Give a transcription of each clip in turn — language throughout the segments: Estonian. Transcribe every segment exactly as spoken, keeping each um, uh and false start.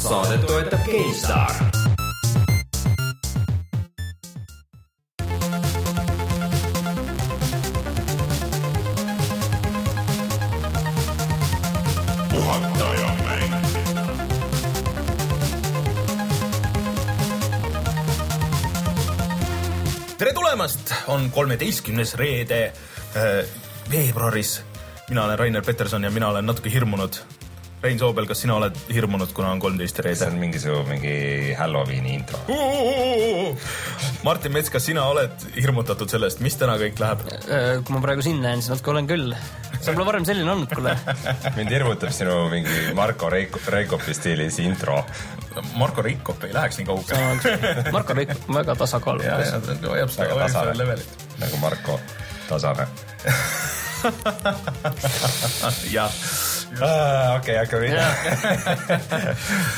Saadet toetab GameStar. Tere tulemast! On kolmeteistkümnes reede äh, veebruaris. Mina olen Rainer Peterson ja mina olen natuke hirmunud. Rein Soobel, kas sina oled hirmunud, kuna on kolmteist reede? See on mingisugune mingi Halloweeni intro. Uhuhuhu. Martin Mets, kas sina oled hirmutatud sellest? Mis täna kõik läheb? Kui ma praegu siin näen, siis natuke olen küll. See pole varem selline olnud, kuule. Mind hirmutab sinu mingi Marko Reikopi stiilis intro. Marko Reikop ei läheks nii kauge. Marko Reikop on väga tasakaalu. Ja, ja, ta hoiab seda tasane levelit. Nagu Marko tasane. Jah. Okei, hakka minna.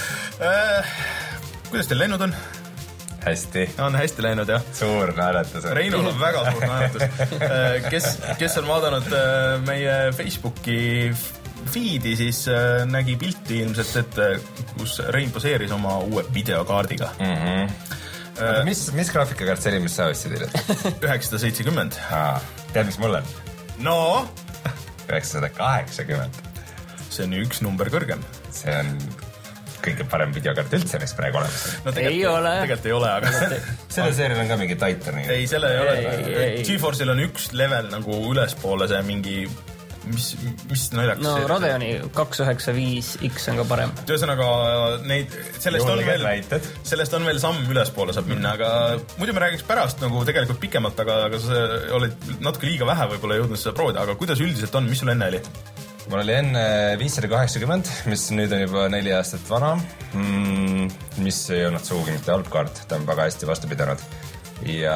Kuidas teil läinud on? Hästi. On hästi läinud, jah. Suur naeratus. Reinul on väga suur naeratus. Kes, kes on vaadanud meie Facebooki feedi, siis nägi pilti ilmselt, et kus Rein poseeris oma uue videokaardiga. Mm-hmm. Mis, mis graafikakaart see oli, mis sa ostsid hiljem? üheksasada seitsekümmend. Tead, mis mul on? No? üheksasada kaheksakümmend. See on üks number kõrgem. See on kõige parem videokaart üldse, mis praegu olemas. No, ei ole. Tegelikult ei ole, aga selle seerial on ka mingi Titani. Ei, selle ei, ei ole. GeForce'il on üks level nagu ülespoole see mingi, mis, mis naljaks. No Radeoni kaks üheksaviis X on ka parem. Ühesõnaga, neid, sellest on, veel, sellest on veel samm ülespoole saab minna, aga muidu me räägiks pärast nagu tegelikult pikemalt, aga, aga sa olid natuke liiga vähe võib-olla jõudnud seda proovida, aga kuidas üldiselt on, mis sul enne oli? Mul oli enne viissada kaheksakümmend, mis nüüd on juba neli aastat vana, mm, mis ei olnud suugi mitte halb kaart, ta on väga hästi vastu pidanud. Ja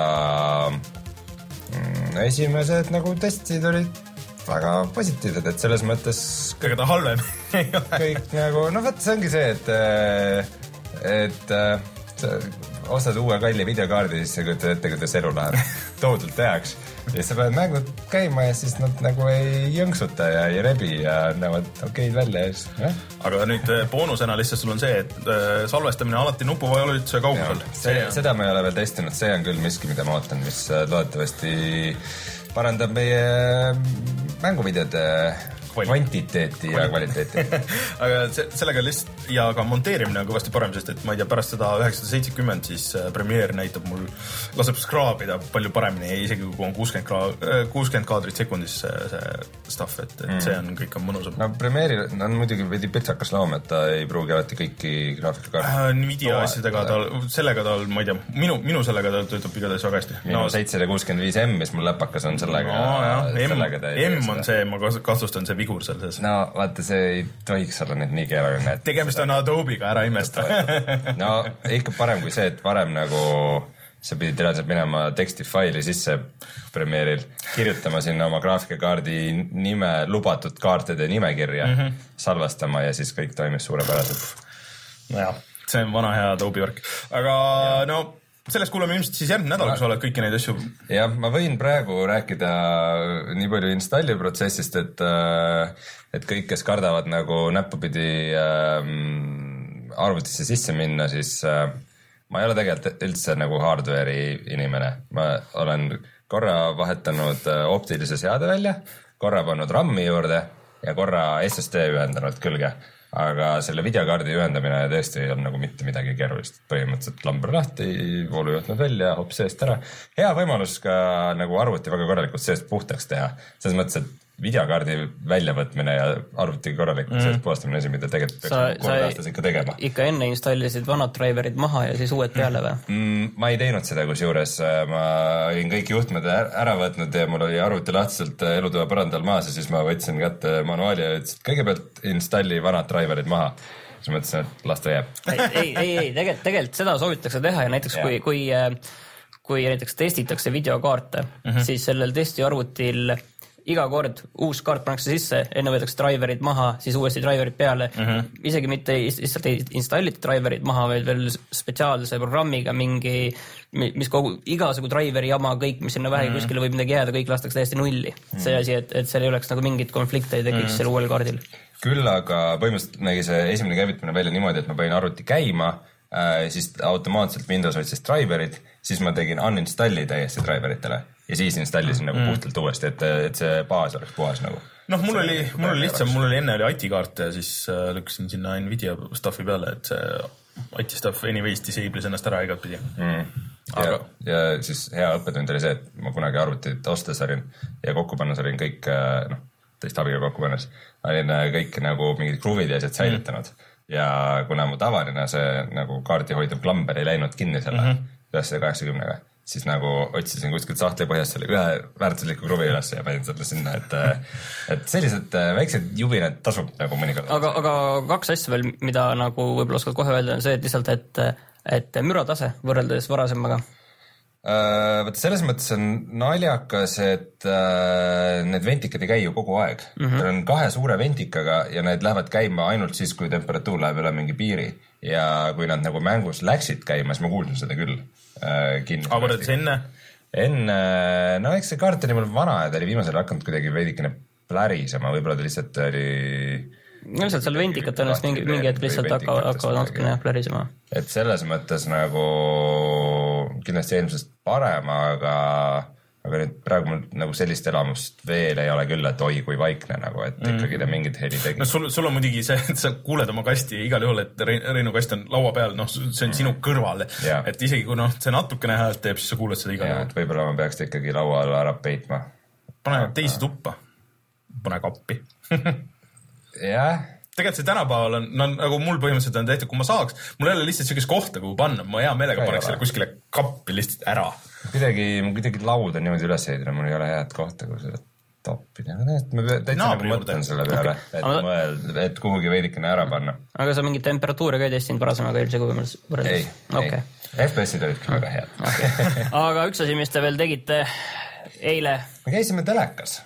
mm, esimesed nagu testid olid väga positiivsed, et selles mõttes kõik ta halvem kõik nagu, no võt, see ongi see, et et sa ostad uue kalli videokaardi, siis sa kujutad ette, kuidas elu läheb tohutult tehaks. Ja sa pead mängud käima ja siis nad nagu ei jõnksuta ja ei rebi ja näevad okeid välja. Ja siis, eh? Aga nüüd boonusena lihtsalt sul on see, et salvestamine alati nupuvajulituse kaugusel. See, seda me ei ole veel testinud, see on küll miski, mida ma ootan, mis loodetavasti parandab meie mänguvideode kvantiteeti ja kvaliteeti. Aga se, sellega lihtsalt ja ka monteerimine on kõvasti parem, sest et ma ei tea, pärast seda üheksasada seitsekümmend siis Premiere näitab mul, laseb skraabida palju paremini, isegi kui on kuuskümmend kaadrit sekundis see, see stuff, et, et see on kõik on mõnusam. No Premiere on muidugi veidi pitsakas laum, et ta ei pruugi alati kõiki graafikakaarte. Äh, Nvidia no, asjadega tal, sellega tal, ma ei tea, minu, minu sellega ta töötab igatahes väga hästi. Minu no, seitsesada kuuskümmend viis M, mis mul läpakas on sellega. No, jah, sellega M, M on see, ma kahtlustan see vigur seal sees. No vaata, see ei tohiks olla nüüd nii keeruline. Tegemist on Adobe'ga, ära imesta. No ikka parem kui see, et varem nagu sa pidid reaalselt minema tekstifaili sisse Premiere'il, kirjutama sinna oma graafikakaardi nime, lubatud kaartide nimekirja, mm -hmm. salvestama ja siis kõik toimis suurepäraselt. Nojah, see on vana hea Adobe värk. Aga ja. no sellest kuuleme ilmselt siis järgmine nädal, kui sa oled kõiki neid asju. Jah, ma võin praegu rääkida nii palju installi protsessist, et, et kõik, kes kardavad nagu näppupidi ähm, arvutisse sisse minna, siis äh, ma ei ole tegelikult üldse nagu hardware'i inimene. Ma olen korra vahetanud optilise seade välja, korra pannud RAM-i juurde ja korra S S D ühendanud külge. Aga selle videokaardi ühendamine tõesti ei olnud nagu mitte midagi keerulist. Põhimõtteliselt lamber lahti, voolu juhtnud välja, hops seest ära. Hea võimalus ka nagu arvuti väga korralikult seest puhtaks teha. Selles mõttes, et videokaardi väljavõtmine ja arvuti korralikult mm. seest puhastamine esi, mida tegelikult peaks kolme aastas ikka tegema. Ikka enne installisid vanad driverid maha ja siis uued peale või? Mm, ma ei teinud seda, kus juures ma olin kõik juhtmed ära võtnud ja mul oli arvuti lahtiselt elutoa põrandal maas ja siis ma võtsin kätte manuaali ja ütlesin, et kõigepealt installi vanad driverid maha. Siis mõtlesin, et las ta jääb. Ei, ei, ei, ei tegelikult, tegelikult seda soovitakse teha ja näiteks ja. kui, kui, kui näiteks testitakse videokaarte, mm-hmm. siis sellel testiarvutil iga kord uus kaart pannakse sisse, enne võetakse driverid maha, siis uuesti driverid peale. Mm-hmm. Isegi mitte lihtsalt ei installita driverid maha, vaid veel spetsiaalse programmiga mingi, mis kogu, igasugu driveri jama, kõik, mis sinna vähe mm-hmm. kuskile võib midagi jääda, kõik lastakse täiesti nulli. Mm-hmm. See asi, et, et seal ei oleks nagu mingit konflikte ei tekiks mm-hmm. seal uuel kaardil. küll aga põhimõtteliselt nägi see esimene käivitamine välja niimoodi, et ma panin arvuti käima, äh, siis automaatselt Windows otsis driverid, siis ma tegin uninstalli täiesti driveritele ja siis installisin mm. nagu puhtalt uuesti, et, et see baas oleks puhas nagu. Noh, mul oli, mul oli lihtsam, mul oli enne oli I T-kaart ja siis äh, lükkasin sinna Nvidia stuffi peale, et see I T stuff anyways disable'is ennast ära igat pidi. Mm. Aga... Ja, ja siis hea õppetund oli see, et ma kunagi arvutit ostes olin ja kokku pannes olin kõik, noh, teist abiga kokku pannes, olin kõik nagu mingid kruvid ja asjad säilitanud. Mm. Ja kuna mu tavaline see nagu kaardi hoidav klamber ei läinud kinni selle mm-hmm. üheksasada kaheksakümnega, siis nagu otsisin kuskilt sahtli põhjast selle ühe väärtusliku kruvi üles ja panin selle sinna, et, et sellised väiksed jubinad tasub nagu mõnikord. Aga, aga kaks asja veel, mida nagu võib-olla oskad kohe öelda, on see, et lihtsalt, et, et müratase võrreldes varasemaga. Võt selles mõttes on naljakas, et äh, need ventikad ei käi ju kogu aeg. Mm-hmm. Need on kahe suure ventikaga ja need lähevad käima ainult siis, kui temperatuur läheb üle mingi piiri. Ja kui nad nagu mängus läksid käima, siis ma kuulsin seda küll. Aga võrdes enne? Enne, no eks see kaart oli mul vana ja ta oli viimasel hakanud kuidagi veidikene plärisema, võib-olla ta lihtsalt oli... Lihtsalt seal vendikat ennast mingi, mingi hetk lihtsalt hakkavad, hakkavad natukene plärisema. Et selles mõttes nagu kindlasti eelmisest parem, aga, aga nüüd praegu mul nagu sellist elamust veel ei ole küll, et oi kui vaikne nagu, et mm. ikkagi ta mingid heli tegid. No sul, sul on muidugi see, et sa kuuled oma kasti igal juhul, et Reinu kast on laua peal, noh, see on sinu kõrval, et isegi kui noh, see natukene häält teeb, siis sa kuuled seda igal juhul. Võib-olla ma peaks ikkagi laua alla ära peitma. Pane aga... teisi tuppa. Pane kappi. Jah. Tegelikult see tänapäeval on, no nagu mul põhimõtteliselt on tehtud, kui ma saaks, mul ei ole lihtsalt sellist kohta, kuhu panna, ma hea meelega paneks selle kuskile kappi lihtsalt ära. Kuidagi, kuidagi laud on niimoodi üles heidina, mul ei ole head kohta, kui seda toppida. Ma täitsa nagu mõtlen selle peale, okay. et, mõeld, et kuhugi veidikene ära panna. Aga sa mingit temperatuuri ka ei testinud varasemaga ilmse kui võrreldes? Ei, okay. ei. F P S-id olid küll väga head. Okay. Aga üks asi, mis te veel tegite eile? Me käisime telekas.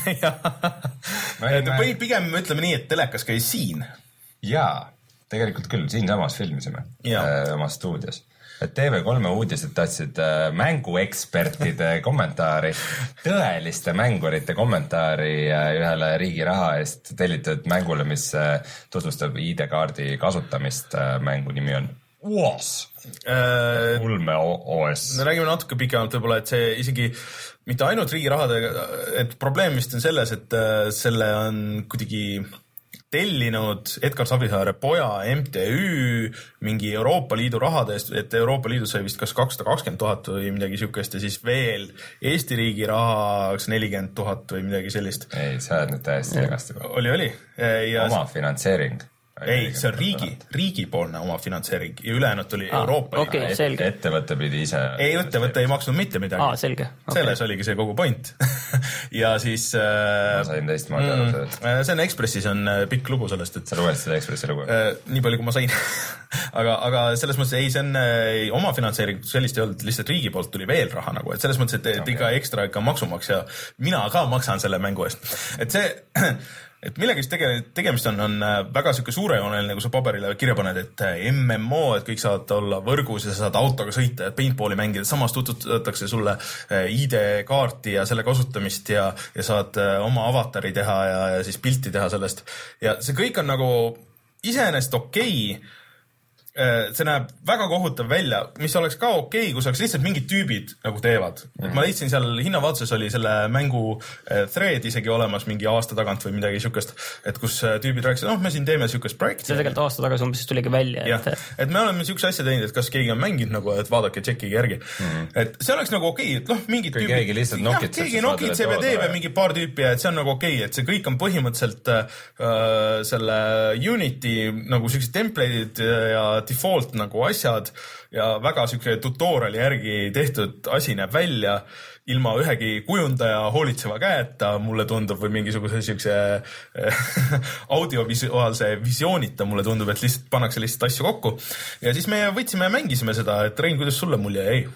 Või pigem ütleme nii, et telekas käis siin. Jaa, tegelikult küll, siin samas filmisime äh, oma stuudios. Et T V kolme uudised tahtsid äh, mänguekspertide kommentaari, tõeliste mängurite kommentaari äh, ühele riigi raha eest tellitud mängule, mis äh, tutvustab I D-kaardi kasutamist. Äh, mängu nimi on U O S. Äh, Ulme O S. Me räägime natuke pikemalt võib-olla, et see isegi mitte ainult riigi rahadega, et probleem vist on selles, et selle on kuidagi tellinud Edgar Savisaare poja M T Ü mingi Euroopa Liidu rahadest, et Euroopa Liidu sai vist kas kakssada kakskümmend tuhat või midagi siukest ja siis veel Eesti riigi raha nelikümmend tuhat või midagi sellist. Ei, sa oled nüüd täiesti segasti. Oli, oli. Ja oma finantseering. Ei, see on riigi, riigipoolne oma finantseering ja ülejäänud tuli ah, Euroopa okay, Liidu. Selge. Ettevõtte pidi ise... Ei, ettevõtte ei maksnud mitte midagi. Ah, selge. Okay. Selles oligi see kogu point. ja siis... Ma sain teist maad aru sellest. See on Ekspressis on pikk lugu sellest, et... Sa lugesid seda Ekspressi lugu? Nii palju, kui ma sain. aga, aga selles mõttes ei, see on ei, oma finantseering sellist ei olnud, lihtsalt riigi poolt tuli veel raha nagu, et selles mõttes, et, et okay. iga ekstra ikka maksumaksja, mina ka maksan selle mängu eest. Et see... Et millega siis tegelikult tegemist on, on väga siuke suurejooneline, kui sa paberile kirja paned, et M M O, et kõik saavad olla võrgus ja sa saad autoga sõita ja paintballi mängida. Samas tutvustatakse sulle I D-kaarti ja selle kasutamist ja, ja saad oma avatari teha ja, ja siis pilti teha sellest. Ja see kõik on nagu iseenesest okei. See näeb väga kohutav välja, mis oleks ka okei, kui saaks lihtsalt mingid tüübid nagu teevad. Et ma leidsin seal hinnavaatuses oli selle mängu thread isegi olemas mingi aasta tagant või midagi siukest, et kus tüübid rääkisid, noh, me siin teeme siukest projekti. See tegelikult aasta tagasi umbes tuligi välja. Et... et me oleme siukse asja teinud, et kas keegi on mänginud nagu, et vaadake, tšekkige järgi. Mm-hmm. Et see oleks nagu okei, et noh, mingid tüübid... Keegi lihtsalt nokitseb. Keegi nokitseb ja teeb ja mingi paar tüüpi, et see on nagu okei, et see kõik on põhimõtteliselt äh, selle Unity nagu siuksed template'id ja default nagu asjad ja väga siuke tutoriali järgi tehtud asi näeb välja ilma ühegi kujundaja hoolitseva käeta, mulle tundub, või mingisuguse siukse audiovisuaalse visioonita mulle tundub, et lihtsalt pannakse lihtsalt asju kokku. Ja siis me võtsime ja mängisime seda, et Rein, kuidas sulle mulje jäi?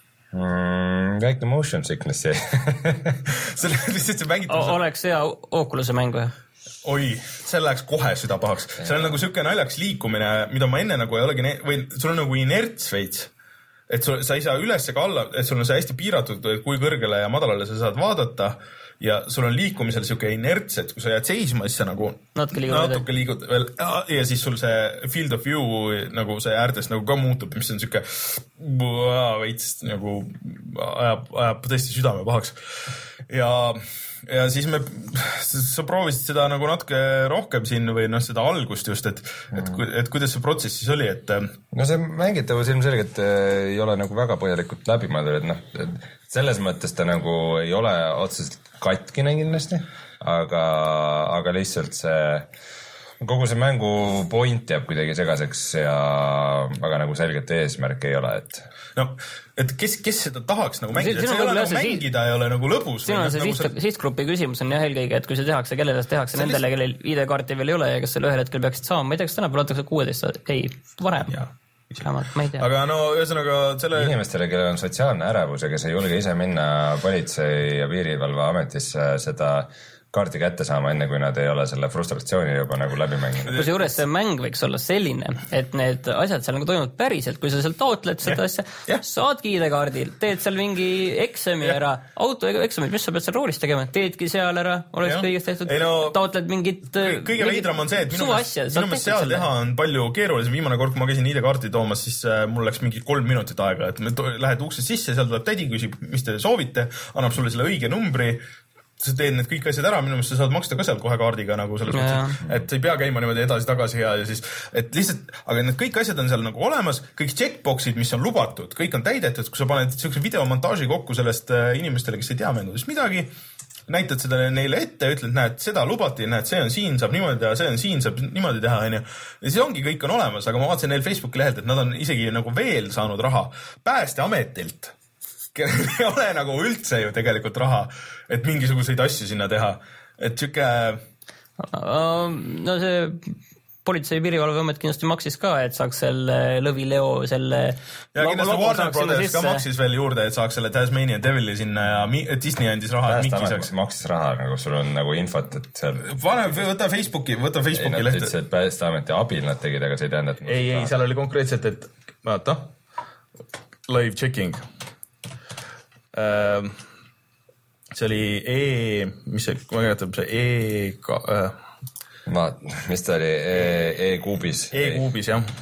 Mm, väike motion sickness jäi. Selle lihtsalt see mängituse... O- oleks hea Oculus'e mängu, jah? Oi, see läheks kohe süda pahaks. See on nagu siuke naljaks liikumine, mida ma enne nagu ei olegi, või sul on nagu inerts veits, et sul, sa ei saa üles ega alla, et sul on see hästi piiratud, kui kõrgele ja madalale sa saad vaadata ja sul on liikumisel siuke inerts, et kui sa jääd seisma, siis sa nagu natuke liigud, natuke liigud veel ja, ja siis sul see field of view nagu see äärtes nagu ka muutub, mis on siuke veits nagu ajab, ajab tõesti südame pahaks. Ja ja siis me, sa proovisid seda nagu natuke rohkem siin või noh, seda algust just, et, et, et kuidas see protsess siis oli, et no see mängitavus ilmselgelt ei ole nagu väga põhjalikult läbimõeldud, et noh, selles mõttes ta nagu ei ole otseselt katkine kindlasti, aga, aga lihtsalt see kogu see mängu point jääb kuidagi segaseks ja väga nagu selget eesmärk ei ole, et no, et kes, kes seda tahaks nagu mängida, et see ei ole nagu mängida, ei ole nagu lõbus. Siin on see nagu siht, sihtgrupi küsimus on jah eelkõige, et kui see tehakse, kellele see tehakse, nendele, kellel I D-kaarti veel ei ole ja kes selle ühel hetkel peaksid saama, ma ei tea, kas täna peale kuueteist, ei, varem. Vähemalt, ma ei tea. Aga no ühesõnaga selle... Inimestele, kellel on sotsiaalne ärevus ja kes ei julge ise minna politsei ja piirivalve ametisse seda kaarti kätte saama, enne kui nad ei ole selle frustratsiooni juba nagu läbi mänginud. Kus juures see mäng võiks olla selline, et need asjad seal nagu toimunud päriselt, kui sa seal taotled seda asja, saadki I D-kaardil, teed seal mingi eksami ja. ära, auto eksamid, mis sa pead seal roolis tegema, teedki seal ära, oleks kõigest tehtud, no, taotled mingit kõige veidram on see, et minu meelest seal teha on palju keerulisem. Viimane kord, kui ma käisin I D-kaarti toomas, siis mul läks mingi kolm minutit aega, et lähed uksest sisse, seal tuleb tädi, küsib, mis te soovite, annab sulle selle õige numbri, sa teed need kõik asjad ära, minu meelest sa saad maksta ka seal kohe kaardiga nagu selles mõttes, et sa ei pea käima niimoodi edasi-tagasi ja, ja siis, et lihtsalt, aga need kõik asjad on seal nagu olemas, kõik checkboxid, mis on lubatud, kõik on täidetud, kui sa paned sellise videomontaaži kokku sellest inimestele, kes ei tea mängudest midagi, näitad seda neile ette, ütled, näed, seda lubati, näed, see on siin, saab niimoodi teha, see on siin, saab niimoodi teha, onju. Ja siis ongi, kõik on olemas, aga ma vaatasin neil Facebooki lehelt, et nad on isegi nagu veel saanud raha Päästeametilt. Ei ole nagu üldse ju tegelikult raha, et mingisuguseid asju sinna teha. Et siuke... No see politsei piirivalveamet kindlasti maksis ka, et saaks selle Lõvileo selle... Ja kindlasti Warner Brothers ka maksis veel juurde, et saaks selle Tasmanian Devili sinna ja Disney andis raha, et Mikki saaks. Maksis raha, nagu sul on nagu infot, et seal... Pane, võta Facebooki, võta Facebooki lehte. Ei, nad ütlesid, et Päästeameti abil nad tegid, aga see ei tähenda, et... Ei, ei, seal oli konkreetselt, et... Vaata. Live checking. See oli E, mis see, kui ma käitab see E ka, äh. ma, mis ta oli, E-kuubis E E-kuubis, jah.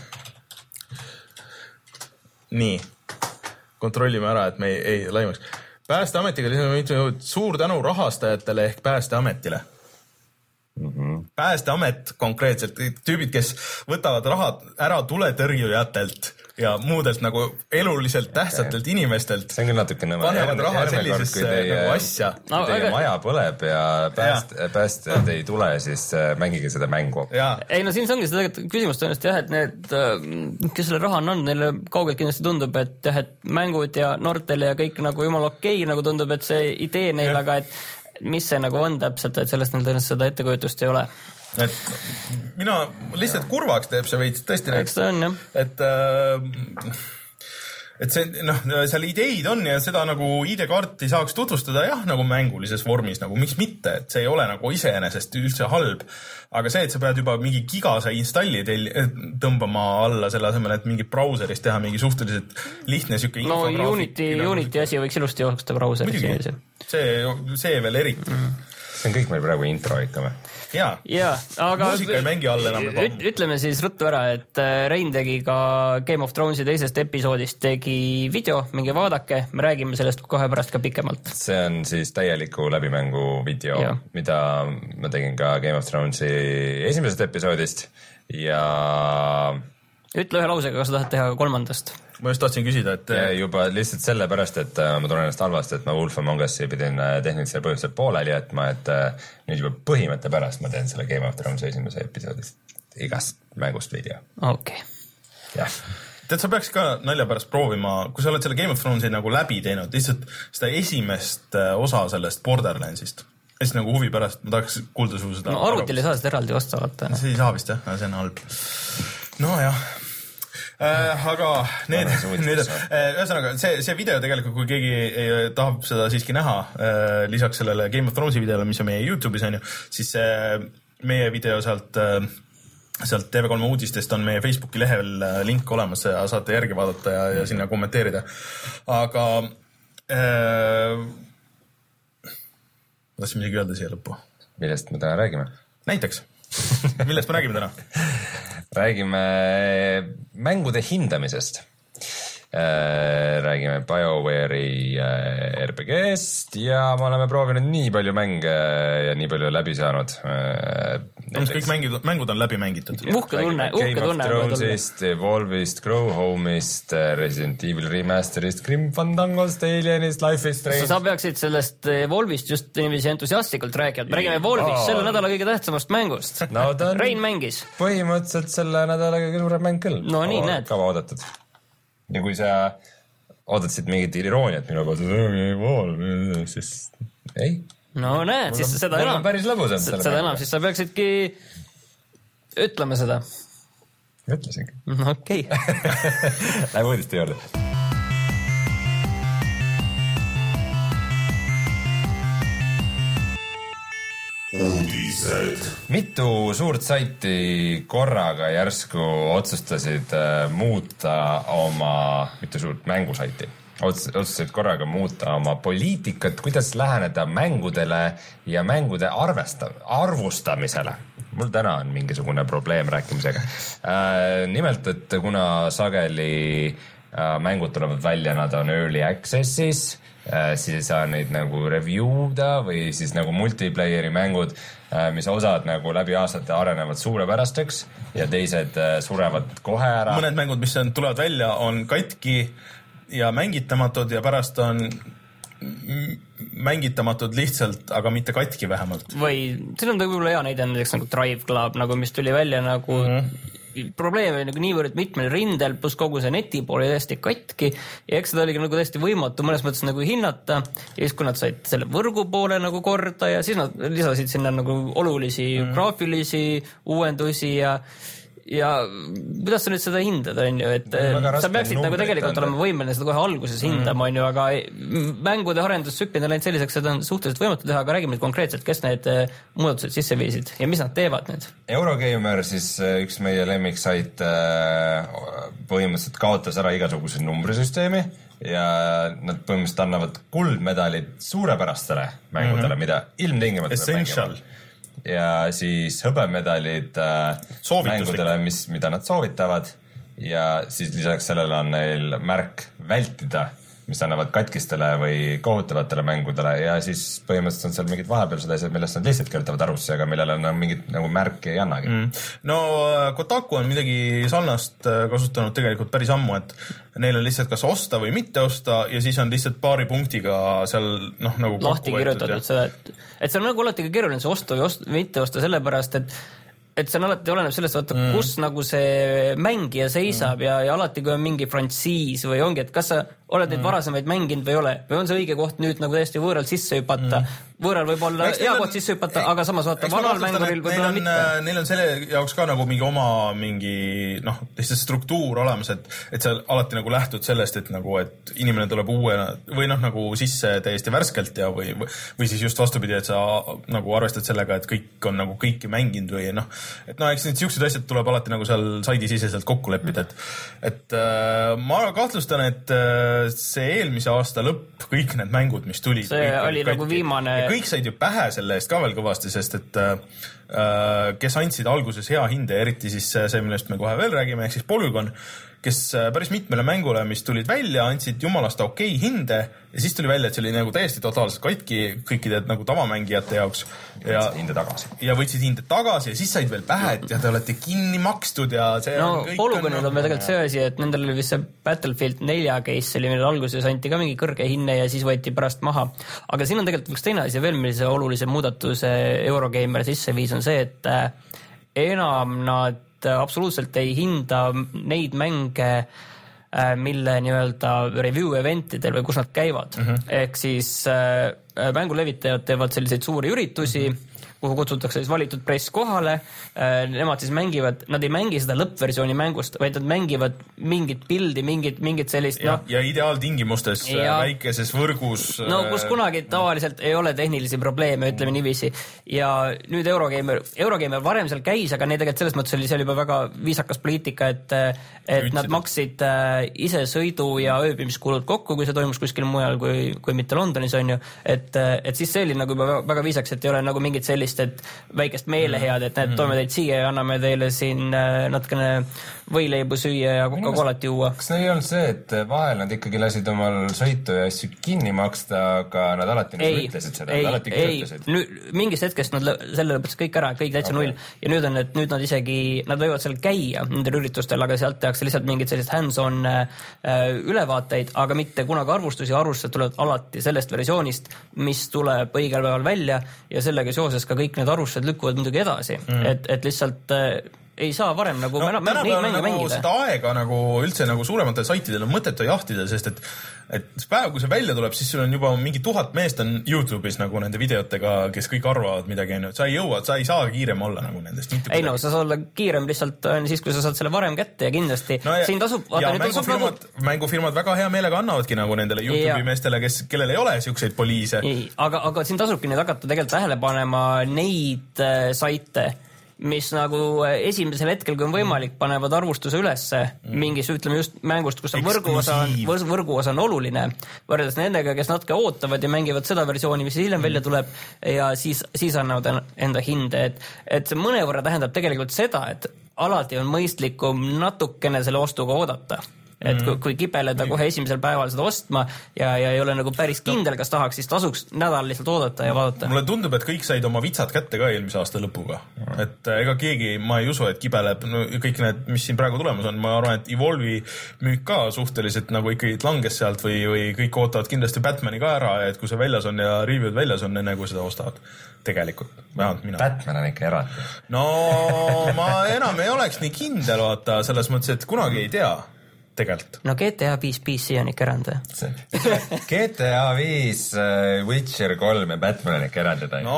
Nii, kontrollime ära, et me ei, ei laimaks. Päästeametiga suur tänu rahastajatele ehk Päästeametile. Mm-hmm. Päästeamet konkreetselt, tüübid, kes võtavad raha ära tuletõrjujatelt ja muudelt nagu eluliselt tähtsatelt okay. inimestelt. See on küll natuke nõme. Panevad raha sellisesse nagu asja. No, kui teie aga... maja põleb ja pääst, päästjad ei tule, siis mängige seda mängu. Ei, no siin ongi seda küsimus tõenäoliselt jah, et need, kes selle raha on andnud, neile kaugelt kindlasti tundub, et, jah, et mängud ja noortele ja kõik nagu jumal okei, nagu tundub, et see idee neil, ja. Aga et mis see nagu on täpselt, et sellest neil tõenäoliselt seda ettekujutust ei ole. Et mina lihtsalt kurvaks teeb see veits tõesti eks ta on, jah. Et, et see, noh, seal ideid on ja seda nagu I D-kaarti saaks tutvustada jah, nagu mängulises vormis, nagu miks mitte, et see ei ole nagu iseenesest üldse halb. Aga see, et sa pead juba mingi gigasa installi teil tõmbama alla selle asemel, et mingi brauseris teha mingi suhteliselt lihtne siuke no Unity, nagu... Unity asi võiks ilusti joosta brauseris. See, see veel eriti. Mm. See on kõik meil praegu intro ikka või? Jaa, ja, aga muusika ei mängi all enam juba. Ütleme siis ruttu ära, et Rein tegi ka Game of Thronesi teisest episoodist tegi video, minge vaadake, me räägime sellest kohe pärast ka pikemalt. See on siis täieliku läbimängu video, ja. Mida ma tegin ka Game of Thronesi esimesest episoodist ja... Ütle ühe lausega, kas sa tahad teha kolmandast? Ma just tahtsin küsida, et... Ja juba lihtsalt sellepärast, et ma tunnen ennast halvasti, et ma Wolf Among Us'i pidin tehnilisel põhjusel pooleli jätma, et nüüd juba põhimõtte pärast ma teen selle Game of Thrones esimese episoodist igast mängust video. Okei. Okay. Jah. Tead, sa peaks ka nalja pärast proovima, kui sa oled selle Game of Thronesi nagu läbi teinud, lihtsalt seda esimest osa sellest Borderlandsist. Hästi nagu huvi pärast, ma tahaks kuulda sul seda... No arvutil ei saa seda eraldi osta, vaata. See ei saa vist, jah, see on halb. No jah. Äh, aga need, need äh, ühesõnaga, see, see video tegelikult, kui keegi ei, tahab seda siiski näha äh, lisaks sellele Game of Thronesi videole, mis on meie YouTube'is on ju, siis äh, meie video sealt äh, sealt T V kolm uudistest on meie Facebooki lehel link olemas ja saate järgi vaadata ja, ja sinna kommenteerida. Aga äh, ma tahtsin midagi öelda siia lõppu. Millest me täna räägime? Näiteks. Millest me räägime täna? Räägime mängude hindamisest. Räägime BioWare'i R P G-st ja me oleme proovinud nii palju mänge ja nii palju läbi saanud. Näiteks... kõik mängid, mängud on läbi mängitud. Uhke tunne, uhke tunne. Game of Thrones'ist, Evolve'ist, Grow Home'ist, Resident Evil Remaster'ist, Grim Fandangost, Alienist, Life is Strange. Sa peaksid sellest Evolve'ist just niiviisi entusiastlikult rääkinud. Me räägime Evolve'ist, selle nädala kõige tähtsamast mängust. No, Rein mängis. Põhimõtteliselt selle nädala kõige suurem mäng küll. No nii, näed. Kava oodatud. Ja kui sa oodasid mingit irooniat minu kohta, siis ei. No näed, siis seda enam, päris lõbusam, seda enam, siis sa peaksidki ütlema seda. Ütlesingi. No okei. Okay. Läheb uudiste juurde. Uudised. Mitu suurt saiti korraga järsku otsustasid muuta oma, mitu suurt mängusaiti, otsustasid korraga muuta oma poliitikat, kuidas läheneda mängudele ja mängude arvesta, arvustamisele. Mul täna on mingisugune probleem rääkimisega. Nimelt, et kuna sageli mängud tulevad välja, nad on early access'is, siis ei saa neid nagu review'da või siis nagu multiplayeri mängud, mis osad nagu läbi aastate arenevad suurepärasteks ja teised surevad kohe ära. Mõned mängud, mis on, tulevad välja, on katki ja mängitamatud ja pärast on mängitamatud lihtsalt, aga mitte katki vähemalt. Või siin on võib-olla hea näide näiteks nagu Drive Club, nagu mis tuli välja nagu mm-hmm. probleem oli nagu niivõrd mitmel rindel, pluss kogu see netipool oli täiesti katki ja eks seda oligi nagu täiesti võimatu mõnes mõttes nagu hinnata ja siis kui nad said selle võrgu poole nagu korda ja siis nad lisasid sinna nagu olulisi mm. graafilisi uuendusi ja ja kuidas sa nüüd seda hindad, on ju, et sa peaksid nagu tegelikult olema võimeline seda kohe alguses hindama, on ju, aga mängude arendustsüklid on läinud selliseks, seda on suhteliselt võimatu teha, aga räägime nüüd konkreetselt, kes need muudatused sisse viisid ja mis nad teevad need? Eurogamer, siis üks meie lemmiksait põhimõtteliselt kaotas ära igasuguse numbrisüsteemi ja nad põhimõtteliselt annavad kuldmedalid suurepärastele mängudele, mm-hmm. mida ilmtingimata Essential. Ja siis hõbemedalid mängudele, mis, mida nad soovitavad ja siis lisaks sellele on neil märk vältida, mis annavad katkistele või kohutavatele mängudele ja siis põhimõtteliselt on seal mingid vahepealsed asjad, millest nad lihtsalt kirjutavad arvusse, aga millele on mingit nagu märki ei annagi. Mm. No Kotaku on midagi sarnast kasutanud tegelikult päris ammu, et neil on lihtsalt kas osta või mitte osta ja siis on lihtsalt paari punktiga seal noh, nagu lahti kirjutatud seda, et, et see on nagu alati ka keeruline see osta või osta, mitte osta sellepärast, et et see on alati oleneb sellest, vaata, mm. kus nagu see mängija seisab mm. ja, ja alati kui on mingi frantsiis või ongi, et kas sa oled neid mm. varasemaid mänginud või ei ole, või on see õige koht nüüd nagu täiesti võõral sisse hüpata mm. võõral võib olla hea koht sisse hüpata, aga samas vaata vanal mänguril võib-olla mitte. Neil on selle jaoks ka nagu mingi oma mingi noh, lihtsalt struktuur olemas, et, et sa alati nagu lähtud sellest, et nagu, et inimene tuleb uue või noh, nagu sisse täiesti värskelt ja või, või siis just vastupidi, et sa nagu arvestad sellega, et kõik on nagu kõiki mänginud või noh, et noh, eks need siuksed asjad tuleb alati nagu seal saidisiseselt kokku leppida, et, et äh, ma kahtlustan, et äh, see eelmise aasta lõpp, kõik need mängud, mis tulid. See oli nagu viimane. Ja kõik said ju pähe selle eest ka veel kõvasti, sest et äh, kes andsid alguses hea hinde, eriti siis see, millest me kohe veel räägime, ehk siis Polygon, kes päris mitmele mängule, mis tulid välja, andsid jumalast okei hinde ja siis tuli välja, et see oli nagu täiesti totaalselt katki kõikide nagu tavamängijate jaoks. Ja võtsid hinde tagasi. Ja võtsid hinde tagasi ja siis said veel pähe, et ja te olete kinni makstud ja see no, on kõik. Polygonil on, on meil tegelikult see asi, et nendel oli vist see Battlefield nelja case, oli meil alguses anti ka mingi kõrge hinne ja siis võeti pärast maha. Aga siin on tegelikult üks teine asi veel, millise olulise muudatuse Eurogamer sisse viis on see, et enam nad absoluutselt ei hinda neid mänge, mille nii-öelda review eventidel või kus nad käivad. Mm-hmm. Ehk siis äh, mängulevitajad teevad selliseid suuri üritusi, mm-hmm. kuhu kutsutakse siis valitud press kohale, nemad siis mängivad, nad ei mängi seda lõppversiooni mängust, vaid nad mängivad mingit pildi, mingit, mingit sellist ja, no, ja ideaaltingimustes ja, väikeses võrgus. No kus kunagi tavaliselt ei ole tehnilisi probleeme, ütleme niiviisi. Ja nüüd Eurogamer, Eurogamer varem seal käis, aga need tegelikult selles mõttes oli seal juba väga viisakas poliitika, et, et nad maksid ise sõidu ja ööbimiskulud kokku, kui see toimus kuskil mujal, kui, kui mitte Londonis on ju, et, et siis see oli nagu juba väga viisaks, et ei ole nagu mingit sellist, et väikest meelehead, et need toome teid siia ja anname teile siin natukene võileibu süüa ja Coca-Colat juua. Kas neil ei olnud see, et vahel nad ikkagi lasid omal sõitu ja asju kinni maksta, aga nad alati ei, ütlesid seda, nad alati kirjutasid? Nüüd, mingist hetkest nad selle lõpetas kõik ära, kõik täitsa okay. null. Ja nüüd on, et nüüd nad isegi, nad võivad seal käia nendel üritustel, aga sealt tehakse lihtsalt mingid sellised hands-on äh, ülevaateid, aga mitte kunagi arvustusi, arvustused tulevad alati sellest versioonist, mis tuleb õigel päeval välja ja sellega seoses ka kõik need arvustused lükkuvad muidugi edasi, mm. et, et lihtsalt äh, ei saa varem nagu no, neid mänge nagu mängida. Seda aega nagu üldse nagu suurematel saitidel on mõttetu jahtida, sest et et päev, kui see välja tuleb, siis sul on juba mingi tuhat meest on YouTube'is nagu nende videotega, kes kõik arvavad midagi, on ju, et sa ei jõua, sa ei saa kiirem olla nagu nendest. Ei no, sa saad olla kiirem lihtsalt siis, kui sa saad selle varem kätte ja kindlasti no ja, siin tasub... Ja mängufirmad, nagu... mängufirmad väga hea meelega annavadki nagu nendele YouTube'i ja. meestele, kes, kellel ei ole siukseid poliise. Ei, aga, aga siin tasubki neid hakata tegelikult tähele panema neid äh, saite, mis nagu esimesel hetkel, kui on võimalik, panevad arvustuse ülesse mm. mingis, ütleme just mängust, kus on võrguosa on, võrguosa on oluline, võrreldes nendega, kes natuke ootavad ja mängivad seda versiooni, mis hiljem mm. välja tuleb ja siis, siis annavad enda hinde, et, et see mõnevõrra tähendab tegelikult seda, et alati on mõistlikum natukene selle ostuga oodata. Et kui, kui kipeleda kohe esimesel päeval seda ostma ja, ja ei ole nagu päris kindel, kas tahaks, siis tasuks nädal lihtsalt oodata ja vaadata. Mulle tundub, et kõik said oma vitsad kätte ka eelmise aasta lõpuga. Et ega keegi, ma ei usu, et kibeleb, no kõik need, mis siin praegu tulemas on, ma arvan, et Evolve'i müük ka suhteliselt nagu ikkagi langes sealt või, või kõik ootavad kindlasti Batmani ka ära, et kui see väljas on ja review'd väljas on, enne kui seda ostavad. Tegelikult, vähemalt mina. Batman on ikka eraldi. No ma enam ei oleks nii kindel, vaata, selles mõttes, et kunagi ei tea. Tegelikult. No G T A viis P C on ikka erand. G T A viis, Witcher kolm ja Batman on ikka erandid. No,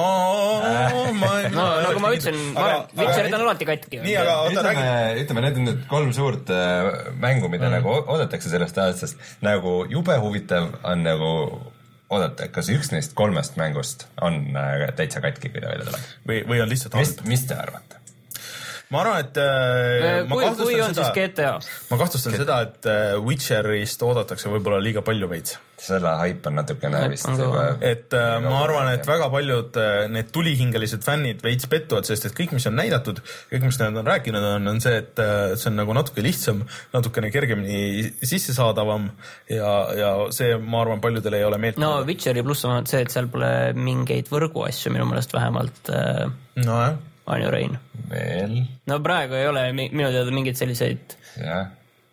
ma ei... No, nagu ma ütlesin, Witcherid on alati katki. Nii, aga oota, räägi... Ütleme, need on nüüd kolm suurt mängu, mida mm. nagu oodatakse sellest aastast. Nagu jube huvitav on nagu oodata, kas üks neist kolmest mängust on täitsa katki, kui ta välja tuleb? Või, või on lihtsalt halb? Mis te arvate? Ma arvan, et äh, kui, ma kui on seda, siis G T A? Ma kahtlustan G T A. seda, et äh, Witcherist oodatakse võib-olla liiga palju veits. Selle hype on natukene vist. Et äh, ma arvan, et väga paljud äh, need tulihingelised fännid veits pettuvad, sest et kõik, mis on näidatud, kõik, mis nad on rääkinud, on, on see, et äh, see on nagu natuke lihtsam, natukene kergemini sissesaadavam ja, ja see, ma arvan, paljudel ei ole meelt. No Witcheri pluss on see, et seal pole mingeid võrguasju minu meelest vähemalt äh, no, jah. On ju Rein. Veel? No praegu ei ole minu teada mingeid selliseid... Jah.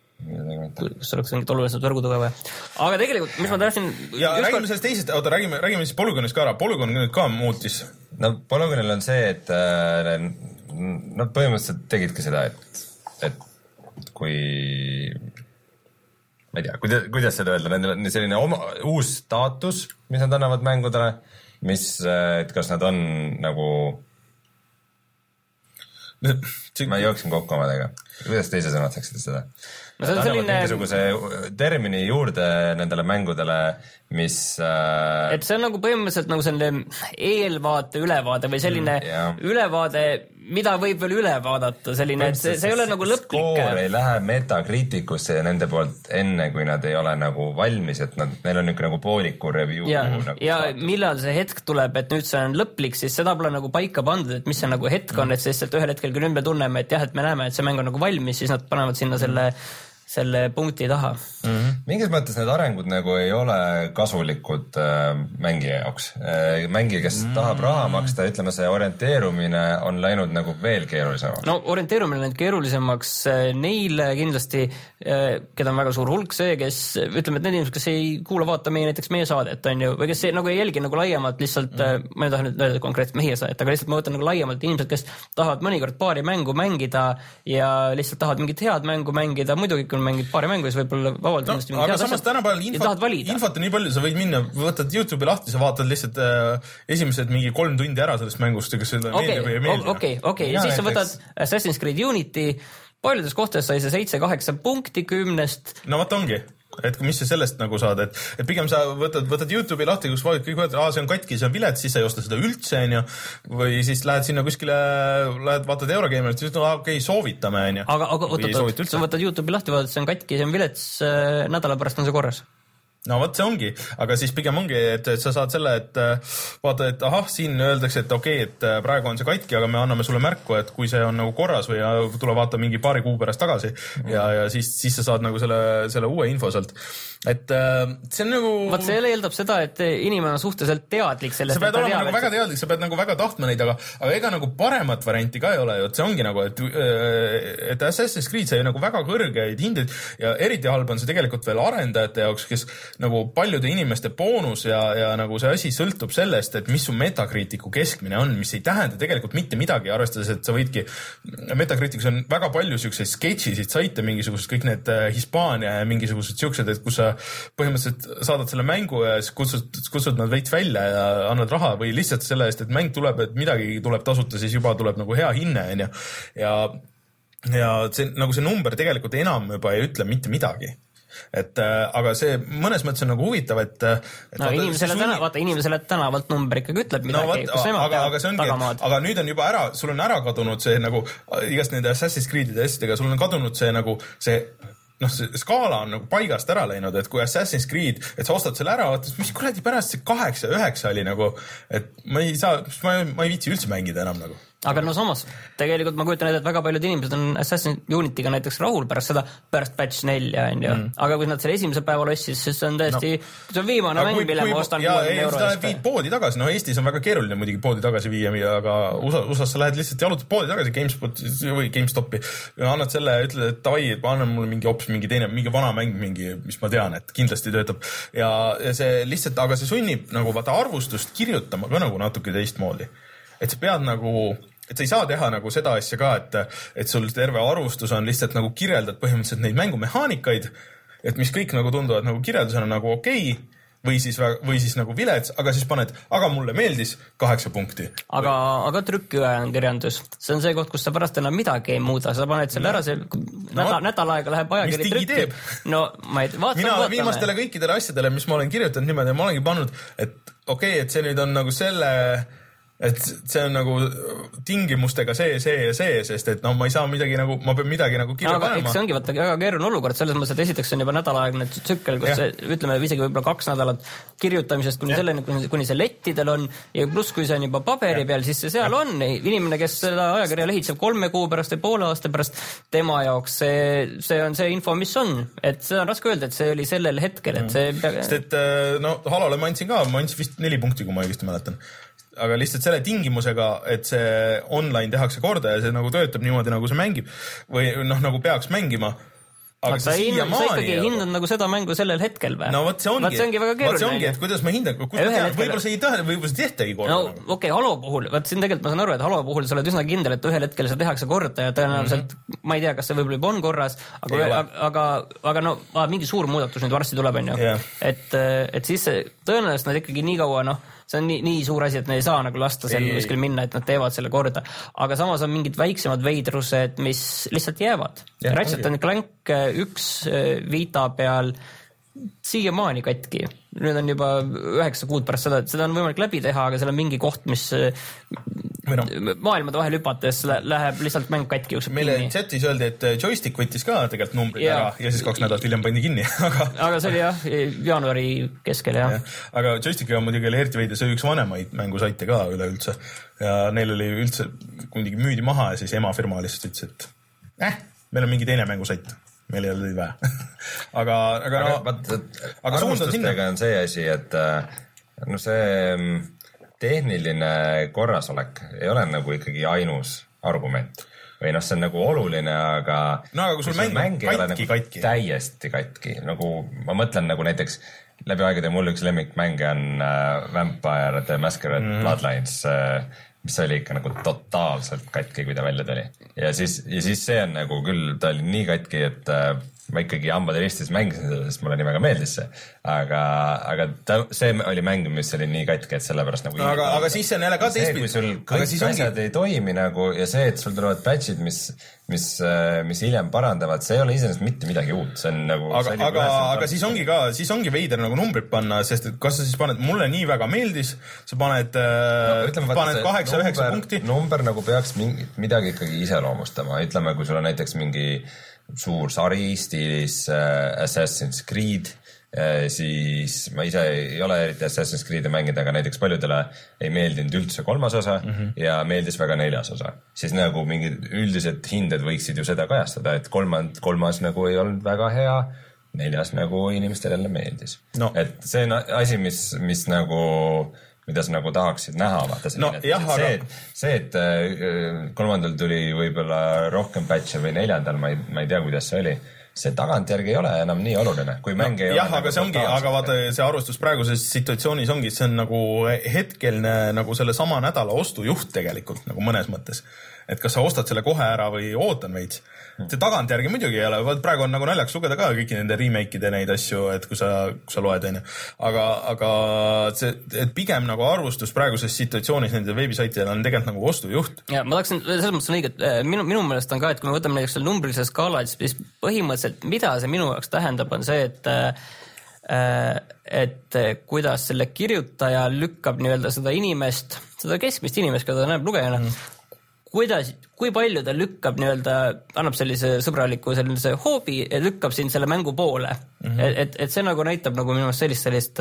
Kus oleks mingit oluliselt võrgutuge või. Aga tegelikult, mis ma tahtsin... Ja räägime sellest teisest, oota, räägime, räägime siis Polygonist ka ära. Polygon nüüd ka muutis. No Polygonil on see, et nad põhimõtteliselt tegidki seda, et, et kui... Ma ei tea, kuidas, kuidas seda öelda? Nendel on selline oma, uus staatus, mis nad annavad mängudele, mis, et kas nad on nagu... Ma jooksin kokku omadega. Kuidas teise sõnad saksite seda? No see on selline... mingisuguse termini juurde nendele mängudele, mis... Äh... Et see on nagu põhimõtteliselt nagu selline eelvaate ülevaade või selline mm, yeah. ülevaade, mida võib veel üle vaadata, selline, et see, see ei ole nagu lõplik. Skoor ei lähe Metacriticusse nende poolt enne, kui nad ei ole nagu valmis, et nad, neil on niisugune nagu pooliku review. Ja, nagu ja millal see hetk tuleb, et nüüd see on lõplik, siis seda pole nagu paika pandud, et mis see nagu hetk on, et sest ühel hetkel, kui nüüd me tunneme, et jah, et me näeme, et see mäng on nagu valmis, siis nad panevad sinna selle selle punkti taha. Mm-hmm. Mingis mõttes need arengud nagu ei ole kasulikud äh, mängija jaoks. Äh, mängija, kes mm-hmm. tahab raha maksta, ütleme see orienteerumine on läinud nagu veel keerulisemaks. No orienteerumine on läinud keerulisemaks neil kindlasti, äh, keda on väga suur hulk see, kes ütleme, et need inimesed, kes ei kuula vaata meie näiteks meie saadet, on ju, või kes ei, nagu ei jälgi nagu laiemalt lihtsalt, mm-hmm. ma ei taha nüüd öelda konkreetselt meie saadet, aga lihtsalt ma võtan nagu laiemalt inimesed, kes tahavad mõnikord paari mängu mängida ja lihtsalt tahavad mingit head mängu mängida, muidugi kui kuskil mängid paari mängu ja siis võib-olla vabalt no, aga samas tänapäeval infot, infot on nii palju, sa võid minna, võtad YouTube'i lahti, sa vaatad lihtsalt äh, esimesed mingi kolm tundi ära sellest mängust, ega seda okay, meeldib või ei meeldi. Okei, okei, siis sa võtad Assassin's Creed Unity, paljudes kohtades sai see seitse kaheksa punkti kümnest. No vaat ongi. Et mis sa sellest nagu saad, et, et pigem sa võtad, võtad YouTube'i lahti, kus vaatad kõik võtad, aa, see on katki, see on vilets, siis sa ei osta seda üldse, on ju, või siis lähed sinna kuskile, lähed vaatad Eurogeimerit, siis no okei, okay, soovitame, on ju. Aga, aga oot, oot, sa võtad YouTube'i lahti, vaatad, see on katki, see on vilets, nädala pärast on see korras. No vot, see ongi, aga siis pigem ongi, et, et sa saad selle, et vaata, et ahah, siin öeldakse, et okei, okay, et praegu on see katki, aga me anname sulle märku, et kui see on nagu korras või tule vaata mingi paari kuu pärast tagasi mm. ja, ja siis, siis sa saad nagu selle, selle uue info sealt. Et see on nagu... Vaat see eeldab seda, et inimene on suhteliselt teadlik sellest. Sa pead olema nagu väga teadlik, sa pead nagu väga tahtma neid, aga, aga ega nagu paremat varianti ka ei ole ju, et see ongi nagu, et, et Assassin's Creed sai nagu väga kõrgeid hindeid ja eriti halb on see tegelikult veel arendajate jaoks, kes nagu paljude inimeste boonus ja, ja nagu see asi sõltub sellest, et mis su Metacriticu keskmine on, mis ei tähenda tegelikult mitte midagi, arvestades, et sa võidki, Metacriticus on väga palju siukseid sketšisid, saite mingisugused, kõik need Hispaania ja mingisugused siuksed, et kus sa põhimõtteliselt saadad selle mängu ja siis kutsud, kutsud nad veits välja ja annad raha või lihtsalt selle eest, et mäng tuleb, et midagi tuleb tasuta, siis juba tuleb nagu hea hinne, on ju. Ja, ja see, nagu see number tegelikult enam juba ei ütle mitte midagi. Et äh, aga see mõnes mõttes on nagu huvitav, et, et no, vaata, inimesele, sunni... täna, vaata, inimesele tänavalt number ikkagi ütleb midagi, no, kus nemad aga, aga, ongi, aga nüüd on juba ära, sul on ära kadunud see nagu igast nende Assassin's Creed'ide asjadega, sul on kadunud see nagu see noh, see skaala on nagu paigast ära läinud, et kui Assassin's Creed, et sa ostad selle ära, vaata, mis kuradi pärast see kaheksa, üheksa oli nagu, et ma ei saa, ma, ma ei viitsi üldse mängida enam nagu. Aga no samas, tegelikult ma kujutan ette, et väga paljud inimesed on Assassin's Unity'ga näiteks rahul pärast seda, pärast patch nelja, on ju. Mm. Aga kui nad selle esimese päeva lossis, siis see on tõesti, no. see on viimane mäng, mille ma ostan kuuekümne euro eest. Viid poodi tagasi, no Eestis on väga keeruline muidugi poodi tagasi viia, aga U S A-s sa lähed lihtsalt jalutad poodi tagasi GameSpot või GameStopi ja annad selle ja ütled, et davai, et ma annan mulle mingi hoopis mingi teine, mingi vana mäng, mingi, mis ma tean, et kindlasti töötab. Ja, ja see lihtsalt, aga see sunnib nagu vaata arvustust kirjutama ka nagu natuke teistmoodi. Et sa pead nagu, et sa ei saa teha nagu seda asja ka, et, et sul terve arvustus on lihtsalt nagu kirjeldad põhimõtteliselt neid mängumehaanikaid, et mis kõik nagu tunduvad nagu kirjeldusena nagu okei, või siis, või siis nagu vilets, aga siis paned, aga mulle meeldis kaheksa punkti. Aga, aga trükikirjandus, see on see koht, kus sa pärast enam midagi ei muuda, sa paned selle ära, see no, nädal, nädal aega läheb ajakiri trükki. No ma ei vaata. Mina vaatame. Viimastele kõikidele asjadele, mis ma olen kirjutanud niimoodi, ma olengi pannud, et okei, okay, et see nüüd on nagu selle... et see on nagu tingimustega see, see ja see, sest et no ma ei saa midagi nagu, ma pean midagi nagu kirja aga panema. Eks see ongi vaata väga keeruline olukord, selles mõttes, et esiteks on juba nädalaaegne tsükkel, kus see, ütleme isegi võib-olla kaks nädalat kirjutamisest kuni selleni, kuni, kuni see lettidel on ja pluss kui see on juba paberi peal, siis see seal ja. On. Inimene, kes seda ajakirja lehitseb kolme kuu pärast või poole aasta pärast, tema jaoks see, see on see info, mis on. Et see on raske öelda, et see oli sellel hetkel, et see... Sest et no Halole ma andsin ka, ma andsin vist neli punkti, kui ma õigesti mäletan. Aga lihtsalt selle tingimusega, et see online tehakse korda ja see nagu töötab niimoodi, nagu see mängib või noh, nagu peaks mängima. Aga sa, hinna, sa ikkagi hindad nagu seda mängu sellel hetkel või? No võt see ongi, võt see ongi väga keeruline. Võt see ongi, et kuidas ma hindan, võib-olla see ei tähe, võib-olla see tehtagi korda. No okei, okay, Halo puhul, võt siin tegelikult ma saan aru, et Halo puhul sa oled üsna kindel, et ühel hetkel see tehakse korda ja tõenäoliselt, mm-hmm. ma ei tea, kas see võib-olla juba on korras, aga, aga, aga, aga no mingi suur muudatus nüüd varsti tuleb, on ju. Yeah. Et, et siis tõenäoliselt nad ikkagi nii kaua, noh, see on nii, nii suur asi, et ne ei saa nagu lasta seal kuskil minna, et nad teevad selle korda. Aga samas on mingid väiksemad veidrused, mis lihtsalt jäävad. Yeah, Ratchet and Clank üks Vita peal siiamaani katki. Nüüd on juba üheksa kuud pärast seda, et seda on võimalik läbi teha, aga seal on mingi koht, mis no. maailmade vahel hüpates läheb lihtsalt mäng katki. Meile chatis öeldi, et joystick võttis ka tegelikult numbrid ja. Ära ja siis kaks nädalat hiljem pandi kinni. aga, aga see oli jah, jaanuari keskel jah. Ja. Aga joysticki on muidugi eriti veidi, see üks vanemaid mängusaite ka üleüldse. Ja neil oli üldse kuidagi müüdi maha ja siis ema firma lihtsalt ütles, et eh, meil on mingi teine mängusait. Meil ei ole vähe. aga, aga, aga, no, aga arvustustega on see asi, et no see tehniline korrasolek ei ole nagu ikkagi ainus argument. Või noh, see on nagu oluline, aga... No aga kui sul mäng, mäng katki, nagu katki. Täiesti katki. Nagu, ma mõtlen nagu näiteks läbi aegade mul üks lemmikmänge on uh, Vampire the Masquerade mm. Bloodlines, uh, mis oli ikka nagu totaalselt katki, kui ta välja tuli. Ja siis, ja siis see on nagu küll, ta oli nii katki, et äh, ma ikkagi hambade ristis mängisin seda, sest mulle nii väga meeldis see. Aga, aga ta, see oli mäng, mis oli nii katki, et sellepärast nagu... No, aga, aga siis see on jälle ka teistpidi. Kui sul kõik asjad ongi... ei toimi nagu ja see, et sul tulevad patchid, mis, mis, mis hiljem parandavad, see ei ole iseenesest mitte midagi uut. See on nagu... Aga, aga, aga siis ongi ka, siis ongi veider nagu numbrid panna, sest et kas sa siis paned, mulle nii väga meeldis, sa paned, no, ütleme, paned kaheksa üheksa punkti. Number nagu peaks mingi, midagi ikkagi iseloomustama. Ütleme, kui sul on näiteks mingi suur sari stiilis äh, Assassin's Creed, äh, siis ma ise ei ole eriti Assassin's Creed'i mängida, aga näiteks paljudele ei meeldinud üldse kolmas osa mm -hmm. ja meeldis väga neljas osa. Siis nagu mingid üldised hinded võiksid ju seda kajastada, et kolmand, kolmas nagu ei olnud väga hea, neljas nagu inimestele jälle meeldis no.. Et see on asi, mis, mis nagu mida sa nagu tahaksid näha, vaata no, et, jah, et see, et, see, et kolmandal tuli võib-olla rohkem patche või neljandal, ma ei, ma ei tea, kuidas see oli. See tagantjärgi ei ole enam nii oluline, kui mäng no, ei jah, ole. Aga see ongi, aga vaata, see arvustus praeguses situatsioonis ongi, see on nagu hetkelne nagu selle sama nädala ostujuht tegelikult nagu mõnes mõttes. Et kas sa ostad selle kohe ära või ootan veits. See tagantjärgi muidugi ei ole, vaat praegu on nagu naljaks lugeda ka kõiki nende remake'ide neid asju, et kui sa, kui sa loed, on ju. Aga, aga see, et pigem nagu arvustus praeguses situatsioonis nende veebisaitidel on tegelikult nagu ostujuht. Ja ma tahaksin, selles mõttes on õige, et minu, minu meelest on ka, et kui me võtame näiteks selle numbrilise skaala, siis põhimõtteliselt, mida see minu jaoks tähendab, on see, et et kuidas selle kirjutaja lükkab nii-öelda seda inimest, seda keskmist inimest, keda ta näeb lugejana, mm. kuidas, kui palju ta lükkab nii-öelda, annab sellise sõbraliku sellise hoobi ja lükkab siin selle mängu poole. Mm-hmm. Et, et, et see nagu näitab nagu minu sellist sellist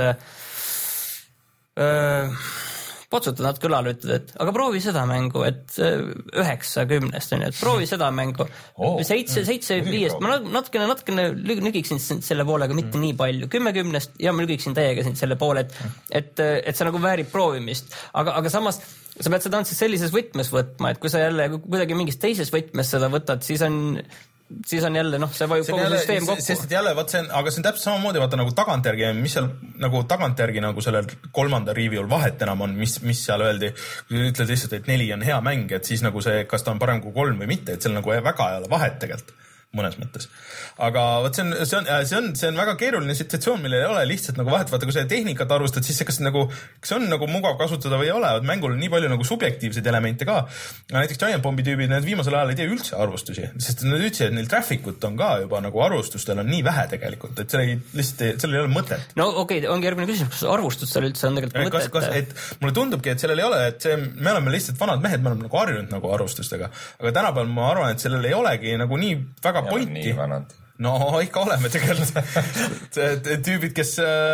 öö, potsutad natuke õlale, ütled, et aga proovi seda mängu, et üheksa kümnest on ju, et proovi seda mängu. Oh, seitse, seitse viiest, ma natukene, natukene nügiksin selle poole, aga mitte mm. nii palju. Kümme kümnest ja ma nügiksin täiega selle poole, et, et, et see nagu väärib proovimist. Aga, aga samas sa pead seda siis sellises võtmes võtma, et kui sa jälle kuidagi mingis teises võtmes seda võtad, siis on siis on jälle, noh, see vajub kogu jälle, süsteem kokku. Sest et jälle, vaat see on, aga see on täpselt samamoodi, vaata nagu tagantjärgi, mis seal nagu tagantjärgi nagu sellel kolmanda review'l vahet enam on, mis, mis seal öeldi, kui ütled lihtsalt, et neli on hea mäng, et siis nagu see, kas ta on parem kui kolm või mitte, et seal nagu väga ei ole vahet tegelikult mõnes mõttes. Aga võt see on, see on, see on, see on väga keeruline situatsioon, millel ei ole lihtsalt nagu vahet, vaata, kui sa tehnikat arvustad, siis see kas nagu, kas on nagu mugav kasutada või ei ole, mängul on nii palju nagu subjektiivseid elemente ka. Näiteks Giant Bombi tüübid, need viimasel ajal ei tee üldse arvustusi, sest nad ütlesid, et neil traffic'ut on ka juba nagu arvustustel on nii vähe tegelikult, et see ei, lihtsalt seal ei ole mõtet. No okei, okay, ongi järgmine küsimus, kas arvustus seal üldse on tegelikult mõtet? Kas, kas, et mulle tundubki, et sellel ei ole, et see, me oleme lihtsalt vanad mehed, me oleme nagu harjunud nagu arvustustega, aga tänapäeval ma arvan, et sellel ei olegi nagu nii väga pointi. No ikka oleme tegelikult tüübid, kes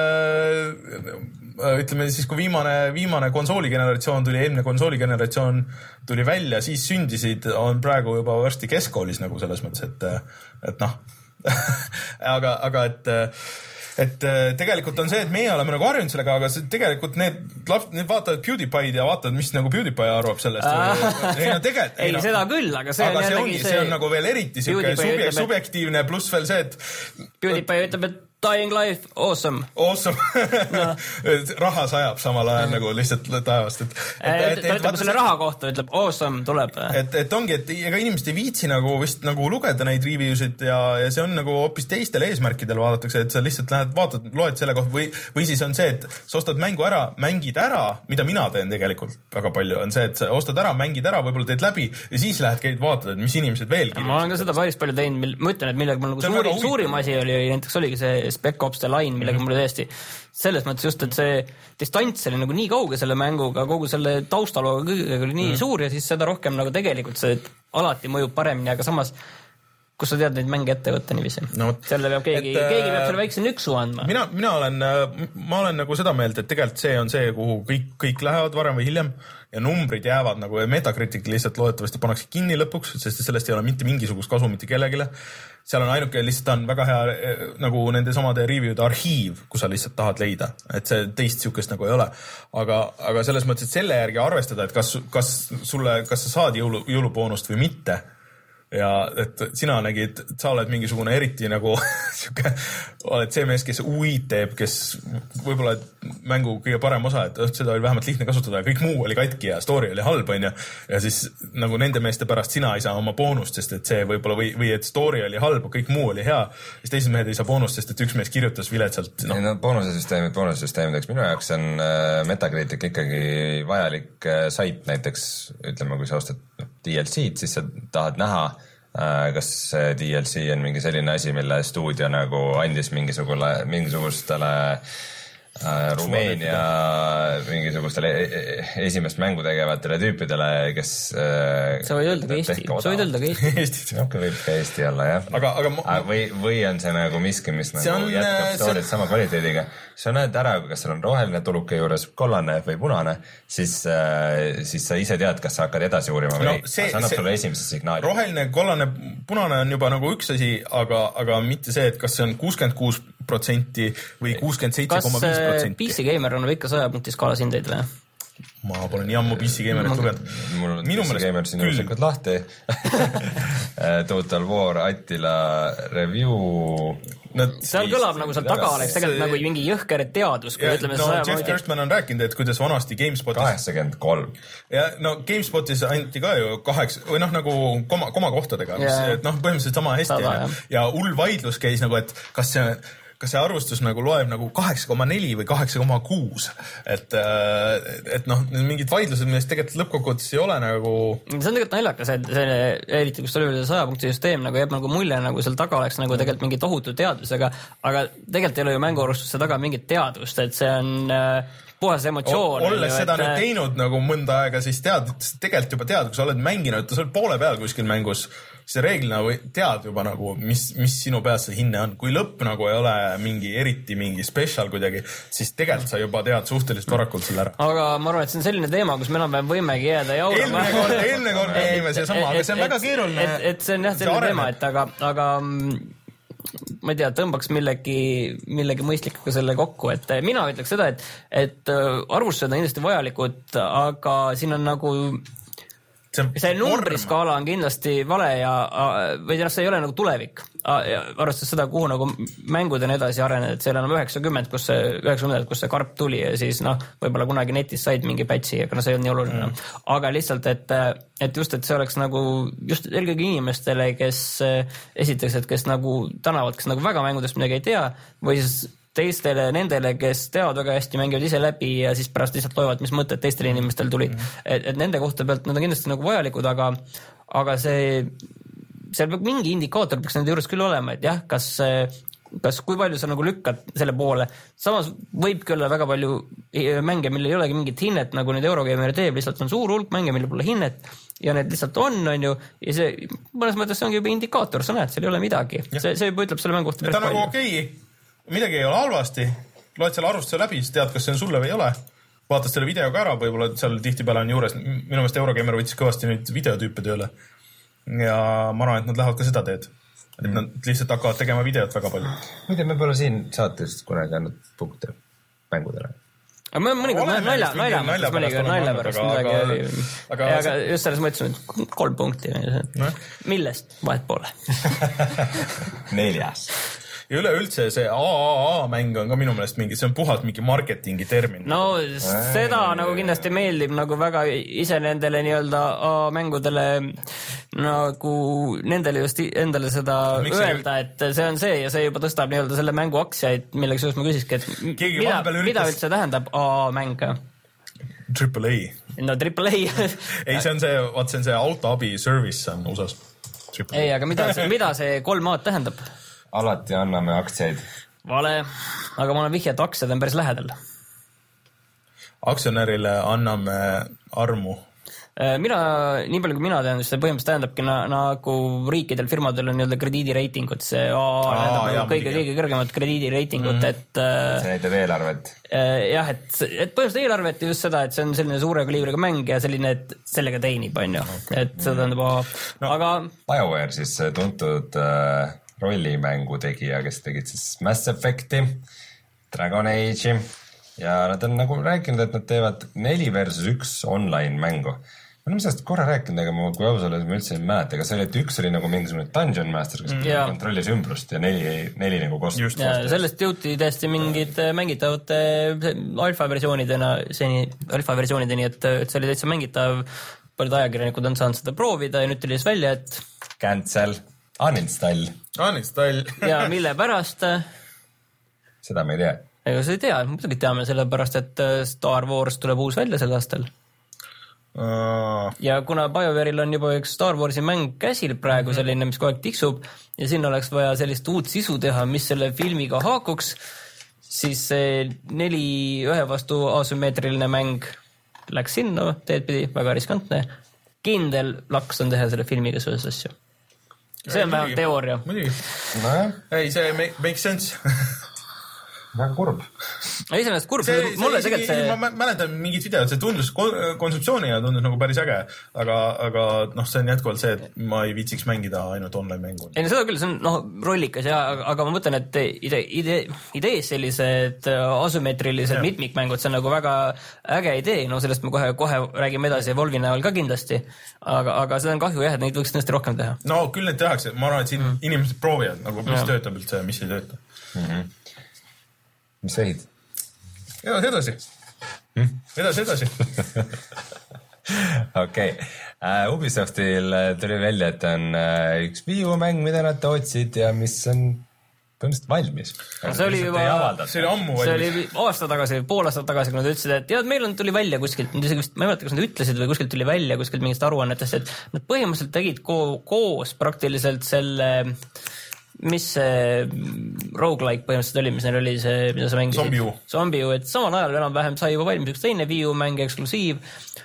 ütleme siis, kui viimane, viimane konsooligeneratsioon tuli, eelmine konsooligeneratsioon tuli välja, siis sündisid, on praegu juba varsti keskkoolis nagu selles mõttes, et, et noh, aga, aga et et tegelikult on see, et meie oleme nagu harjunud sellega, aga see, tegelikult need, need vaatavad PewDiePie'd ja vaatavad, mis nagu PewDiePie arvab sellest. ei, no tegelikult, ei, no, seda küll, aga see aga on jällegi see... see on nagu veel eriti subjek, subjek, subjektiivne, pluss veel see, et PewDiePie ütleb, et Dying Life, awesome. Awesome. No. Raha sajab samal ajal nagu lihtsalt taevast. Et, et, et, et, ta ütleb selle raha kohta, ütleb awesome, tuleb. Et, et ongi, et ega inimesed ei viitsi nagu vist nagu lugeda neid review'sid ja, ja see on nagu hoopis teistel eesmärkidel vaadatakse, et sa lihtsalt lähed, vaatad, loed selle kohta või, või siis on see, et sa ostad mängu ära, mängid ära, mida mina teen tegelikult väga palju, on see, et sa ostad ära, mängid ära, võib-olla teed läbi ja siis lähed käid vaatad, et mis inimesed veel kirjutavad. Ma olen ka seda päris palju teinud, ma ütlen, et millega mul nagu suurim, suurim asi oli, näiteks oligi see Spec Ops The Line, millega mm-hmm. mulle tõesti selles mõttes just, et see distants oli nagu nii kauge selle mänguga, kogu selle taustalooga kõigega oli nii mm-hmm. suur ja siis seda rohkem nagu tegelikult see alati mõjub paremini, aga samas kus sa tead neid mänge ette võtta niiviisi. No, selle peab keegi, et, keegi peab selle väikse nüksu andma. Mina, mina olen, ma olen nagu seda meelt, et tegelikult see on see, kuhu kõik, kõik lähevad varem või hiljem ja numbrid jäävad nagu ja Metacritic lihtsalt loodetavasti pannakse kinni lõpuks, sest sellest ei ole mitte mingisugust kasu mitte kellegile. Seal on ainuke, lihtsalt on väga hea nagu nende samade review'de arhiiv, kus sa lihtsalt tahad leida, et see teist siukest nagu ei ole. Aga, aga selles mõttes, et selle järgi arvestada, et kas, kas sulle, kas sa saad jõulu, jõuluboonust või mitte, ja et sina nägid, sa oled mingisugune eriti nagu siuke, oled see mees, kes uid teeb, kes võib-olla mängu kõige parem osa, et seda oli vähemalt lihtne kasutada ja kõik muu oli katki ja story oli halb, on ju. Ja siis nagu nende meeste pärast sina ei saa oma boonust, sest et see võib-olla või, või et story oli halb, kõik muu oli hea. Siis teised mehed ei saa boonust, sest et üks mees kirjutas viletsalt. No, no boonusesüsteemid, boonusesüsteemideks minu jaoks on äh, Metacritic ikkagi vajalik äh, sait, näiteks ütleme, kui sa ostad D L C-d, siis sa tahad näha, äh, kas D L C on mingi selline asi, mille stuudio nagu andis mingisugule, mingisugustele äh, Rumeenia mingisugustele esimest mängu tegevatele tüüpidele, kes äh, sa võid öelda ka Eesti, sa võid öelda ka Eesti. Eesti. Ok, võib ka Eesti olla, jah. Aga, aga ma... või, või on see nagu miski, mis nagu on, jätkab story't sama kvaliteediga. Sa näed ära, kas seal on roheline tuluke juures, kollane või punane, siis, äh, siis sa ise tead, kas sa hakkad edasi uurima või no, ei. See annab sulle esimese signaali. Roheline, kollane, punane on juba nagu üks asi, aga, aga mitte see, et kas see on kuuskümmend kuus protsenti või kuuskümmend seitse koma viis protsenti. Kas P C Gamer on ikka saja punkti skaalas hindeid või? Ma pole nii ammu P C Gamerit lugenud. Mul on P C Gamer siin juhuslikult lahti. Total War Attila review. No, seal kõlab nagu seal taga oleks tegelikult see... nagu mingi jõhker teadus. Kui ja, ütleme, no, Jeff mõti... Gerstmann on rääkinud, et kuidas vanasti GameSpotis... kaheksakümmend kolm. Ja no GameSpotis anti ka ju kaheksa, või noh nagu koma, koma kohtadega, mis yeah. et noh, põhimõtteliselt sama hästi. Sada, ja hull vaidlus käis nagu, et kas see... kas see arvustus nagu loeb nagu kaheksa koma neli või kaheksa koma kuus. Et, et noh, mingid vaidlused, millest tegelikult lõppkokkuvõttes ei ole nagu... See on tegelikult naljakas, et see, eriti kus oli saja punkti süsteem, nagu jääb nagu mulje, nagu seal taga oleks nagu tegelikult mingi tohutu teadusega, aga tegelikult ei ole ju mänguarvustusse taga mingit teadust, et see on... puhas emotsioon. Olles ju, seda et... nüüd teinud nagu mõnda aega, siis tead, tegelikult juba tead, kui sa oled mänginud, sa oled poole peal kuskil mängus, siis reeglina tead juba nagu, mis, mis sinu peas see hinne on. Kui lõpp nagu ei ole mingi eriti mingi special kuidagi, siis tegelikult sa juba tead suhteliselt varakult selle ära. Aga ma arvan, et see on selline teema, kus me enam võimegi jääda jaurama. Eelmine kord, eelmine kord jäime see sama, aga see on väga keeruline. Et, et see on jah selline teema, et aga, aga ma ei tea, tõmbaks millegi, millegi mõistlikuga selle kokku, et mina ütleks seda, et, et arvustused on kindlasti vajalikud, aga siin on nagu see, see numbriskaala on kindlasti vale ja või tead, see ei ole nagu tulevik. Arvestades seda, kuhu nagu mängud on edasi arenenud, et see ei ole enam üheksakümmend, kus see, üheksakümmend, kus see karp tuli ja siis noh, võib-olla kunagi netis said mingi patchi, aga no see on nii oluline. Mm. Aga lihtsalt, et, et just, et see oleks nagu just eelkõige inimestele, kes esiteks, et kes nagu tänavad, kes nagu väga mängudest midagi ei tea või siis teistele, nendele, kes teavad väga hästi, mängivad ise läbi ja siis pärast lihtsalt loevad, mis mõtted teistele inimestel tulid. Mm. Et, et nende kohta pealt nad on kindlasti nagu vajalikud, aga, aga see, seal peab mingi indikaator peaks nende juures küll olema, et jah, kas, kas kui palju sa nagu lükkad selle poole. Samas võibki olla väga palju mänge, millel ei olegi mingit hinnet, nagu nüüd Eurogamer teeb, lihtsalt on suur hulk mänge, millel pole hinnet ja need lihtsalt on, on ju, ja see mõnes mõttes see ongi juba indikaator, sa näed, seal ei ole midagi. See, see juba ütleb selle mängu kohta päris palju. Ta nagu okei okay. Midagi ei ole halvasti, loed selle arvustuse läbi, siis tead, kas see on sulle või ei ole. Vaatad selle videoga ära, võib-olla seal tihtipeale on juures, minu meelest Eurogamer võttis kõvasti nüüd videotüüpe tööle. Ja ma arvan, et nad lähevad ka seda teed. Et nad lihtsalt hakkavad tegema videot väga palju. Muide, me pole siin saates kunagi andnud punkte mängudele. Aga me mõnikord nalja, nalja, nalja, nalja, nalja pärast midagi aga, aga, aga just selles mõtlesin, et kolm punkti. No? Millest vahet pole? Neljas. Ja üleüldse see A A A mäng on ka minu meelest mingi, see on puhalt mingi marketingi termin. No seda eee. Nagu kindlasti meeldib nagu väga ise nendele nii-öelda mängudele nagu nendele just endale seda Miks öelda, see... et see on see ja see juba tõstab nii-öelda selle mängu aktsiaid, milleks just ma küsiski, et Keegi mida, üritas... mida üldse tähendab A A mäng? Triple A. No triple A. Ei, see on see, vaat see on see autoabi service on U S A-s. Ei, aga mida see, mida see kolm A-d tähendab? Alati anname aktsiaid. Vale, aga ma olen vihje, et aktsiad on päris lähedal. Aktsionärile anname armu. Mina, nii palju kui mina tean, see põhimõtteliselt tähendabki na, nagu riikidel, firmadel on nii-öelda krediidireitingut, see A A tähendab kõige, kõige kõrgemat krediidireitingut, mm. et see näitab eelarvet. Jah, et, et põhimõtteliselt eelarvet just seda, et see on selline suure kaliibriga mäng ja selline, et sellega teenib, on ju. Okay. Et seda tähendab A A. No, aga BioWare siis tuntud äh, rollimängu tegija, kes tegid siis Mass Effecti, Dragon Age'i ja nad on nagu rääkinud, et nad teevad neli versus üks online mängu. ma olen sellest korra rääkinud, aga ma kui aus olen, ma üldse ei mäleta, aga see oli, et üks oli nagu mingisugune Dungeon Master, kes mm, kontrollis ümbrust ja neli, neli nagu kost-. ja sellest jõuti täiesti mingid mängitavate alfa-versioonidena, seni alfa-versioonideni, et, et see oli täitsa mängitav, paljud ajakirjanikud on saanud seda proovida ja nüüd tuli siis välja, et cancel, uninstall. Uninstall. ja mille pärast? Seda me ei tea. ega sa ei tea, muidugi teame selle pärast, et Star Wars tuleb uus välja sel aastal. Uh. ja kuna BioWare'il on juba üks Star Warsi mäng käsil praegu selline, mis kogu aeg tiksub ja sinna oleks vaja sellist uut sisu teha, mis selle filmiga haakuks, siis see neli ühe vastu asümmeetriline mäng läks sinna, teed pidi, väga riskantne. Kindel laks on teha selle filmiga selles asju. See on vähemalt teooria. No, ei, see makes sense. Väga kurb. Iseenesest kurb, see, mulle see, tegelikult see... Ma mäletan mingit videot, see tundus kontseptsiooni ja tundus nagu päris äge, aga, aga noh, see on jätkuvalt see, et ma ei viitsiks mängida ainult online mängu. Ei, no seda küll, see on noh, rollikas ja, aga ma mõtlen, et ide, ide, idees sellised asümmeetrilised mitmikmängud, see on nagu väga äge idee, no sellest me kohe, kohe räägime edasi Volvi näol ka kindlasti, aga, aga seda on kahju jah, et neid võiks tõesti rohkem teha. No küll neid tehakse, ma arvan, et siin mm. inimesed proovivad, nagu mis ja. töötab üldse ja mis ei tööta. Mm-hmm. Mis vehid? Edasi, edasi. Hmm? Edasi, edasi. Okei. Okay. Uh, Ubisoftil tuli välja, et on uh, üks Wii U mäng, mida nad tootsid ja mis on põhimõtteliselt valmis. See oli juba, see oli ammu valmis. See oli aasta tagasi, pool aastat tagasi, kui nad ütlesid, et jah, meil on tuli välja kuskilt, ma ei mäleta, kas nad ütlesid või kuskilt tuli välja kuskilt mingist aruannetest, et nad põhimõtteliselt tegid ko- koos praktiliselt selle... mis see roguelike põhimõtteliselt oli, mis neil oli see, mida sa mängisid? Zombie U. Zombie U, et samal ajal enam-vähem sai juba valmis üks teine Wii U mäng eksklusiiv,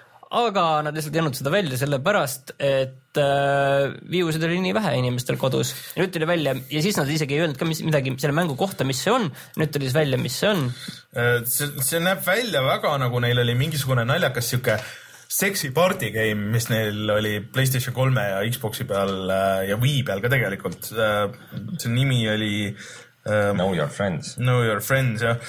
aga nad lihtsalt ei andnud seda välja sellepärast, et äh, Wii U-sid oli nii vähe inimestel kodus. Ja nüüd tuli välja, ja siis nad isegi ei öelnud ka mis, midagi selle mängu kohta, mis see on. Nüüd tuli siis välja, mis see on. See, see näeb välja väga nagu neil oli mingisugune naljakas siuke sexy party game, mis neil oli PlayStation kolme ja Xboxi peal ja Wii peal ka tegelikult. See nimi oli um, Know Your Friends. Know Your Friends, jah.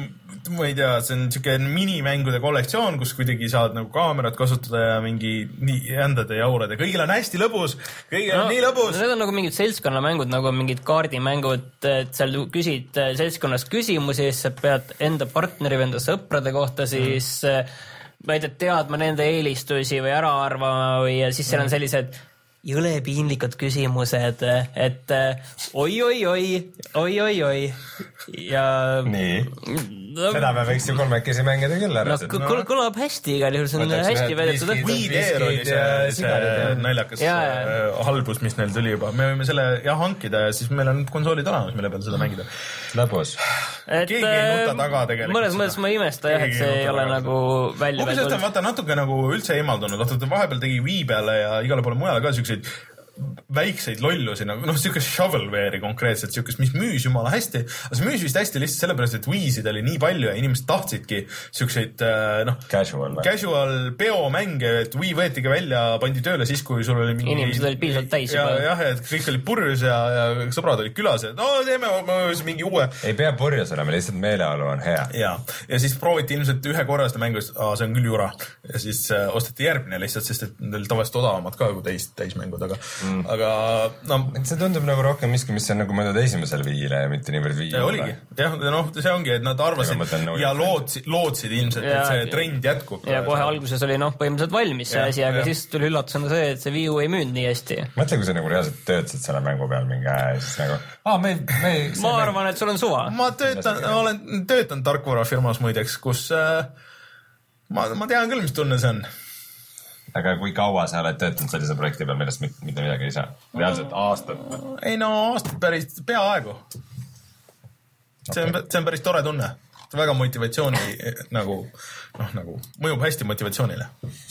Ma ei tea, see on siuke minimängude kollektsioon, kus kuidagi saad nagu kaamerat kasutada ja mingi nii jändad ja jaurad ja kõigil on hästi lõbus. Kõigil no, on nii lõbus. Need on nagu mingid seltskonnamängud, nagu mingid kaardimängud, et seal küsid seltskonnast küsimusi, siis sa pead enda partneri või enda sõprade kohta siis mm. ma ei tea, teadma nende eelistusi või ära arvama või ja siis seal on sellised jõle piinlikud küsimused, et oi-oi-oi, oi-oi-oi ja... Nii, no, seda me võiks ju kolmekesi mängida küll ära. No, no. Kõlab hästi igal juhul, see on hästi vedetud. Wii-teer oli see, see naljakas ja, ja. halbus, mis neil tuli juba. Me võime selle jah hankida ja siis meil on konsoolid olemas, mille peal seda mängida. Lõbus. Keegi ei nuta taga tegelikult. Mõnes mõttes ma imesta jah, et see ei ole nagu välja välja tulnud. Vaata natuke nagu üldse eemaldunud. Vahepeal tegi Wii peale ja igale poole mujale ka siukseid väikseid lollusi, nagu noh, siukest shovelware'i konkreetselt, siukest, mis müüs jumala hästi, aga see müüs vist hästi lihtsalt sellepärast, et Wii'sid oli nii palju ja inimesed tahtsidki siukseid, noh, casual, casual peomänge, et Wii võetigi välja, pandi tööle siis, kui sul oli mingi... Inimesed olid piisavalt täis juba. Jah, et kõik oli purjus ja, ja sõbrad olid külas ja no teeme mingi uue... Ei pea purjus olema, lihtsalt meeleolu on hea. Ja, ja siis prooviti ilmselt ühe korra seda mängu, aa, see on küll jura. Ja siis äh, osteti järgmine lihtsalt, sest et neil tavaliselt odavamad ka kui täis, täismängud, aga Mm. aga no, see tundub nagu rohkem miski, mis on nagu mõeldud esimesel Wii'le ja mitte niivõrd Wii'le. Oligi, jah, noh, see ongi, et nad arvasid ja lootsid, lootsid ilmselt, ja, et see trend jätkub. Ja kohe alguses oli noh, põhimõtteliselt valmis see asi, aga ja. Siis tuli üllatusena see, et see Wii U ei müünud nii hästi. Mõtle, kui sa nagu reaalselt töötasid selle mängu peal mingi aja ja siis nagu aa, me, me, ma arvan, me... et sul on suva. Ma töötan, olen töötanud tarkvarafirmas muideks, kus äh, ma, ma tean küll, mis tunne see on. Aga kui kaua sa oled töötanud sellise projekti peal, millest mitte, mitte midagi ei saa? Reaalselt aastat? Ei no aastat päris peaaegu. See on, see on päris tore tunne. See on väga motivatsiooni nagu, noh, nagu mõjub hästi motivatsioonile.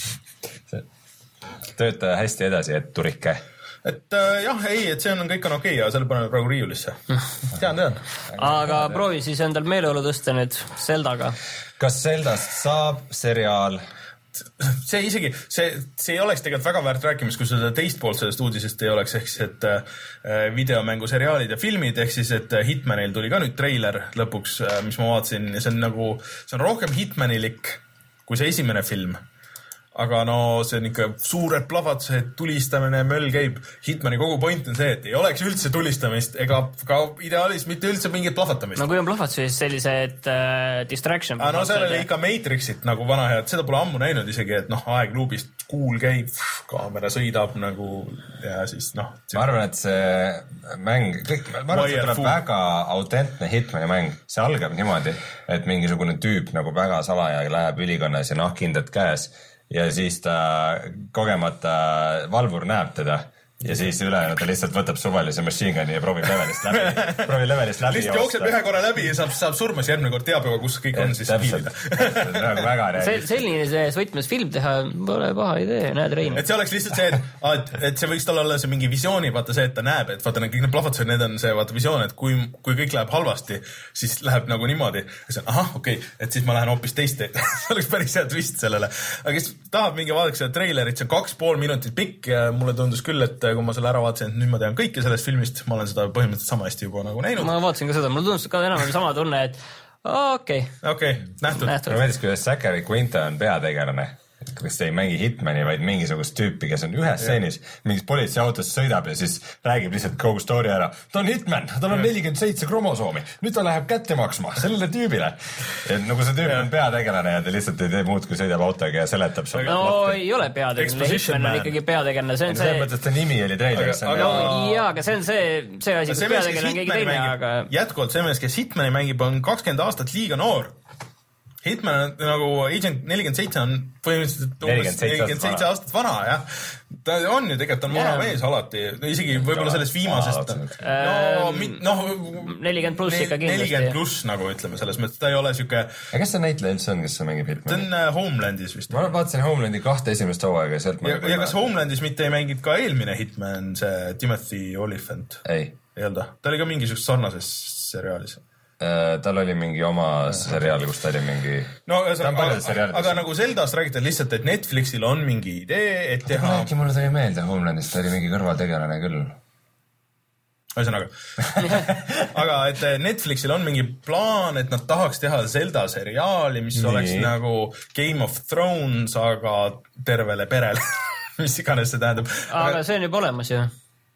Tööta hästi edasi, et turike. Et äh, jah, ei, et see on kõik on okei, aga selle paneme praegu riiulisse. Tean, tean. Aga proovi siis endal meeleolu tõsta nüüd Zeldaga. Kas Zeldast saab seriaal? See isegi, see, see ei oleks tegelikult väga väärt rääkimist, kui seda teist poolt sellest uudisest ei oleks, ehk siis, et äh, videomängu seriaalid ja filmid, ehk siis, et Hitmanil tuli ka nüüd treiler lõpuks, mis ma vaatasin, ja see on nagu, see on rohkem Hitmanilik kui see esimene film. aga no see on ikka suured plahvatused, tulistamine, möll käib. Hitmani kogu point on see, et ei oleks üldse tulistamist ega ka ideaalis mitte üldse mingit plahvatamist. No kui on plahvatus, siis sellised äh, distraction. Ah, no seal oli ikka Matrixit nagu vana head, seda pole ammu näinud isegi, et noh, aegluubist kuul käib, kaamera sõidab nagu ja siis noh. Ma arvan, et see mäng, kõik, ma arvan, et see tuleb väga autentne Hitmani mäng. See algab niimoodi, et mingisugune tüüp nagu väga salaja läheb ülikonnas ja nahkindad käes ja siis ta kogemata valvur näeb teda. Ja siis ülejäänud ta lihtsalt võtab suvalise machine gun'i ja proovib levelist läbi. Proovib levelist läbi lihtsalt jookseb ühe korra läbi ja saab, saab surmas järgmine kord teab juba, kus kõik on, siis piilida. Nagu väga reaalist. Selline see võtmes film teha pole paha idee, näed Rein. Et see oleks lihtsalt see, et, et, et see võiks tal olla see mingi visiooni, vaata see, et ta näeb, et vaata kõik need plahvatused, need on see vaata visioon, et kui, kui kõik läheb halvasti, siis läheb nagu niimoodi. Ja see on, ahah, okei, okay, et siis ma lähen hoopis teist teed. See oleks päris hea twist sellele. Aga kes tahab mingi vaadaks seda trailerit, see on kaks pool minutit pikk ja mulle tundus küll, et kui ma selle ära vaatasin, et nüüd ma tean kõike sellest filmist, ma olen seda põhimõtteliselt sama hästi juba nagu näinud. Ma vaatasin ka seda, mulle tundus ka enam sama tunne, et okei. Okay. Okei, okay, nähtud. nähtud. Ma mõtles, kuidas Zachary Quinto on peategelane. Kas ta ei mängi Hitmani, vaid mingisugust tüüpi, kes on ühes stseenis, mingis politseiautos sõidab ja siis räägib lihtsalt kogu story ära. Ta on Hitman, tal on nelikümmend seitse kromosoomi, nüüd ta läheb kätte maksma sellele tüübile. Et nagu see tüüp on peategelane ja ta lihtsalt ei tee muud, kui sõidab autoga ja seletab sulle. No platti. Ei ole peategelane, Hitman on ikkagi peategelane. See on see... mõttes, ta nimi oli treileris. Aga... No, jaa, aga see on see, see asi, kus peategelane on keegi teine, aga... Jätkuvalt see mees, kes Hitmani mängib, on kakskümmend aastat liiga noor. Hitman on nagu Agent nelikümmend seitse on põhimõtteliselt nelikümmend seitse aastat vana, jah. Ta on ju tegelikult on vana mees alati, isegi võib-olla sellest viimasest. No, noh, nelikümmend pluss ikka kindlasti. nelikümmend pluss nagu ütleme, selles mõttes, ta ei ole siuke... Ja kes see näitleja üldse on, kes mängib Hitmani? Ta on Homelandis vist. Ma vaatasin Homelandi kahte esimest hooaega ja sealt... Ja, ja kas Homelandis mitte ei mängid ka eelmine Hitman, see Timothy Olyphant? Ei. Ei öelda. Ta oli ka mingisugust sarnases seriaalis. Tal oli mingi oma seriaal, kus ta oli mingi... No, aga, aga nagu Zeldast räägite lihtsalt, et Netflixil on mingi idee, et teha... Aga rääki, mulle tuli meelde Homelandist, ta oli mingi kõrvaltegelane küll. Ühesõnaga. Aga et Netflixil on mingi plaan, et nad tahaks teha Zelda seriaali, mis Nii. oleks nagu Game of Thrones, aga tervele perele. Mis iganes see tähendab. Aga, aga see on juba olemas ju.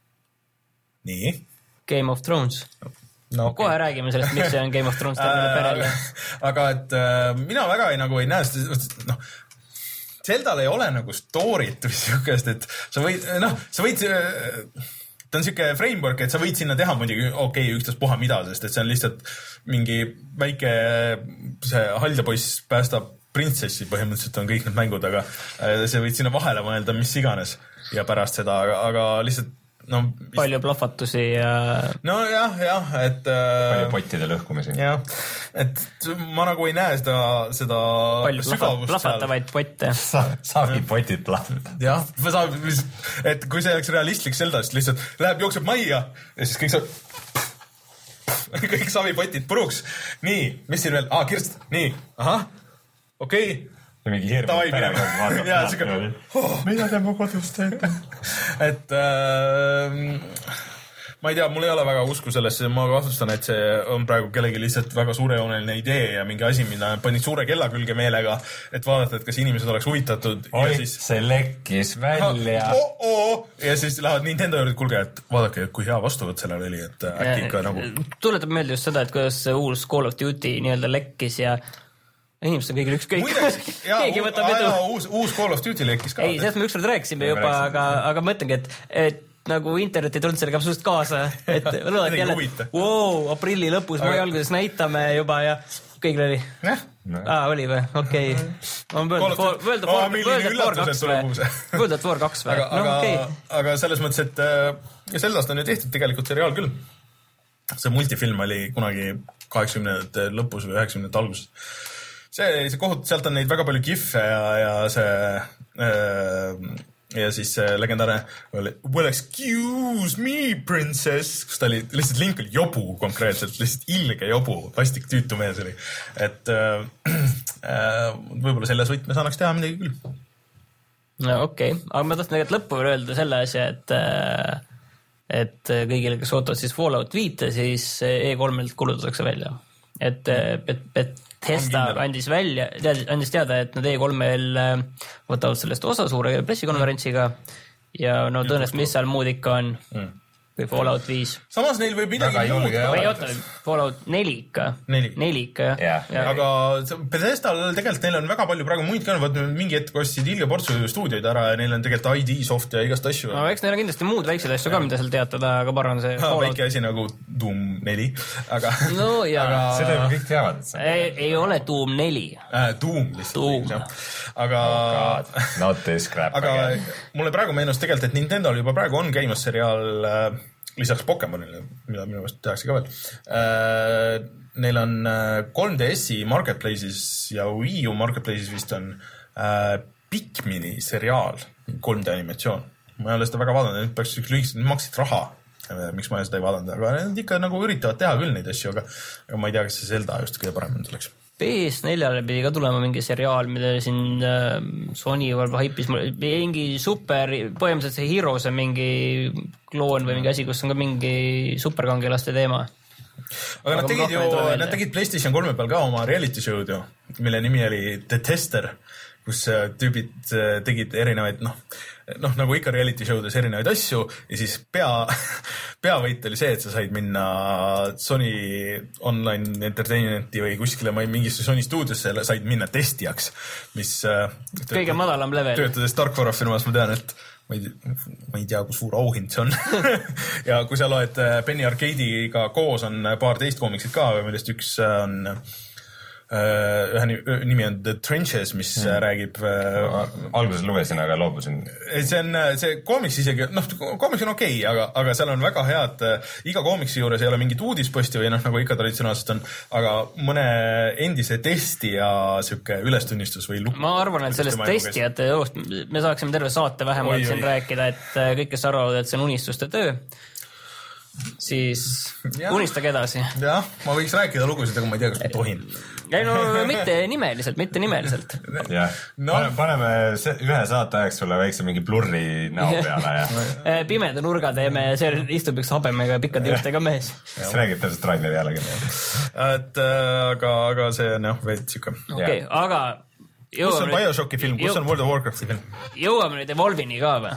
Nii? Game of Thrones. No, okay. Kohe räägime sellest, miks see on Game of Thrones tervele perele. Aga et äh, mina väga ei, nagu ei näe seda, noh, Zeldal ei ole nagu story't või siukest, et sa võid, noh, sa võid, ta on siuke framework, et sa võid sinna teha muidugi, okei, okay, ükstav puha mida, sest et see on lihtsalt mingi väike, see haljapoiss päästab printsessi, põhimõtteliselt on kõik need mängud, aga sa võid sinna vahele mõelda mis iganes ja pärast seda, aga, aga lihtsalt no, palju plahvatusi ja... No jah, jah, et... Palju pottide lõhkumisi. Jah, et ma nagu ei näe seda, seda palju plahvatavaid potte. Sa, savi potid plahvatavad. Jah, saab, et kui see oleks realistlik Zeldast, lihtsalt läheb, jookseb majja ja siis kõik saab... kõik savipotid puruks. Nii, mis siin veel? Ah, kirst. Nii, ahah, okei. Okay. Mingi hirmud perekond vaatab. Jaa, siuke, oh, mida te mu kodus teete? Et äh, ma ei tea, mul ei ole väga usku sellesse, ma kahtlustan, et see on praegu kellegi lihtsalt väga suurejooneline idee ja mingi asi, mida panid suure kella külge meelega, et vaadata, et kas inimesed oleks huvitatud. Oi, ja siis... see lekkis välja. Oh, oh, ja siis lähevad Nintendo juurde, kulge, et vaadake, kui hea vastuvõtt sellel oli, et äkki ikka nagu... Tuletab meelde just seda, et kuidas uus Call of Duty nii-öelda lekkis ja inimesed on kõigil ükskõik. Muideks, jaa, keegi võtab edu. Uus, uus Call of Duty lekkis ka. Ei, sellest me ükskord rääkisime juba, aga, aga mõtlengi, et, et nagu internet ei tulnud sellega absoluutselt kaasa, et lõõd jälle, wow, aprilli lõpus mai alguses näitame juba ja kõigil oli. Aa, oli või? Okei. World at War kaks või? Aga, aga selles mõttes, et sellest on ju tehtud tegelikult seriaal küll. See multifilm oli kunagi kaheksakümnendate lõpus või üheksakümnendate alguses. See, see kohut, sealt on neid väga palju giffe ja, ja see äh, ja siis see legendaarne well, excuse me, princess, kus ta oli, lihtsalt link oli jobu konkreetselt, lihtsalt ilge jobu, vastik tüütu mees oli. Et äh, äh, võib-olla selles võtmes annaks teha midagi küll. No okei, okay. Aga ma tahtsin tegelikult lõppu öelda selle asja, et et kõigile, kes ootavad siis Fallout viite, siis E kolmelt kulutatakse välja. Et, et, et Bethesda andis välja, andis teada, et nad E kolmel võtavad sellest osa suure pressikonverentsiga ja no tõenäoliselt, mis seal muud ikka on mm. või Fallout viis. Samas neil võib midagi muud. Või oota, Fallout neli ikka. Neli. Neli ikka, jah. Yeah. Aga Bethesdal tegelikult neil on väga palju praegu muid ka, vaat mingi hetk ostsid Ilge Portsu stuudioid ära ja neil on tegelikult I D soft ja igast asju. No eks neil on kindlasti muud väiksed asju ka, mida seal teatada, aga parem see Fallout. Väike asi nagu Doom neli, aga... No jaa. Aga... Seda juba kõik teavad, et see ei, ei ole Doom neli. Äh, Doom lihtsalt. Doom. Aga... Oh not this crap aga again. Mulle praegu meenus tegelikult, et Nintendo'l juba praegu on käimas seriaal äh, lisaks Pokemonile, mida minu meelest tehakse ka veel. Äh, neil on kolm D S-i Marketplace'is ja Wii U Marketplace'is vist on äh, Pikmini seriaal, kolm D animatsioon. Ma ei ole seda väga vaadanud, nüüd peaks üks lühikesed, need maksid raha. Miks ma seda ei vaadanud, aga need ikka nagu üritavad teha küll neid asju, aga, aga ma ei tea, kas see Zelda just kõige parem tuleks. P S neljale pidi ka tulema mingi seriaal, mida siin äh, Sony haipis, mingi super, põhimõtteliselt see Heroes on mingi kloon või mingi asi, kus on ka mingi superkangelaste teema. Aga nad tegid ju, nad tegid PlayStation kolme peal ka oma reality show'd ju, mille nimi oli The Tester, kus tüübid tegid erinevaid, noh, noh, nagu ikka reality show'des erinevaid asju ja siis pea, peavõit oli see, et sa said minna Sony online entertainmenti või kuskile mingisse Sony stuudiosse ja said minna testijaks, mis kõige tööt, madalam level. Töötades Dark Horror firmas ma tean, et ma ei, ma ei tea, kui suur auhind see on. Ja kui sa loed Penny Arcade'iga koos on paar teist koomiksid ka, millest üks on ühe nimi on The Trenches, mis mm. räägib alguses lugesin, aga loobusin. See on see koomiks isegi, noh, koomiks on okei, okay, aga, aga seal on väga head, iga koomiksi juures ei ole mingit uudisposti või noh, nagu ikka traditsionaalselt on, aga mõne endise testija süke ülestunnistus või lugu. Ma arvan, et sellest testijate joost me saaksime terve saate vähemalt oi, siin oi. rääkida, et kõik, kes arvavad, et see on unistuste töö, siis ja. unistage edasi. Jah, ma võiks rääkida lugusid, aga ma ei tea, kas ma tohin. ei no mitte nimeliselt, mitte nimeliselt. jah, no. paneme ühe saate ajaks sulle väikse mingi blurri näo peale ja pimeda nurga teeme ja seal istub üks habemega ja pikkade juustega mees. siis räägib täpselt traileri jällegi. et aga, aga see on jah, veid siuke. okei, aga kus on Bioshocki film, kus on World of Warcrafti film? Jõuame nüüd Evolvini ka või?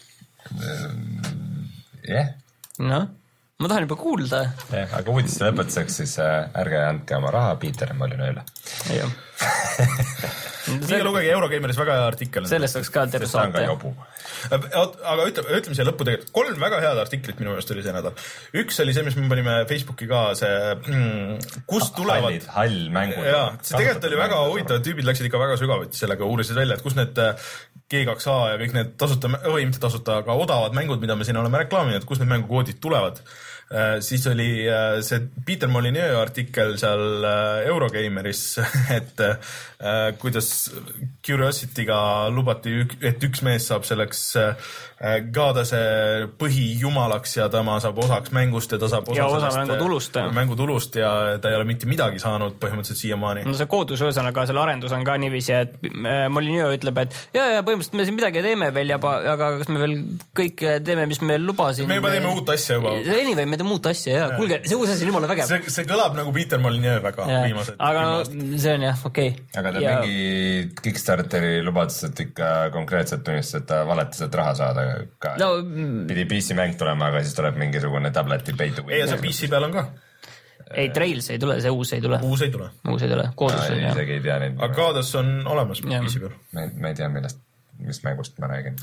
jah. noh ma tahan juba kuulda. Ja, aga uudiste lõpetuseks siis äh, ärge andke oma raha, Peter, ma olin ööle. Jah. Minge lugege Eurogeimeris väga hea artikkel. Sellest oleks ka terve saate. Aga ütleme, ütleme siia lõppu tegelikult. Kolm väga head artiklit minu meelest oli see nädal. Üks oli see, mis me panime Facebooki ka, see mm, kust tulevad... Hallid, hall mängud. Jaa, see tegelikult oli väga huvitav, tüübid läksid ikka väga sügavuti sellega, uurisid välja, et kus need G kaks A ja kõik need tasuta, või mitte tasuta, aga odavad mängud, mida me siin oleme reklaaminud, kus need mängukoodid tulevad. Uh, siis oli uh, see Peter Molyneux artikkel seal uh, Eurogeimeris, et uh, kuidas Curiosity'ga lubati, et üks mees saab selleks uh, Gadase põhijumalaks ja tema saab osaks mängust ja ta saab osa, ja osa sellest, mängutulust, mängutulust ja ta ei ole mitte midagi saanud põhimõtteliselt siiamaani. No see koodus ühesõnaga, selle arendus on ka niiviisi, et Molyneux ütleb, et ja, ja põhimõtteliselt me siin midagi teeme veel, aga kas me veel kõik teeme, mis me lubasin? Me juba teeme uut asja juba. Anyway, me teeme uut asja, jah. Kuulge, see uus asi on jumala vägev. See, see kõlab nagu Peter Molyneux väga ja. Viimased. Aga no, see on jah, okei. Okay. Aga ta ja. mingi Kickstarteri lubadused ikka konkreetselt tunnistas, et ta valetas, et raha saada ka. No, pidi P C mäng tulema, aga siis tuleb mingisugune tableti peitu. Ei, ja see P C peal on ka. Ei, Trails ei tule, see uus ei tule. Uus ei tule. Uus ei tule, koodus on jah. Isegi ei tea neid. Aga Gadas on olemas ja. P C peal. Me, me ei tea, millest, mis mängust ma räägin.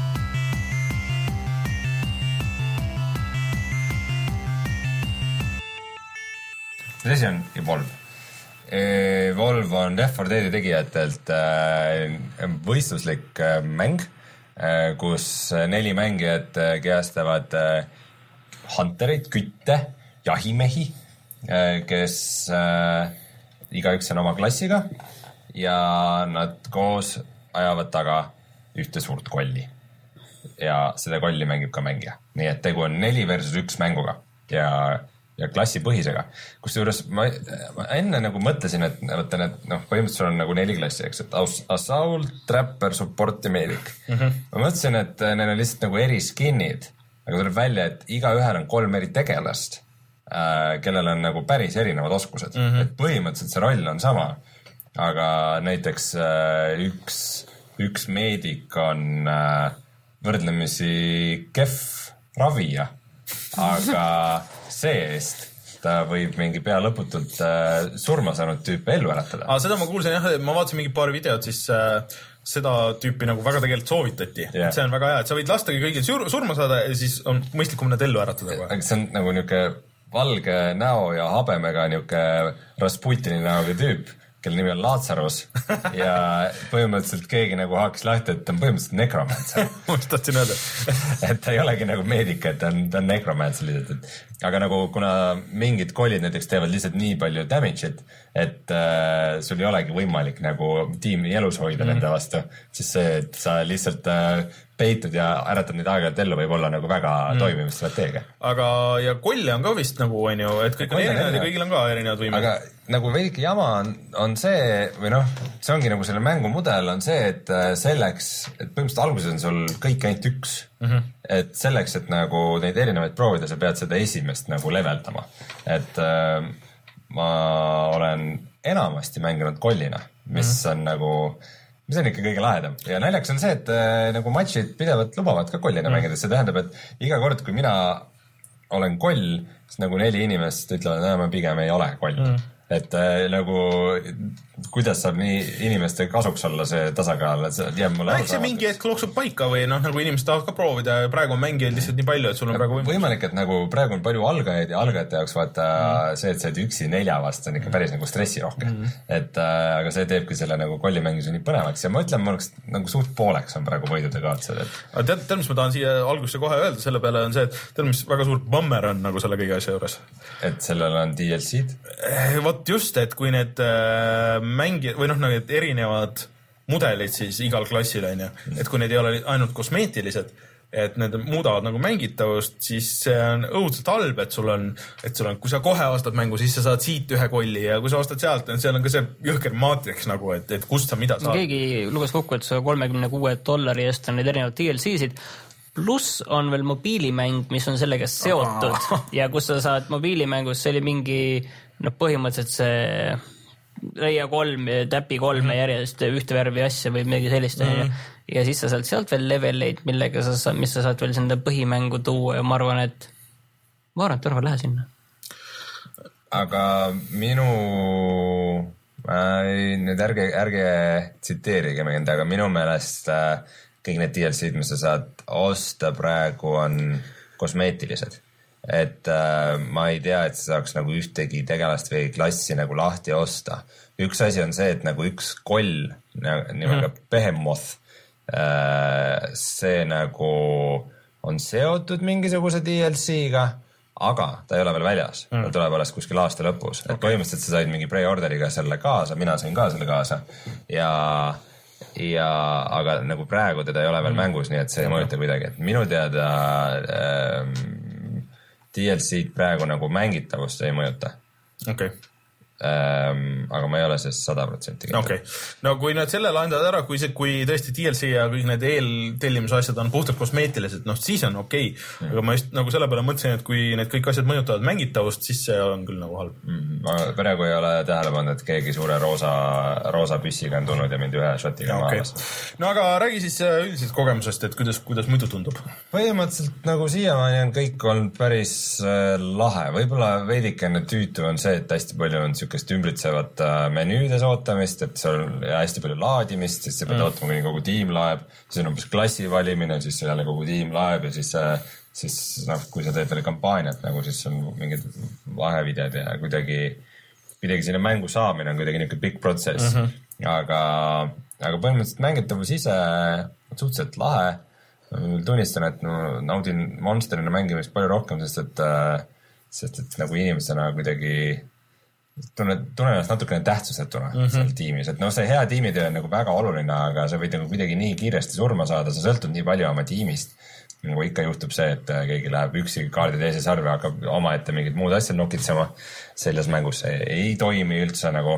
See asi on Evolve. Evolve on Left four Deadi tegijatelt võistluslik mäng, kus neli mängijat kehastavad huntereid, kütte, jahimehi, kes igaüks on oma klassiga ja nad koos ajavad taga ühte suurt kolli. Ja seda kolli mängib ka mängija. Nii et tegu on neli versus üks mänguga ja ja klassipõhisega, kus juures ma, ma enne nagu mõtlesin, et võtan, et noh, põhimõtteliselt on nagu neli klassi, eks, et Assault, Trapper, Support ja Medic. Mm-hmm. Ma mõtlesin, et neil on lihtsalt nagu eri skinnid, aga tuleb välja, et iga ühel on kolm eri tegelast äh, kellel on nagu päris erinevad oskused mm, -hmm. et põhimõtteliselt see roll on sama, aga näiteks äh, üks, üks meedik on äh, võrdlemisi kehv ravija, aga see-eest ta võib mingi pea lõputult äh, surma saanud tüüpe ellu äratada. Aa, seda ma kuulsin jah, ma vaatasin mingi paar videot, siis äh, seda tüüpi nagu väga tegelikult soovitati yeah.. See on väga hea, et sa võid lastagi kõigil sur surma saada ja siis on mõistlikum nad ellu äratada. Aga see on nagu niuke valge näo ja habemega niuke Rasputini näoga tüüp, kelle nimi on Lazarus ja põhimõtteliselt keegi nagu haakis lahti, et ta on põhimõtteliselt nekromancer. Ma just tahtsin öelda. et ta ei olegi nagu meedik, et ta on, ta on nekromancer lihtsalt, et aga nagu kuna mingid kollid näiteks teevad lihtsalt nii palju damage'it, et äh, sul ei olegi võimalik nagu tiimi elus hoida mm. nende vastu, siis see, et sa lihtsalt äh, peitud ja äratad neid aeg-ajalt ellu, võib olla nagu väga mm. toimiv strateegia. Aga ja kolle on ka vist nagu, on ju, et kõik on erinevad ja kõigil on ka erinevad võimed. Aga nagu veidike jama on, on see, või noh, see ongi nagu selle mängu mudel on see, et selleks, et põhimõtteliselt alguses on sul kõik ainult üks. Mm -hmm. Et selleks, et nagu neid erinevaid proovida, sa pead seda esimest nagu leveldama. Et äh, ma olen enamasti mänginud kollina, mis mm -hmm. on nagu mis on ikka kõige lahedam. Ja naljaks on see, et äh, nagu matšid pidevalt lubavad ka kollina mm. mängides. See tähendab, et iga kord, kui mina olen koll, siis nagu neli inimest ütlevad, et ma pigem ei ole koll. Mm. Et äh, nagu kuidas saab nii inimeste kasuks olla see tasakaal, et see jääb mulle eks see mingi hetk loksub paika või noh, nagu inimesed tahavad ka proovida ja praegu on mängijaid lihtsalt nii palju, et sul on praegu võimalik. Võimalik, et nagu praegu on palju algajaid ja algajate jaoks vaata mm. see, et see üksi nelja vastu on ikka päris nagu stressirohke. Mm. Et äh, aga see teebki selle nagu kollimängise nii põnevaks ja ma ütlen, ma oleks nagu suht pooleks on praegu võidude kaotsed. Et... Tead, tead, mis ma tahan siia algusse kohe öelda, selle peale on see, et tead, mis väga suur bummer on nagu selle kõige asja juures. Et sellel on D L C-d? Vot just, et kui need äh, mängijad või noh, need erinevad mudelid siis igal klassil on ju, et kui need ei ole ainult kosmeetilised, et need muudavad nagu mängitavust, siis see on õudselt halb, et sul on, et sul on, kui sa kohe ostad mängu, siis sa saad siit ühe kolli ja kui sa ostad sealt, seal on ka see jõhker maatriks nagu, et, et kust sa mida saad. Keegi luges kokku, et see kolmekümne kuue dollari eest on need erinevad D L C-sid, pluss on veel mobiilimäng, mis on sellega seotud Aa. ja kus sa saad mobiilimängus, see oli mingi, noh põhimõtteliselt see leia kolm, täpi kolme mm. järjest ühte värvi asja või midagi sellist mm. ja siis sa saad sealt veel leveleid, millega sa saad, mis sa saad veel sinna põhimängu tuua ja ma arvan, et ma arvan, et Tarvo, lähe sinna. Aga minu äh, nüüd ärge, ärge tsiteerige mind, aga minu meelest äh, kõik need D L C-d, mis sa saad osta praegu on kosmeetilised. Et äh, ma ei tea, et sa saaks nagu ühtegi tegelast või klassi nagu lahti osta. Üks asi on see, et nagu üks koll nimega mm. Behemoth, äh, see nagu on seotud mingisuguse D L C-ga, aga ta ei ole veel väljas. Mm. Ta tuleb alles kuskil aasta lõpus. Okay. Et põhimõtteliselt sa said mingi pre-orderiga selle kaasa, mina sain ka selle kaasa ja ja aga nagu praegu teda ei ole veel mm. mängus, nii et see ei mõjuta kuidagi. Et minu teada ähm, D L C-d praegu nagu mängitavust ei mõjuta. Okei. Okay. Ähm, aga ma ei ole sellest sada protsenti. Okay. No kui need selle lahendavad ära, kui, see, kui tõesti D L C ja kõik need eeltellimise asjad on puhtalt kosmeetilised, noh siis on okei. Okay. Mm. Aga ma just nagu selle peale mõtlesin, et kui need kõik asjad mõjutavad mängitavust, siis see on küll nagu halb. Mm. Ma praegu ei ole tähele pannud, et keegi suure roosa, roosa püssiga on tulnud ja mind ühe shotiga okay. maalas. No aga räägi siis üldiselt kogemusest, et kuidas, kuidas muidu tundub? Põhimõtteliselt nagu siiamaani on kõik olnud päris äh, lahe. Võib-olla veidikene tüütu on see, et hästi palju on kest ümbritsevat menüüdes ootamist, et seal on hästi palju laadimist, siis sa pead mm. ootama, kuni kogu tiim laeb, siis on umbes klassi valimine, siis jälle kogu tiim laeb ja siis, siis noh, kui sa teed veel kampaaniat, nagu siis on mingid vahevideod ja kuidagi, kuidagi sinna mängu saamine on kuidagi niisugune pikk protsess, mm -hmm. aga, aga põhimõtteliselt mängitavus ise on suhteliselt lahe. Tunnistan, et no, naudin Monsterina mängimist palju rohkem, sest et, sest et nagu inimesena kuidagi tunnen, tunnen ennast natukene tähtsusetuna mm -hmm. seal tiimis, et noh, see hea tiimitöö on nagu väga oluline, aga sa võid nagu kuidagi nii kiiresti surma saada, sa sõltud nii palju oma tiimist, nagu ikka juhtub see, et keegi läheb üksi kaardi teise sarve, hakkab oma ette mingid muud asjad nokitsema, selles mängus see ei toimi üldse nagu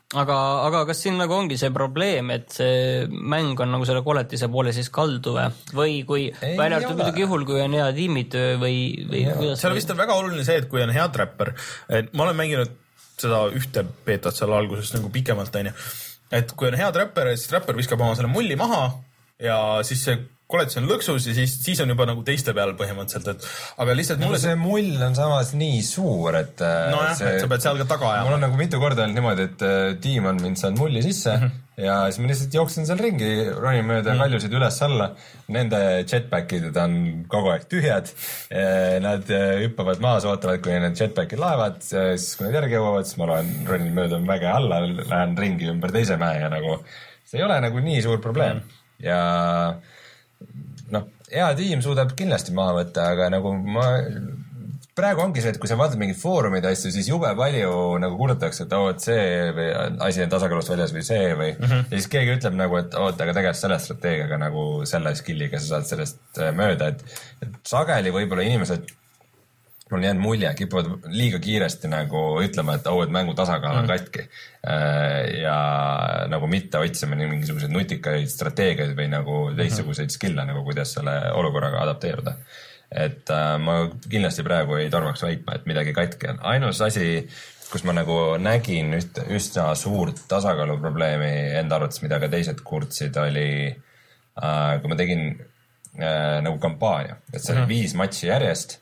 aga, aga kas siin nagu ongi see probleem, et see mäng on nagu selle koletise poole siis kaldu või kui välja arvatud muidugi juhul, kui on hea tiimitöö või, või kuidas seal vist on väga oluline see, et kui on hea trapper, et ma olen mänginud seda ühte beetat seal alguses nagu pikemalt, on ju, et kui on hea trapper, siis trapper viskab oma selle mulli maha ja siis see koletis on lõksus ja siis, siis on juba nagu teiste peal põhimõtteliselt, et aga lihtsalt mulle see mull on samas nii suur, et no jah, et sa pead seal ka taga ajama. Mul on nagu mitu korda olnud niimoodi, et tiim on mind saanud mulli sisse mm -hmm. ja siis ma lihtsalt jooksen seal ringi, ronin mööda mm -hmm. kaljusid üles-alla. Nende jetpackid on kogu aeg tühjad. Nad hüppavad maas, ootavad, kui need jetpackid laevad, siis kui nad järgi jõuavad, siis ma loen, ronin mööda mäge alla, lähen ringi ümber teise mäe ja nagu see ei ole nagu nii suur probleem mm -hmm. ja noh, hea tiim suudab kindlasti maha võtta, aga nagu ma praegu ongi see, et kui sa vaatad mingid foorumid asju, siis jube palju nagu kuulutatakse, et oo, et see või asi on tasakaalust väljas või see või mm -hmm. ja siis keegi ütleb nagu, et oot, aga tegelikult selle strateegiaga nagu selle skilliga sa saad sellest mööda, et, et sageli võib-olla inimesed mul on jäänud mulje, kipuvad liiga kiiresti nagu ütlema, et oo, et mängu tasakaal on katki ja nagu mitte otsima mingisuguseid nutikaid strateegiaid või nagu teistsuguseid skille, nagu kuidas selle olukorraga adapteeruda. Et äh, ma kindlasti praegu ei tormaks väitma, et midagi katki on. Ainus asi, kus ma nagu nägin üht, üsna suurt tasakaaluprobleemi enda arvates, mida ka teised kurtsid, oli äh, kui ma tegin äh, nagu kampaania, et see oli uh-huh. viis matši järjest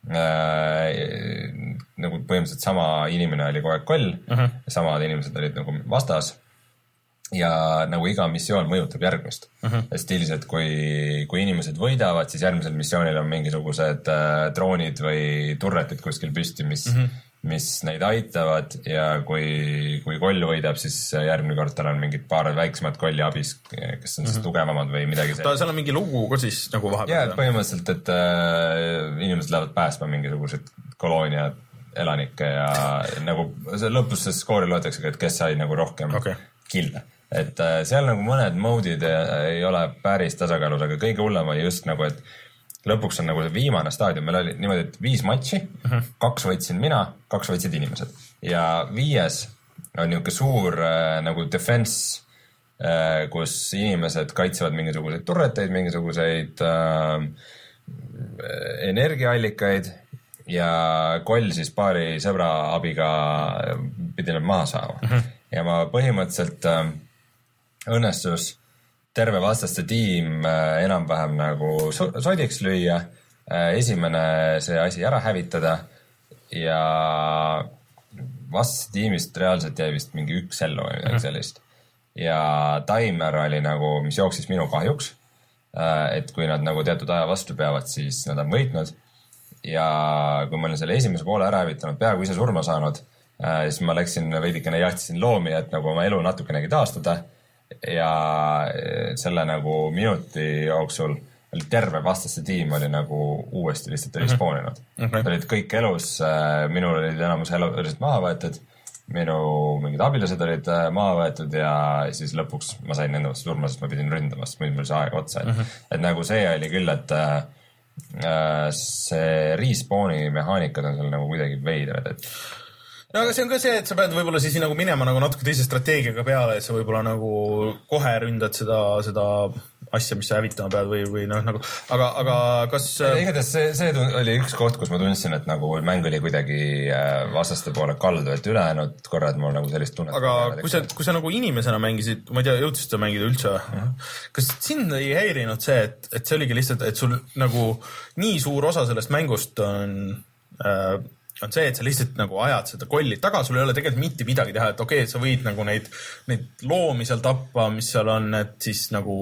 Äh, nagu põhimõtteliselt sama inimene oli kogu aeg koll uh-huh. samad inimesed olid nagu vastas ja nagu iga missioon mõjutab järgmist uh-huh. stiilis, et kui, kui inimesed võidavad, siis järgmisel missioonil on mingisugused äh, droonid või turretid kuskil püsti, mis uh-huh. mis neid aitavad ja kui, kui koll võidab, siis järgmine kord tal on mingid paar väiksemat kolli abis, kes on siis mm-hmm. tugevamad või midagi sellist. Seal on mingi lugu ka siis nagu vahepeal. Jaa, et põhimõtteliselt, et äh, inimesed lähevad päästma mingisugused koloonia elanikke ja nagu see lõpus see skoori loetakse, et kes sai nagu rohkem okay. kille. Et äh, seal nagu mõned mode'id ei ole päris tasakaalus, aga kõige hullem oli just nagu, et lõpuks on nagu see viimane staadium, meil oli niimoodi, et viis matši, uh-huh. kaks võitsin mina, kaks võitsid inimesed. Ja viies on niisugune suur äh, nagu defense, äh, kus inimesed kaitsevad mingisuguseid turreteid, mingisuguseid äh, energiaallikaid ja koll siis paari sõbra abiga pidi nad maha saama. Uh-huh. Ja ma põhimõtteliselt äh, õnnestus terve vastaste tiim enam-vähem nagu sodiks lüüa, esimene see asi ära hävitada ja vastaste tiimist reaalselt jäi vist mingi üks ellu või midagi sellist. Ja timer oli nagu, mis jooksis minu kahjuks, et kui nad nagu teatud aja vastu peavad, siis nad on võitnud. Ja kui ma olin selle esimese poole ära hävitanud, peaaegu ise surma saanud, siis ma läksin veidikene jahtisin loomi, et nagu oma elu natukenegi taastada. Ja selle nagu minuti jooksul oli terve vastaste tiim oli nagu uuesti lihtsalt respauninud. Okay. Olid kõik elus, minul olid enamus elused maha võetud, minu mingid abilased olid maha võetud ja siis lõpuks ma sain nende vastu surma, sest ma pidin ründama, sest mul see aeg otsa. Uh-huh. Et nagu see oli küll, et äh, see respawni mehaanikad on seal nagu kuidagi veidrad, et no aga see on ka see, et sa pead võib-olla siis nagu minema nagu natuke teise strateegiaga peale, et sa võib-olla nagu kohe ründad seda, seda asja, mis sa hävitama pead või, või noh nagu, aga, aga kas... Igatahes see, see oli üks koht, kus ma tundsin, et nagu mäng oli kuidagi vastaste poole kaldu, et ülejäänud korrad mul nagu sellist tunnet. Aga kui sa, kui sa nagu inimesena mängisid, ma ei tea, jõudsid seda mängida üldse, uh-huh. kas sind ei häirinud see, et, et see oligi lihtsalt, et sul nagu nii suur osa sellest mängust on... Äh, on see, et sa lihtsalt nagu ajad seda kolli taga, sul ei ole tegelikult mitte midagi teha, et okei, okay, sa võid nagu neid, neid loomi seal tappa, mis seal on, et siis nagu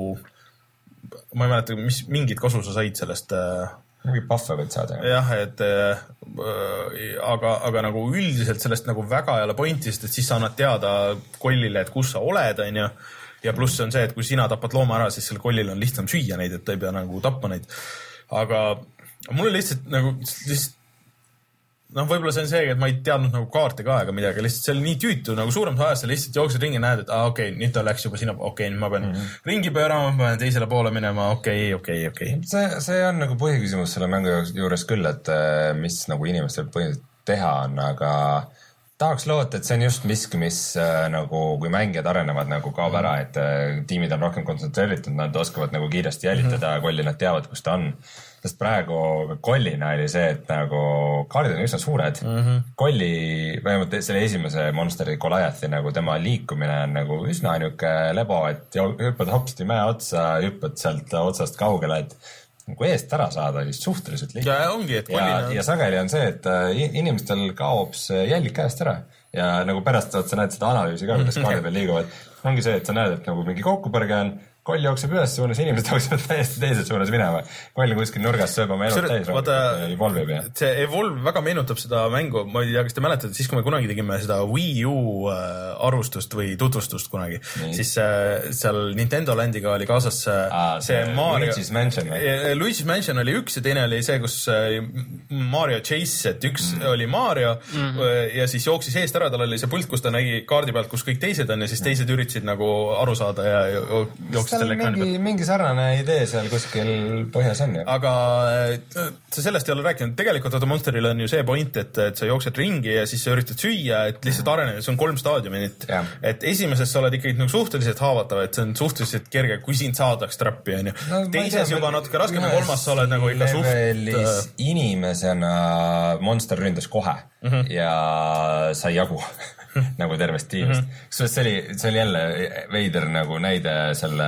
ma ei mäleta, mis mingid kasu sa said sellest. Mingi puffe võid saada. Jah, et äh, aga, aga nagu üldiselt sellest nagu väga ei ole pointi, sest et siis sa annad teada kollile, et kus sa oled, on ju, ja pluss on see, et kui sina tapad looma ära, siis selle kollil on lihtsam süüa neid, et ta ei pea nagu tappa neid. Aga mul oli lihtsalt nagu lihtsalt noh, võib-olla see on see, et ma ei teadnud nagu kaarte ka ega midagi, lihtsalt see oli nii tüütu, nagu suuremas ajast sa lihtsalt jooksed ringi ja näed, et ah, okei, okay, nüüd ta läks juba sinna, okei, okay, ma pean mm -hmm. ringi pöörama, ma pean teisele poole minema, okei, okay, okei, okay, okei. Okay. See, see on nagu põhiküsimus selle mängu juures küll, et mis nagu inimestel põhiliselt teha on, aga tahaks loota, et see on just miski, mis äh, nagu, kui mängijad arenevad, nagu kaob ära, et äh, tiimid on rohkem kontsentreeritud, nad oskavad nagu kiiresti jälitada mm-hmm. kolli, nad teavad, kus ta on. Sest praegu kollina oli see, et nagu kaardid on üsna suured. Mm-hmm. Kolli, vähemalt selle esimese monsteri Goliathi nagu tema liikumine on nagu üsna ainuke lebo, et hüppad hopsti mäe otsa, hüppad sealt otsast kaugele, et nagu eest ära saada oli suhteliselt lihtne. Ja ongi, et kollina... Ja, ja sageli on see, et inimestel kaob see jälg käest ära. Ja nagu pärast sa näed seda analüüsi ka, kuidas kaardi peal liiguvad. Ongi see, et sa näed, et nagu mingi kokkupõrge on, koll jookseb ühes suunas, inimesed jooksevad täiesti teises suunas minema. Koll kuskil nurgas sööb oma elud täis. Vaata, see Evolve väga meenutab seda mängu, ma ei tea, kas te mäletate, siis kui me kunagi tegime seda Wii U arvustust või tutvustust kunagi, Nii. siis seal Nintendo Landiga oli kaasas Aa, see, see Mario. Luigi's Mansion. Luigi's Mansion oli üks ja teine oli see, kus Mario Chase, et üks mm. oli Mario mm. ja siis jooksis eest ära, tal oli see pult, kus ta nägi kaardi pealt, kus kõik teised on ja siis teised üritasid nagu aru saada ja jooksid mingi, mingi sarnane idee seal kuskil põhjas on ju. Aga sa sellest ei ole rääkinud. Tegelikult Auto Monsteril on ju see point, et, et sa jooksed ringi ja siis sa üritad süüa, et lihtsalt areneda. See on kolm staadiumit. Yeah. Et esimeses sa oled ikkagi nagu suhteliselt haavatav, et see on suhteliselt kerge, kui sind saadaks trappi. On ju. No, teises tea, juba natuke raskem ja kolmas sa oled nagu ikka suht... Inimesena monster ründas kohe mm-hmm. ja sai jagu. nagu tervest tiimist. Mm-hmm. Kusjuures see oli, see oli jälle veider nagu näide selle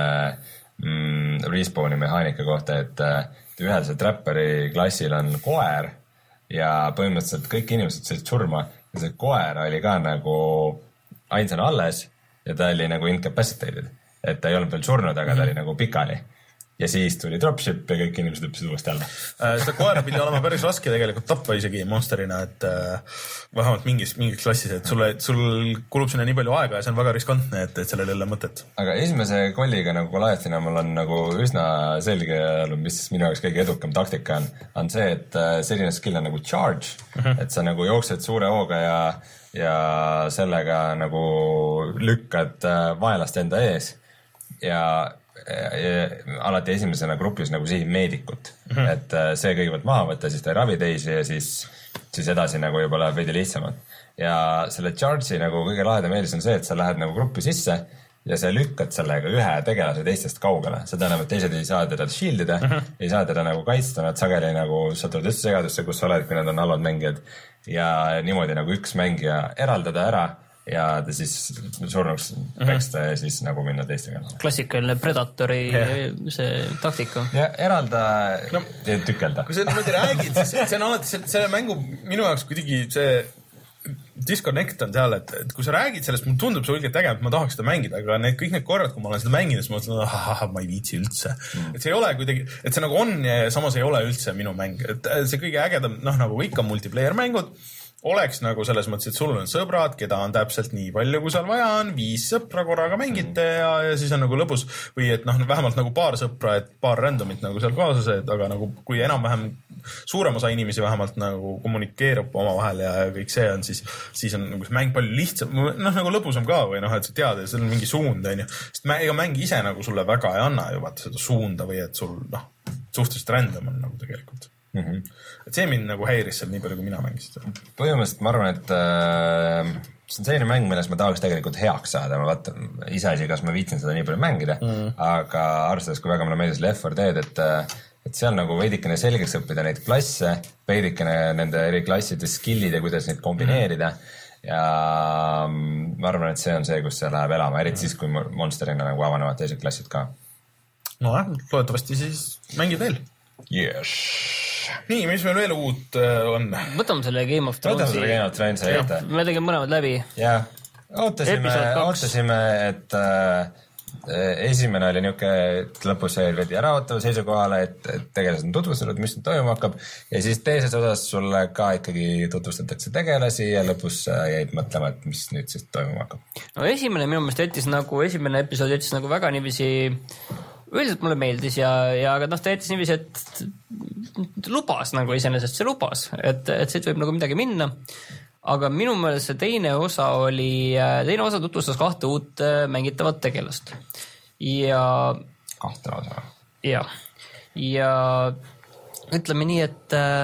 mm, respawni mehaanika kohta, et, et ühel see trapperi klassil on koer ja põhimõtteliselt kõik inimesed said surma ja see koer oli ka nagu ainsana alles ja ta oli nagu incapacitated, et ta ei olnud veel surnud, aga mm-hmm. ta oli nagu pikali. Ja siis tuli dropship ja kõik inimesed õppisid uuesti jälle. Seda koera pidi olema päris raske tegelikult tappa isegi monsterina, et äh, vähemalt mingis, mingis klassis, et sulle, sul kulub sinna nii palju aega ja see on väga riskantne, et, et sellel ei ole mõtet. Aga esimese kolliga nagu Goliathina mul on nagu üsna selge, mis minu jaoks kõige edukam taktika on, on see, et selline skill on nagu charge, uh-huh. et sa nagu jooksed suure hooga ja, ja sellega nagu lükkad vaelast enda ees ja Ja, ja alati esimesena grupis nagu sihi meedikut, mm-hmm. et see kõigepealt maha võtta, siis ta ei ravi teisi ja siis, siis edasi nagu juba läheb veidi lihtsamalt. Ja selle charge'i nagu kõige lahedam eelis on see, et sa lähed nagu gruppi sisse ja sa lükkad sellega ühe tegelase teistest kaugele. See tähendab, et teised ei saa teda shieldida, mm-hmm. ei saa teda nagu kaitsta, nad sageli nagu satuvad üldse segadusse, kus sa oled, kui nad on halvad mängijad ja niimoodi nagu üks mängija eraldada ära ja ta siis surnuks peksta ja siis nagu minna teistega. Klassikaline Predatori yeah. see taktika. Ja eralda no, ja tükelda. Kui sa niimoodi räägid, siis see on alati selle mängu minu jaoks kuidagi see disconnect on seal, et, et kui sa räägid sellest, mul tundub see õigelt äge, et ma tahaks seda mängida, aga need, kõik need korrad, kui ma olen seda mänginud, siis ma mõtlen, ah, ma ei viitsi üldse. Mm. Et see ei ole kuidagi, et see nagu on ja samas ei ole üldse minu mäng. Et see kõige ägedam, noh nagu ikka multiplayer mängud, oleks nagu selles mõttes, et sul on sõbrad, keda on täpselt nii palju, kui seal vaja on, viis sõpra korraga mängite ja, ja siis on nagu lõbus või et noh, vähemalt nagu paar sõpra, et paar randomit nagu seal kaasas, et aga nagu kui enam-vähem suurem osa inimesi vähemalt nagu kommunikeerub omavahel ja kõik see on, siis, siis on nagu see mäng palju lihtsam, noh nagu lõbusam ka või noh, et sa tead, et seal on mingi suund, on ju. Sest ega mäng ise nagu sulle väga ei anna ju vaata seda suunda või et sul noh, suhteliselt random on nagu tegelikult. Mm-hmm. Et see mind nagu häiris seal nii palju, kui mina mängisin. Põhimõtteliselt ma arvan, et äh, see on selline mäng, milles ma tahaks tegelikult heaks saada. Ma vaatan ise asi, kas ma viitsin seda nii palju mängida, mm. aga arvestades, kui väga mulle meeldis Left four Dead, et, et seal nagu veidikene selgeks õppida neid klasse, veidikene nende eri klasside skillid ja kuidas neid kombineerida. Mm. Ja ma arvan, et see on see, kus see läheb elama, eriti mm. siis, kui monsterina nagu avanevad teised klassid ka. No loodetavasti siis mängid veel. Yes. Nii, mis meil veel uut on? Võtame selle Game of Thrones. Võtame selle Game of Thrones ette. Me tegime mõlemad läbi. Jah, ootasime, ootasime, et äh, esimene oli niuke, et lõpus jäi veidi äraootava seisukohale, et, et tegelased on tutvustatud, mis nüüd toimuma hakkab ja siis teises osas sulle ka ikkagi tutvustatakse tegelasi ja lõpus jäid mõtlema, et mis nüüd siis toimuma hakkab. No esimene minu meelest jättis nagu, esimene episood jättis nagu väga niiviisi üldiselt mulle meeldis ja, ja aga noh, ta jättis niiviisi, et lubas nagu iseenesest, see lubas, et, et siit võib nagu midagi minna. Aga minu meelest see teine osa oli, teine osa tutvustas kahte uut mängitavat tegelast. Ja kahte osa. Ja, ja ütleme nii, et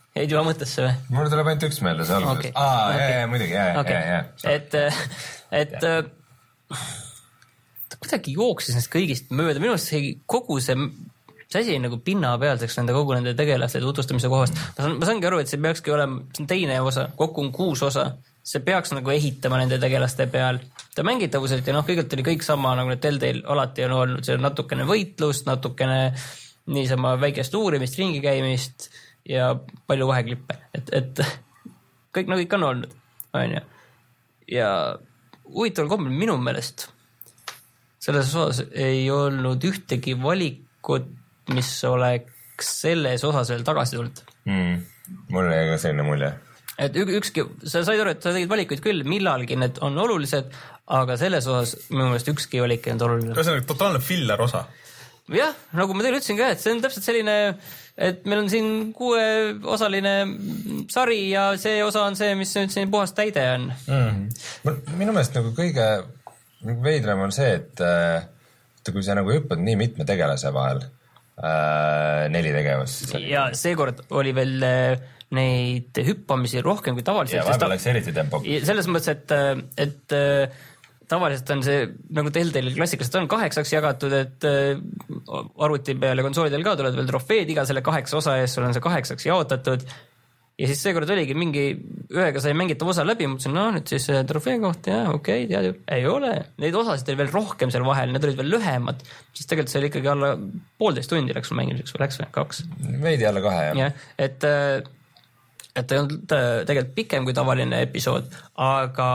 jäid juba mõttesse või? Mul tuleb ainult üks meelde see alguses okay. Aa, okay. jah, jah, muidugi, jah, okay. jah, jah et, et ja. ta kuidagi jooksis neist kõigist mööda, minu arust see kogu see see asi nagu pinnapealseks nende kogu nende tegelaste tutvustamise kohast. Ma, saan, ma saangi aru, et see peakski olema, see on teine osa, kokku on kuus osa, see peaks nagu ehitama nende tegelaste peal. Ta mängitavuselt ja noh, kõigelt oli kõik sama, nagu need Telltale alati on olnud, see natukene võitlust, natukene niisama väikest uurimist, ringi käimist ja palju vaheklippe. Et, et kõik nagu ikka on olnud. On ju. Ja huvitaval kombel minu meelest selles osas ei olnud ühtegi valikut, mis oleks selles osas veel tagasi tulnud. Mm, mul ei ka selline mulje. Et ükski, sa said aru, et sa tegid valikuid küll, millalgi need on olulised, aga selles osas minu meelest ükski valik ei olnud oluline. See on totaalne filler osa. Jah, nagu ma teile ütlesin ka, et see on täpselt selline, et meil on siin kuueosaline sari ja see osa on see, mis nüüd siin puhast täide on. Mm. Minu meelest nagu kõige veidram on see, et, et kui sa nagu hüppad nii mitme tegelase vahel, äh, neli tegevust. Ja seekord oli veel neid hüppamisi rohkem kui tavaliselt. Ja vahepeal läks eriti tempo. Selles mõttes, et, et tavaliselt on see, nagu Telltale klassikaliselt on kaheksaks jagatud, et arvuti peal ja konsoolidel ka tulevad veel trofeed, iga selle kaheksa osa ees sul on see kaheksaks jaotatud. Ja siis seekord oligi mingi ühega sai mängitav osa läbi, mõtlesin, no nüüd siis trofee kohta, jah, okei, okay, tead ju, ei ole. Neid osasid oli veel rohkem seal vahel, need olid veel lühemad, siis tegelikult see oli ikkagi alla poolteist tundi läks mängimiseks või läks või kaks. Veidi alla kahe, jah. jah, et, et ta ei olnud tegelikult pikem kui tavaline episood, aga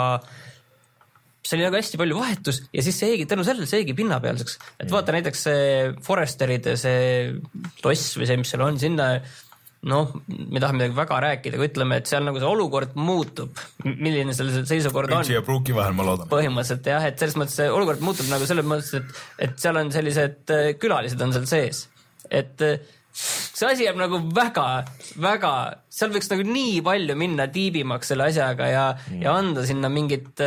see oli nagu hästi palju vahetus ja siis see eegi, tänu sellele see eegi pinnapealseks. Et vaata näiteks see Foresteride see loss või see, mis seal on, sinna noh, me tahame midagi väga rääkida, kui ütleme, et seal nagu see olukord muutub, milline selle seisukord on. Pritsi ja Brooki vahel, ma loodan. Põhimõtteliselt jah, et selles mõttes see olukord muutub nagu selles mõttes, et, et seal on sellised külalised on seal sees. Et see asi jääb nagu väga, väga, seal võiks nagu nii palju minna tiibimaks selle asjaga ja, mm. ja anda sinna mingit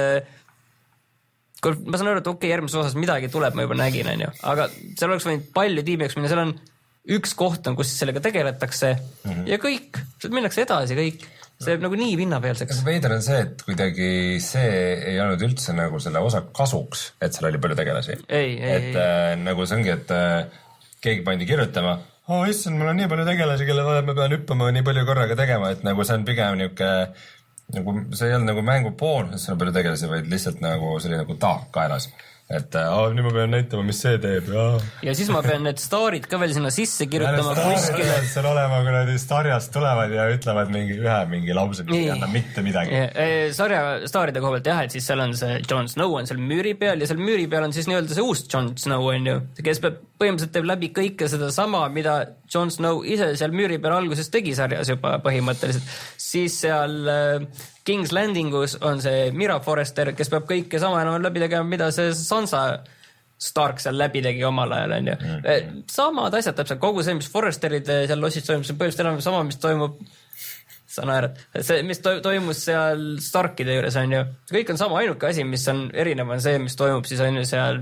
ma saan aru, et okei, okay, järgmises osas midagi tuleb, ma juba nägin, on ju. Aga seal oleks võinud palju tiibimaks minna, seal on üks koht on, kus sellega tegeletakse mm-hmm. ja kõik, minnakse edasi kõik, see jääb nagu nii pinnapealseks. Veider on see, et kuidagi see ei olnud üldse nagu selle osa kasuks, et seal oli palju tegelasi. Ei, ei, et äh, nagu see ongi, et äh, keegi pandi kirjutama, oh, issand, mul on nii palju tegelasi, kelle vahel ma pean hüppama nii palju korraga tegema, et nagu see on pigem niuke, nagu see ei olnud nagu mängu pool, see on palju tegelasi, vaid lihtsalt nagu selline nagu taak kaelas. Et oh, nüüd ma pean näitama, mis see teeb. Ja, ja siis ma pean need staarid ka veel sinna sisse kirjutama kuskile. Seal olema, kui nad starjast tulevad ja ütlevad mingi ühe mingi lause, mis ei anna mitte midagi. Sarja staaride koha pealt jah, et siis seal on see Jon Snow on seal müüri peal ja seal müüri peal on siis nii-öelda see uus Jon Snow on ju, kes peab põhimõtteliselt teeb läbi kõike seda sama, mida Jon Snow ise seal müüri peal alguses tegi sarjas juba põhimõtteliselt. Siis seal King's Landingus on see Mira Forrester, kes peab kõike sama enam läbi tegema, mida see Sansa Stark seal läbi tegi omal ajal, on ju. Mm-hmm. Samad asjad täpselt, kogu see, mis Forresterid seal lossis toimus, see põhimõtteliselt enam sama, mis toimub, sa naerad, see, mis toimus seal Starkide juures, on ju. Kõik on sama, ainuke asi, mis on erinev, on see, mis toimub siis on ju seal,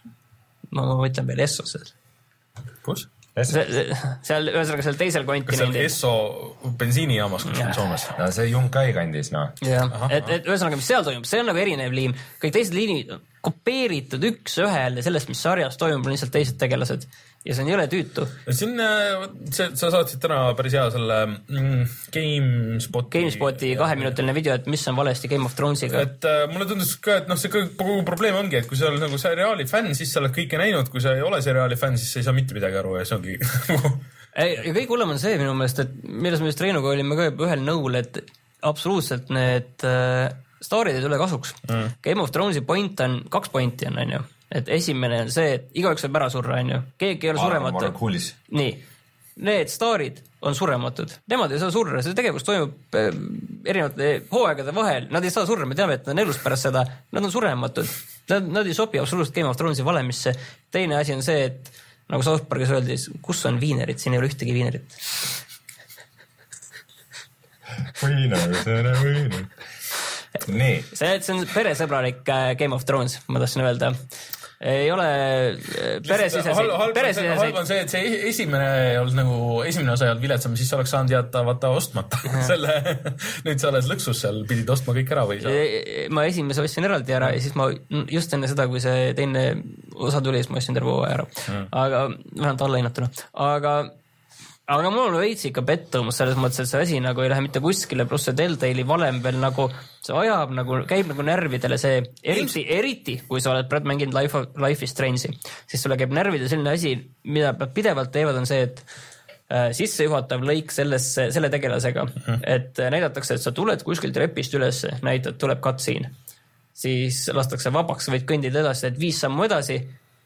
ma mõtlen veel Essosel. Kus? See, seal ühesõnaga seal teisel kontinendil. Seal Esso bensiinijaamas, kus on Soomes. No see Junkai kandis, no. Jah, et, et ühesõnaga, mis seal toimub, see on nagu erinev liin. Kõik teised liinid on kopeeritud üks ühele sellest, mis sarjas toimub, on lihtsalt teised tegelased. Ja see on jõle tüütu. Siin, see, sa saatsid täna päris hea selle mm, GameSpoti... GameSpoti kaheminutiline video, et mis on valesti Game of Thronesiga. Et äh, mulle tundus ka, et noh, see kogu probleem ongi, et kui sa oled nagu seriaali fänn, siis sa oled kõike näinud, kui sa ei ole seriaali fänn, siis sa ei saa mitte midagi aru ja see ongi... ja kõik hullem on see minu meelest, et milles me just Reinuga olime ka ühel nõul, et absoluutselt need äh, staarid ei tule kasuks. Mm. Game of Thronesi point on, kaks pointi on, on ju. Et esimene on see, et igaüks võib ära surra, on ju. Keegi ei ole surematu. Nii. Need staarid on surematud. Nemad ei saa surra. See tegevus toimub erinevate hooaegade vahel. Nad ei saa surra. Me teame, et nad on elus pärast seda. Nad on surematud. Nad, nad ei sobi absoluutselt Game of Thronesi valemisse. Teine asi on see, et nagu South Parkis öeldi, kus on viinerid? Siin ei ole ühtegi viinerit. Viiner, see on viiner. Nii. See, see on peresõbralik Game of Thrones, ma tahtsin öelda. ei ole peresiseseid. Halb on see, et see esimene ei olnud nagu, esimene osa ei olnud viletsam, siis oleks saanud jätta vaata ostmata selle, nüüd sa oled lõksus seal, pidid ostma kõik ära või sa? Ma esimese ostsin eraldi ära ja siis ma just enne seda, kui see teine osa tuli, siis ma ostsin terve hooaja ära. Hmm. Aga vähemalt allahinnatuna. Aga Aga mul on veits ikka pettumus selles mõttes, et see asi nagu ei lähe mitte kuskile, pluss see Telltale'i valem veel nagu, see ajab nagu, käib nagu närvidele see, eriti, eriti kui sa oled praegu mänginud Life, Life is Strange'i, siis sulle käib närvidele selline asi, mida nad pidevalt teevad, on see, et äh, sissejuhatav lõik sellesse, selle tegelasega, mm-hmm. et näidatakse, et sa tuled kuskilt repist üles, näitad, tuleb cutscene, siis lastakse vabaks, võid kõndida edasi, et viis sammu edasi,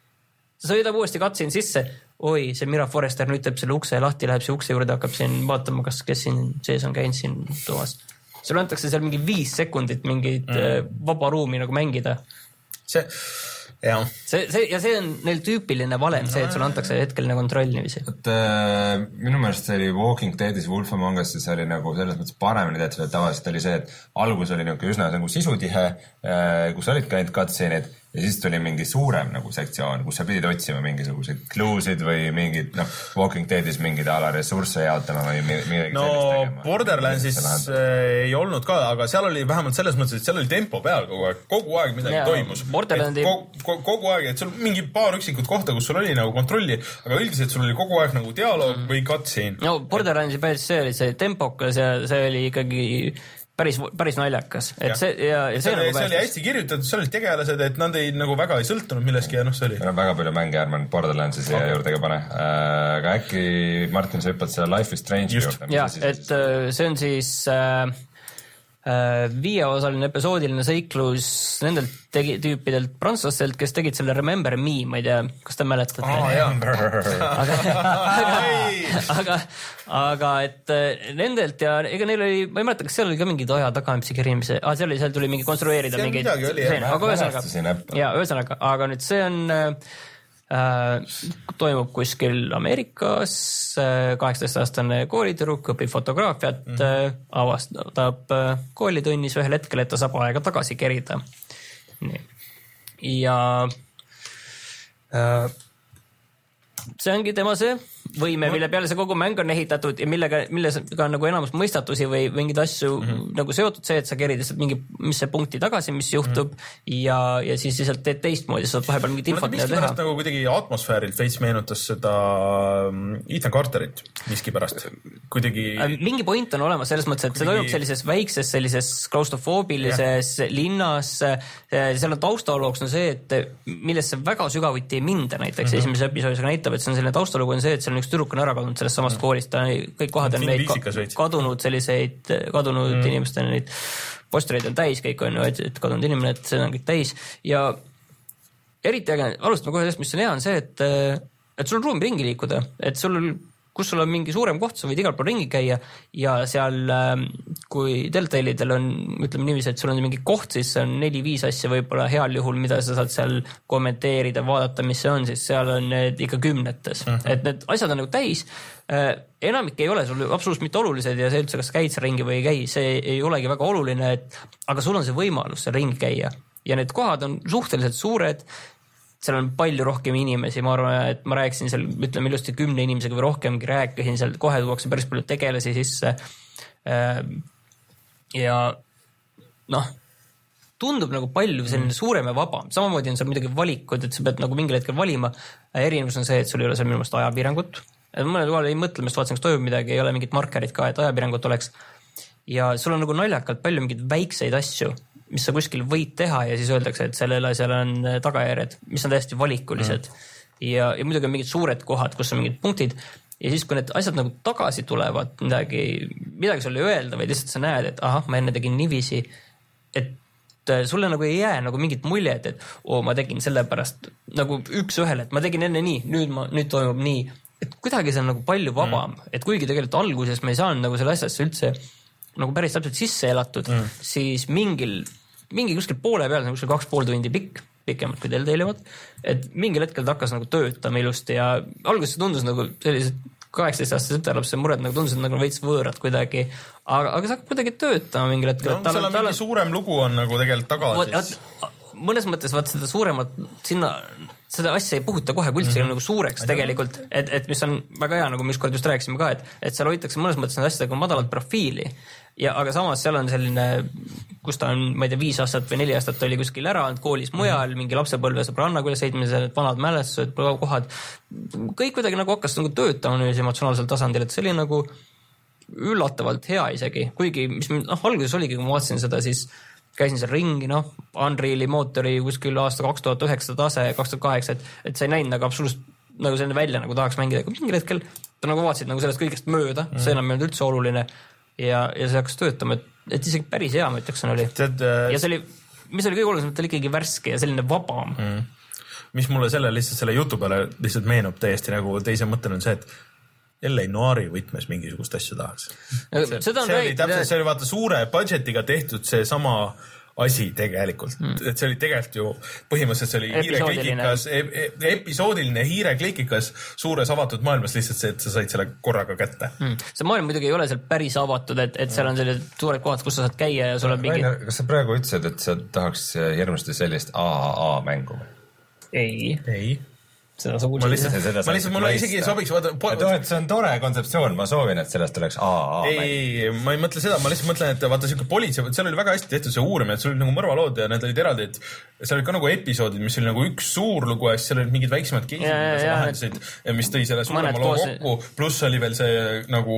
sa sõidab uuesti cutscene sisse, oi, see Mira Forrester nüüd teeb selle ukse lahti, läheb see ukse juurde, hakkab siin vaatama, kas kes siin sees on käinud siin toas. Sulle antakse seal mingi viis sekundit mingit mm. vaba ruumi nagu mängida. See, jah. See, see, ja see on neil tüüpiline valem, see, et sulle antakse hetkeline kontrollnimisi. Et, äh, minu meelest see oli Walking Deadis Wolf Among Us, see oli nagu selles mõttes paremini tehtud, et tavaliselt oli see, et algus oli nagu üsna nagu sisutihe, äh, kus olid käinud cutscene'id, ja siis tuli mingi suurem nagu sektsioon, kus sa pidid otsima mingisuguseid cluesid või mingid, noh, Walking Deadis mingid ala ressursse jaotama või midagi no, sellist tegema. Borderlandsis ei olnud ka, aga seal oli vähemalt selles mõttes, et seal oli tempo peal kogu aeg, kogu aeg midagi ja, toimus. Borderlandi... Kogu, kogu aeg, et sul mingi paar üksikut kohta, kus sul oli nagu kontrolli, aga üldiselt sul oli kogu aeg nagu dialoog mm. või cutscene. No, Borderlandsi päris see oli see tempokas ja see oli ikkagi... Päris, päris naljakas. Et ja. See, ja, ja see, see, oli, see oli hästi kirjutatud, see oli tegelased, et nad ei nagu väga ei sõltunud milleski ja noh, see oli. Meil on väga palju mänge, Arman, Borderlandsi siia okay. juurde ka pane. Äh, aga äkki, Martin, sa hüppad selle Life is Strange juurde. Ja, et see on siis äh, äh, viieosaline episoodiline sõiklus nendelt tegi, tüüpidelt prantslastelt, kes tegid selle Remember Me, ma ei tea, kas te mäletate? Oh, jah. aga, aga, aga, aga et nendelt ja ega neil oli, ma ei mäleta, kas seal oli ka mingid aja tagamisi kerimise, ah, seal, oli, seal tuli mingi konstrueerida seal mingeid. Midagi oli, jah. Aga ühesõnaga, ja, ühesõnaga, aga nüüd see on äh, toimub kuskil Ameerikas, äh, kaheksateist-aastane koolitüdruk õpib fotograafiat, mm -hmm. äh, avastab äh, koolitunnis ühel hetkel, et ta saab aega tagasi kerida. Nii. Ja äh, see ongi tema see võime, mille peale see kogu mäng on ehitatud ja millega, milles on nagu enamus mõistatusi või mingid asju mm -hmm. nagu seotud see, et sa kerid lihtsalt mingi, mis see punkti tagasi, mis juhtub mm -hmm. ja, ja siis lihtsalt teed teistmoodi, sa saad vahepeal mingit infot teha. Miskipärast nagu kuidagi atmosfäärilt veits meenutas seda Ethan Carterit miskipärast. Kuidagi... Mingi point on olemas selles mõttes, et kuidagi... see toimub sellises väikses, sellises klaustrofoobilises ja. linnas. Seal on taustalooks on see, et millesse väga sügavuti ei minda näiteks mm -hmm. esimese episoodis näitab, et see on selline taustaloogu on see, et seal üks tüdruk on ära kadunud sellest samast mm. koolist, ta on, kõik kohad on neid kadunud selliseid, kadunud mm. inimestena, neid postreid on täis, kõik on ju, et kadunud inimene, et see on kõik täis ja eriti äge, alustame kohe sellest, mis on hea, on see, et, et sul on ruumi ringi liikuda, et sul, kus sul on mingi suurem koht, sa võid igal pool ringi käia ja seal, kui Telltale'idel on, ütleme niiviisi, et sul on mingi koht, siis on neli-viis asja võib-olla heal juhul, mida sa saad seal kommenteerida, vaadata, mis see on, siis seal on need ikka kümnetes. Uh -huh. Et need asjad on nagu täis. Enamik ei ole sul absoluutselt mitte olulised ja see üldse, kas käid sa ringi või ei käi, see ei olegi väga oluline, et, aga sul on see võimalus seal ringi käia ja need kohad on suhteliselt suured, seal on palju rohkem inimesi, ma arvan, et ma rääkisin seal, ütleme ilusti kümne inimesega või rohkemgi rääkisin seal, kohe tuuakse päris palju tegelasi sisse ja noh, tundub nagu palju selline suurem ja vaba. Samamoodi on seal midagi valikud, et sa pead nagu mingil hetkel valima. Erinevus on see, et sul ei ole seal minu meelest ajapiirangut. Mõned kohal ei mõtle, mis vaatasin, kas toimub midagi, ei ole mingit markerit ka, et ajapiirangut oleks. Ja sul on nagu naljakalt palju mingeid väikseid asju, mis sa kuskil võid teha ja siis öeldakse, et sellel asjal on tagajärjed, mis on täiesti valikulised. Mm. Ja, ja muidugi on mingid suured kohad, kus on mingid punktid ja siis, kui need asjad nagu tagasi tulevad, midagi, midagi sulle ei öelda või lihtsalt sa näed, et ahah, ma enne tegin niiviisi, et sulle nagu ei jää nagu mingit muljet, et oo, ma tegin selle pärast nagu üks ühele, et ma tegin enne nii, nüüd, ma, nüüd toimub nii. Et kuidagi see on nagu palju vabam, mm. et kuigi tegelikult alguses me ei saanud nagu selle asjasse üldse nagu päris täpselt sisse elatud, mm. siis mingil, mingi kuskil poole peal, kuskil kaks pool tundi pikk, pikemalt kui teil teilivad, et mingil hetkel ta hakkas nagu töötama ilusti ja alguses tundus nagu sellised kaheksateist aastased tütarlapse mured nagu tundusid nagu veits võõrad kuidagi, aga, aga see hakkab kuidagi töötama mingil hetkel. No, seal on mingi suurem lugu on nagu tegelikult taga. Võt, siis... mõnes mõttes vaat seda suuremat sinna, seda asja ei puhuta kohe kuldsiga mm-hmm. nagu suureks tegelikult, et, et mis on väga hea, nagu me ükskord just rääkisime ka, et, et seal hoitakse mõnes mõttes need asjadega madalat profiili, ja, aga samas seal on selline, kus ta on, ma ei tea, viis aastat või neli aastat oli kuskil ära olnud koolis mujal, mm-hmm. mingi lapsepõlve sõbranna üles heitmisel, vanad mälestused, kohad, kõik kuidagi nagu hakkas nagu töötama nüüd emotsionaalsel tasandil, et see oli nagu üllatavalt hea isegi, kuigi, mis noh, alguses oligi, kui ma vaatasin seda, siis käisin seal ringi, noh, Unreali mootori kuskil aasta kaks tuhat üheksa tase, kaks tuhat kaheksa, et, et see ei näinud nagu absoluutselt nagu selline välja, nagu tahaks mängida, aga mingil hetkel ta nagu vaatasid nagu sellest kõigest mööda, mm. see enam ei olnud üldse oluline ja, ja see hakkas töötama, et, et isegi päris hea, ma ütleksin, oli. Tead, ja see oli, mis oli kõige olulisem, et ta oli ikkagi värske ja selline vabam. Mm. Mis mulle selle lihtsalt selle jutu peale lihtsalt meenub täiesti nagu teise mõttel on see, et L A Noiri võtmes mingisugust asju tahaks. See, see, oli täpselt, see oli vaata suure budgetiga tehtud see sama asi tegelikult. Mm. Et see oli tegelikult ju põhimõtteliselt see oli hiireklikikas, episoodiline hiireklikikas suures avatud maailmas lihtsalt see, et sa said selle korraga kätte. Mm. See maailm muidugi ei ole seal päris avatud, et, et seal on sellised suured kohad, kus sa saad käia ja sul on mingi... Kas sa praegu ütlesid, et sa tahaks hirmsasti sellist A A A mängu? Ei. Ei. Seda sa ma lihtsalt, ma lihtsalt, mulle isegi sobiks vaata, po... see on tore kontseptsioon, ma soovin, et sellest oleks A A A. Ei, ma ei mõtle seda, ma lihtsalt mõtlen, et vaata siuke politsei, seal oli väga hästi tehtud see uurimine, et sul oli nagu mõrvalood ja need olid eraldi, et seal oli ka nagu episoodid, mis oli nagu üks suur lugu ja siis seal olid mingid väiksemad keisid, mida sa lahendasid ja mis tõi selle suurema loo kokku, pluss oli veel see nagu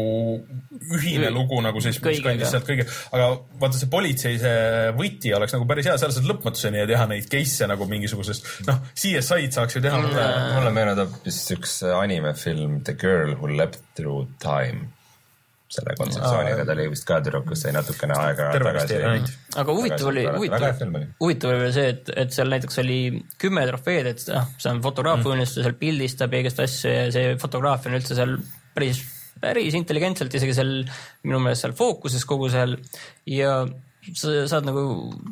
ühine lugu nagu siis, mis kandis sealt kõige, aga vaata see politsei see võti oleks nagu päris hea, seal saad lõpmatuseni ja teha neid case'e nagu mingisugusest, noh, C S I-d saaks ju teha mm. Mulle meenutab vist üks animefilm The Girl Who Leapt Through Time. Selle kontseptsiooniga ta oli vist ka tüdruk, kus sai natukene aega tagasi. Aga huvitav oli, huvitav, huvitav oli see, et, et seal näiteks oli kümme trofeed, et ah, see on fotograafiunistus, seal pildistab ja igast asju ja see fotograafia on üldse seal päris, päris intelligentselt isegi seal minu meelest seal fookuses kogu seal ja sa saad nagu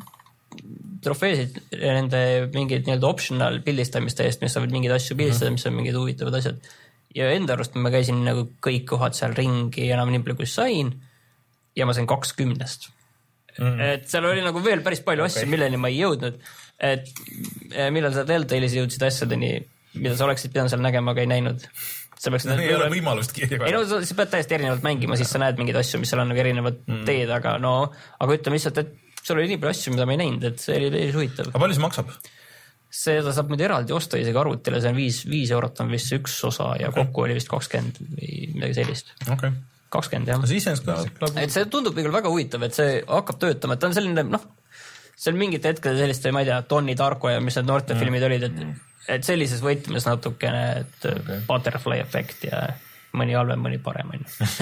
trofeesid nende mingid nii-öelda optional pildistamiste eest, mis saavad mingeid asju pildistada, mis on mingid huvitavad asjad. Ja enda arust ma käisin nagu kõik kohad seal ringi enam nii palju kui sain ja ma sain kakskümnest. Mm. Et seal oli nagu veel päris palju asju, okay. milleni ma ei jõudnud. Et millal sa Telltale'is jõudsid asjadeni, mida sa oleksid pidanud seal nägema, aga ei näinud. Sa peaks no, ei ole võimalust kirja. Ei no, sa pead täiesti erinevalt mängima, siis sa näed mingeid asju, mis seal on nagu erinevad mm. teed, aga no, aga ütleme lihtsalt, et seal oli nii palju asju, mida ma ei näinud, et see oli päris huvitav. Aga palju see maksab? Seda saab nüüd eraldi osta isegi arvutile, see on viis, viis eurot on vist üks osa ja okay. kokku oli vist kakskümmend või midagi sellist. Okay. kakskümmend, jah. Siis ka, et see tundub küll väga huvitav, et see hakkab töötama, et ta on selline, noh, see on mingit hetkel sellist, ma ei tea, Tonni Tarko ja mis need noorte mm. filmid olid, et, et sellises võitmes natukene, et okay. butterfly effect ja mõni halvem, mõni parem.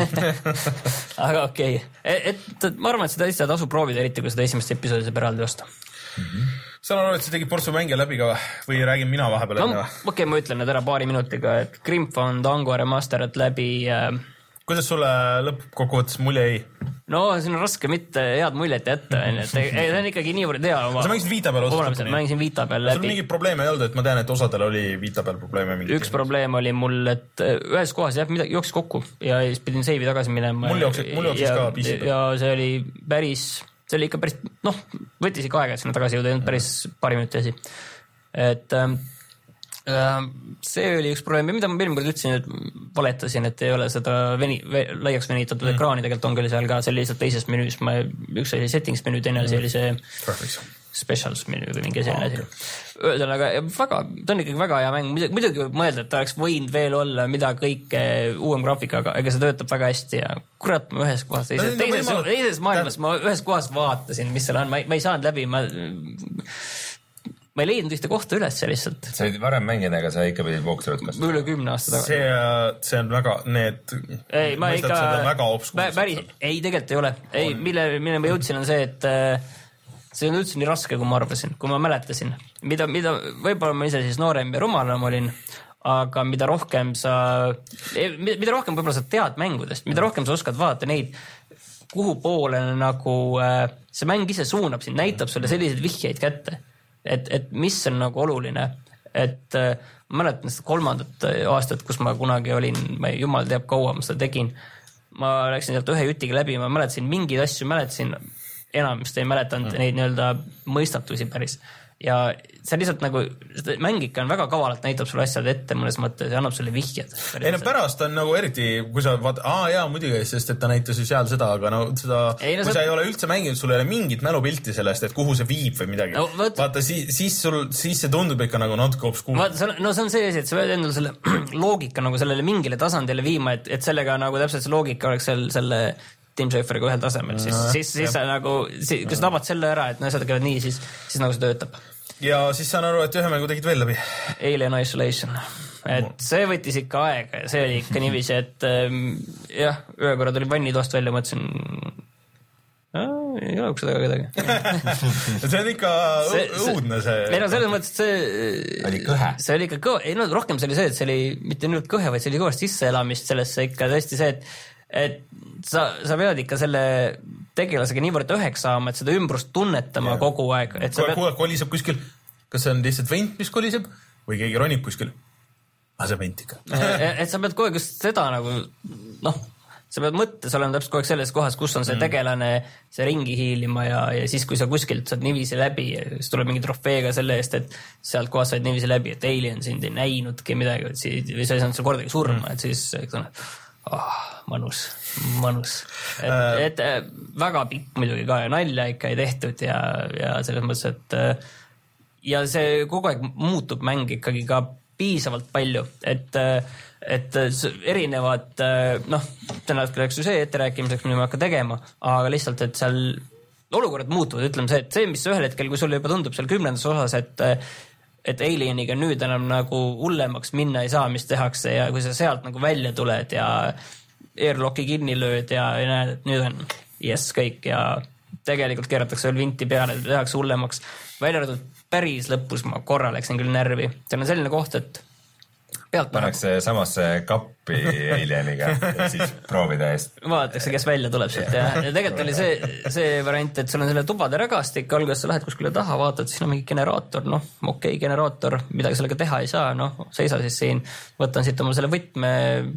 Aga okei. Okay. Et, et ma arvan, et seda asja tasub proovida, eriti kui seda esimest episoodi saab eraldi osta. Mm-hmm. Saan aru, et sa tegid portsu mänge läbi ka või räägin mina vahepeal? No, okei, okay, ma ütlen need ära paari minutiga, et Grim Fandango remastered läbi. Äh... Kuidas sulle lõppkokkuvõttes mulje ei? No, siin on raske mitte head muljet jätta. Et, ei, see on ikkagi niivõrd hea. Oma... Sa mängisid Vita peal osas? Ma mängisin Vita peal läbi. Sul mingid probleeme ei olnud, et ma tean, et osadel oli Vita peal probleeme. Üks probleem oli mul, et ühes kohas jah, midagi jooksis kokku ja siis pidin seivi tagasi minema. Mul jooksis, mul jooksis ka piisib. Ja see oli päris, see oli ikka päris, noh, võttis ikka aega, et sinna tagasi jõuda, päris paari minuti asi. Et ähm, see oli üks probleem, mida ma eelmine kord ütlesin, et valetasin, et ei ole seda veni, laiaks venitatud mm. ekraani, tegelikult on küll seal ka see lihtsalt teises menüüs, ma, üks oli settings menüü, teine mm. oli see Perfect. Specials menüü või mingi selline asi. Ühesõnaga, väga, ta on ikkagi väga hea mäng, muidugi võib mõelda, et ta oleks võinud veel olla mida kõike uuem graafikaga, aga see töötab väga hästi ja kurat, ma ühes kohas, teises, teises, teises maailmas ma ühes kohas vaatasin, mis seal on, ma ei, ma ei saanud läbi, ma ma ei leidnud ühte kohta üles lihtsalt. Sa ei varem mängida, aga sa ikka pidid walkthrough'd kas? Üle kümne aasta tagasi. See, see on väga, need ei, ma mõistad, ikka, seda väga obskuurselt. Päris, ei, tegelikult ei ole. Ei, mille, mille ma jõudsin on see, et see on üldse nii raske, kui ma arvasin, kui ma mäletasin. Mida, mida võib-olla ma ise siis noorem ja rumalam olin, aga mida rohkem sa, mida rohkem võib-olla sa tead mängudest, mida rohkem sa oskad vaadata neid, kuhu poole nagu see mäng ise suunab sind, näitab sulle selliseid vihjeid kätte. Et, et mis on nagu oluline, et äh, ma mäletan seda kolmandat aastat, kus ma kunagi olin, ma jumal teab kaua ma seda tegin, ma läksin sealt ühe jutiga läbi, ma mäletasin mingeid asju, mäletasin enamist ei mäletanud mm. neid nii-öelda mõistatusi päris. Ja see lihtsalt nagu, mäng ikka on väga kavalalt näitab sulle asjad ette mõnes mõttes ja annab sulle vihjed. Ei no pärast on nagu eriti, kui sa vaata, aa jaa, muidugi, sest et ta näitas ju seal seda, aga no seda, ei, no, kui sa ei ole üldse mänginud, sul ei ole mingit mälupilti sellest, et kuhu see viib või midagi. No, võt... Vaata, siis, siis sul, siis see tundub ikka nagu natuke obskuur. Vaata, no see on see asi, et sa pead endal selle loogika nagu sellele mingile tasandile viima, et, et sellega nagu täpselt see loogika oleks seal selle Tim Schaferiga ühel tasemel, siis, no, siis, siis sa nagu, kui sa tabad selle ära, et no asjad käivad nii, siis, siis nagu see töötab. Ja siis saan aru, et ühe mängu tegid veel läbi. Alien Isolation. Et see võttis ikka aega ja see oli ikka niiviisi, et ähm, jah, ühe korra tuli vannitoast välja, mõtlesin, ei ole seda ka kedagi. see on ikka see, õudne see. Ei no selles mõttes, et see oli kõhe. See oli ikka kõhe. Ei no rohkem see oli see, et see oli mitte nüüd kõhe, vaid see oli kõvast sisseelamist sellesse ikka tõesti see, et et sa, sa pead ikka selle tegelasega niivõrd üheks saama, et seda ümbrust tunnetama yeah. kogu aeg. Et kuule, pead... koliseb kuskil, kas see on lihtsalt veint, mis koliseb või keegi ronib kuskil? Ah, see veint ikka. et sa pead kogu aeg just seda nagu, noh, sa pead mõttes olema täpselt kogu aeg selles kohas, kus on see mm. tegelane, see ringi hiilima ja, ja siis, kui sa kuskilt saad niiviisi läbi ja siis tuleb mingi trofeega selle eest, et sealt kohast saad niiviisi läbi, et Alien sind ei näinudki midagi, või sa ei saanud seal kordagi surma, mm. et siis oh, manus, manus. Et, äh. et väga pikk muidugi ka ja nalja ikka ei tehtud ja, ja selles mõttes, et ja see kogu aeg muutub mäng ikkagi ka piisavalt palju, et, et erinevad, noh, tõenäoliselt läks ju see etterääkimiseks, mida ma hakka tegema, aga lihtsalt, et seal olukorrad muutuvad, ütleme see, et see, mis ühel hetkel, kui sulle juba tundub seal kümnendas osas, et et Alieniga nüüd enam nagu hullemaks minna ei saa, mis tehakse ja kui sa sealt nagu välja tuled ja airlocki kinni lööd ja, ja näed, et nüüd on yes kõik ja tegelikult keeratakse veel vinti peale ja tehakse hullemaks. Välja arvatud päris lõpus ma korra läksin küll närvi. See on selline koht, et pealt pannakse samasse kappi Alieniga ja siis proovida eest. Vaadatakse, kes välja tuleb sealt ja, ja tegelikult oli see, see variant, et sul on selle tubade rägastik, alguses sa lähed kuskile taha, vaatad, siis on mingi generaator, noh, okei, okay, generaator, midagi sellega teha ei saa, noh, seisa siis siin, võtan siit oma selle võtme,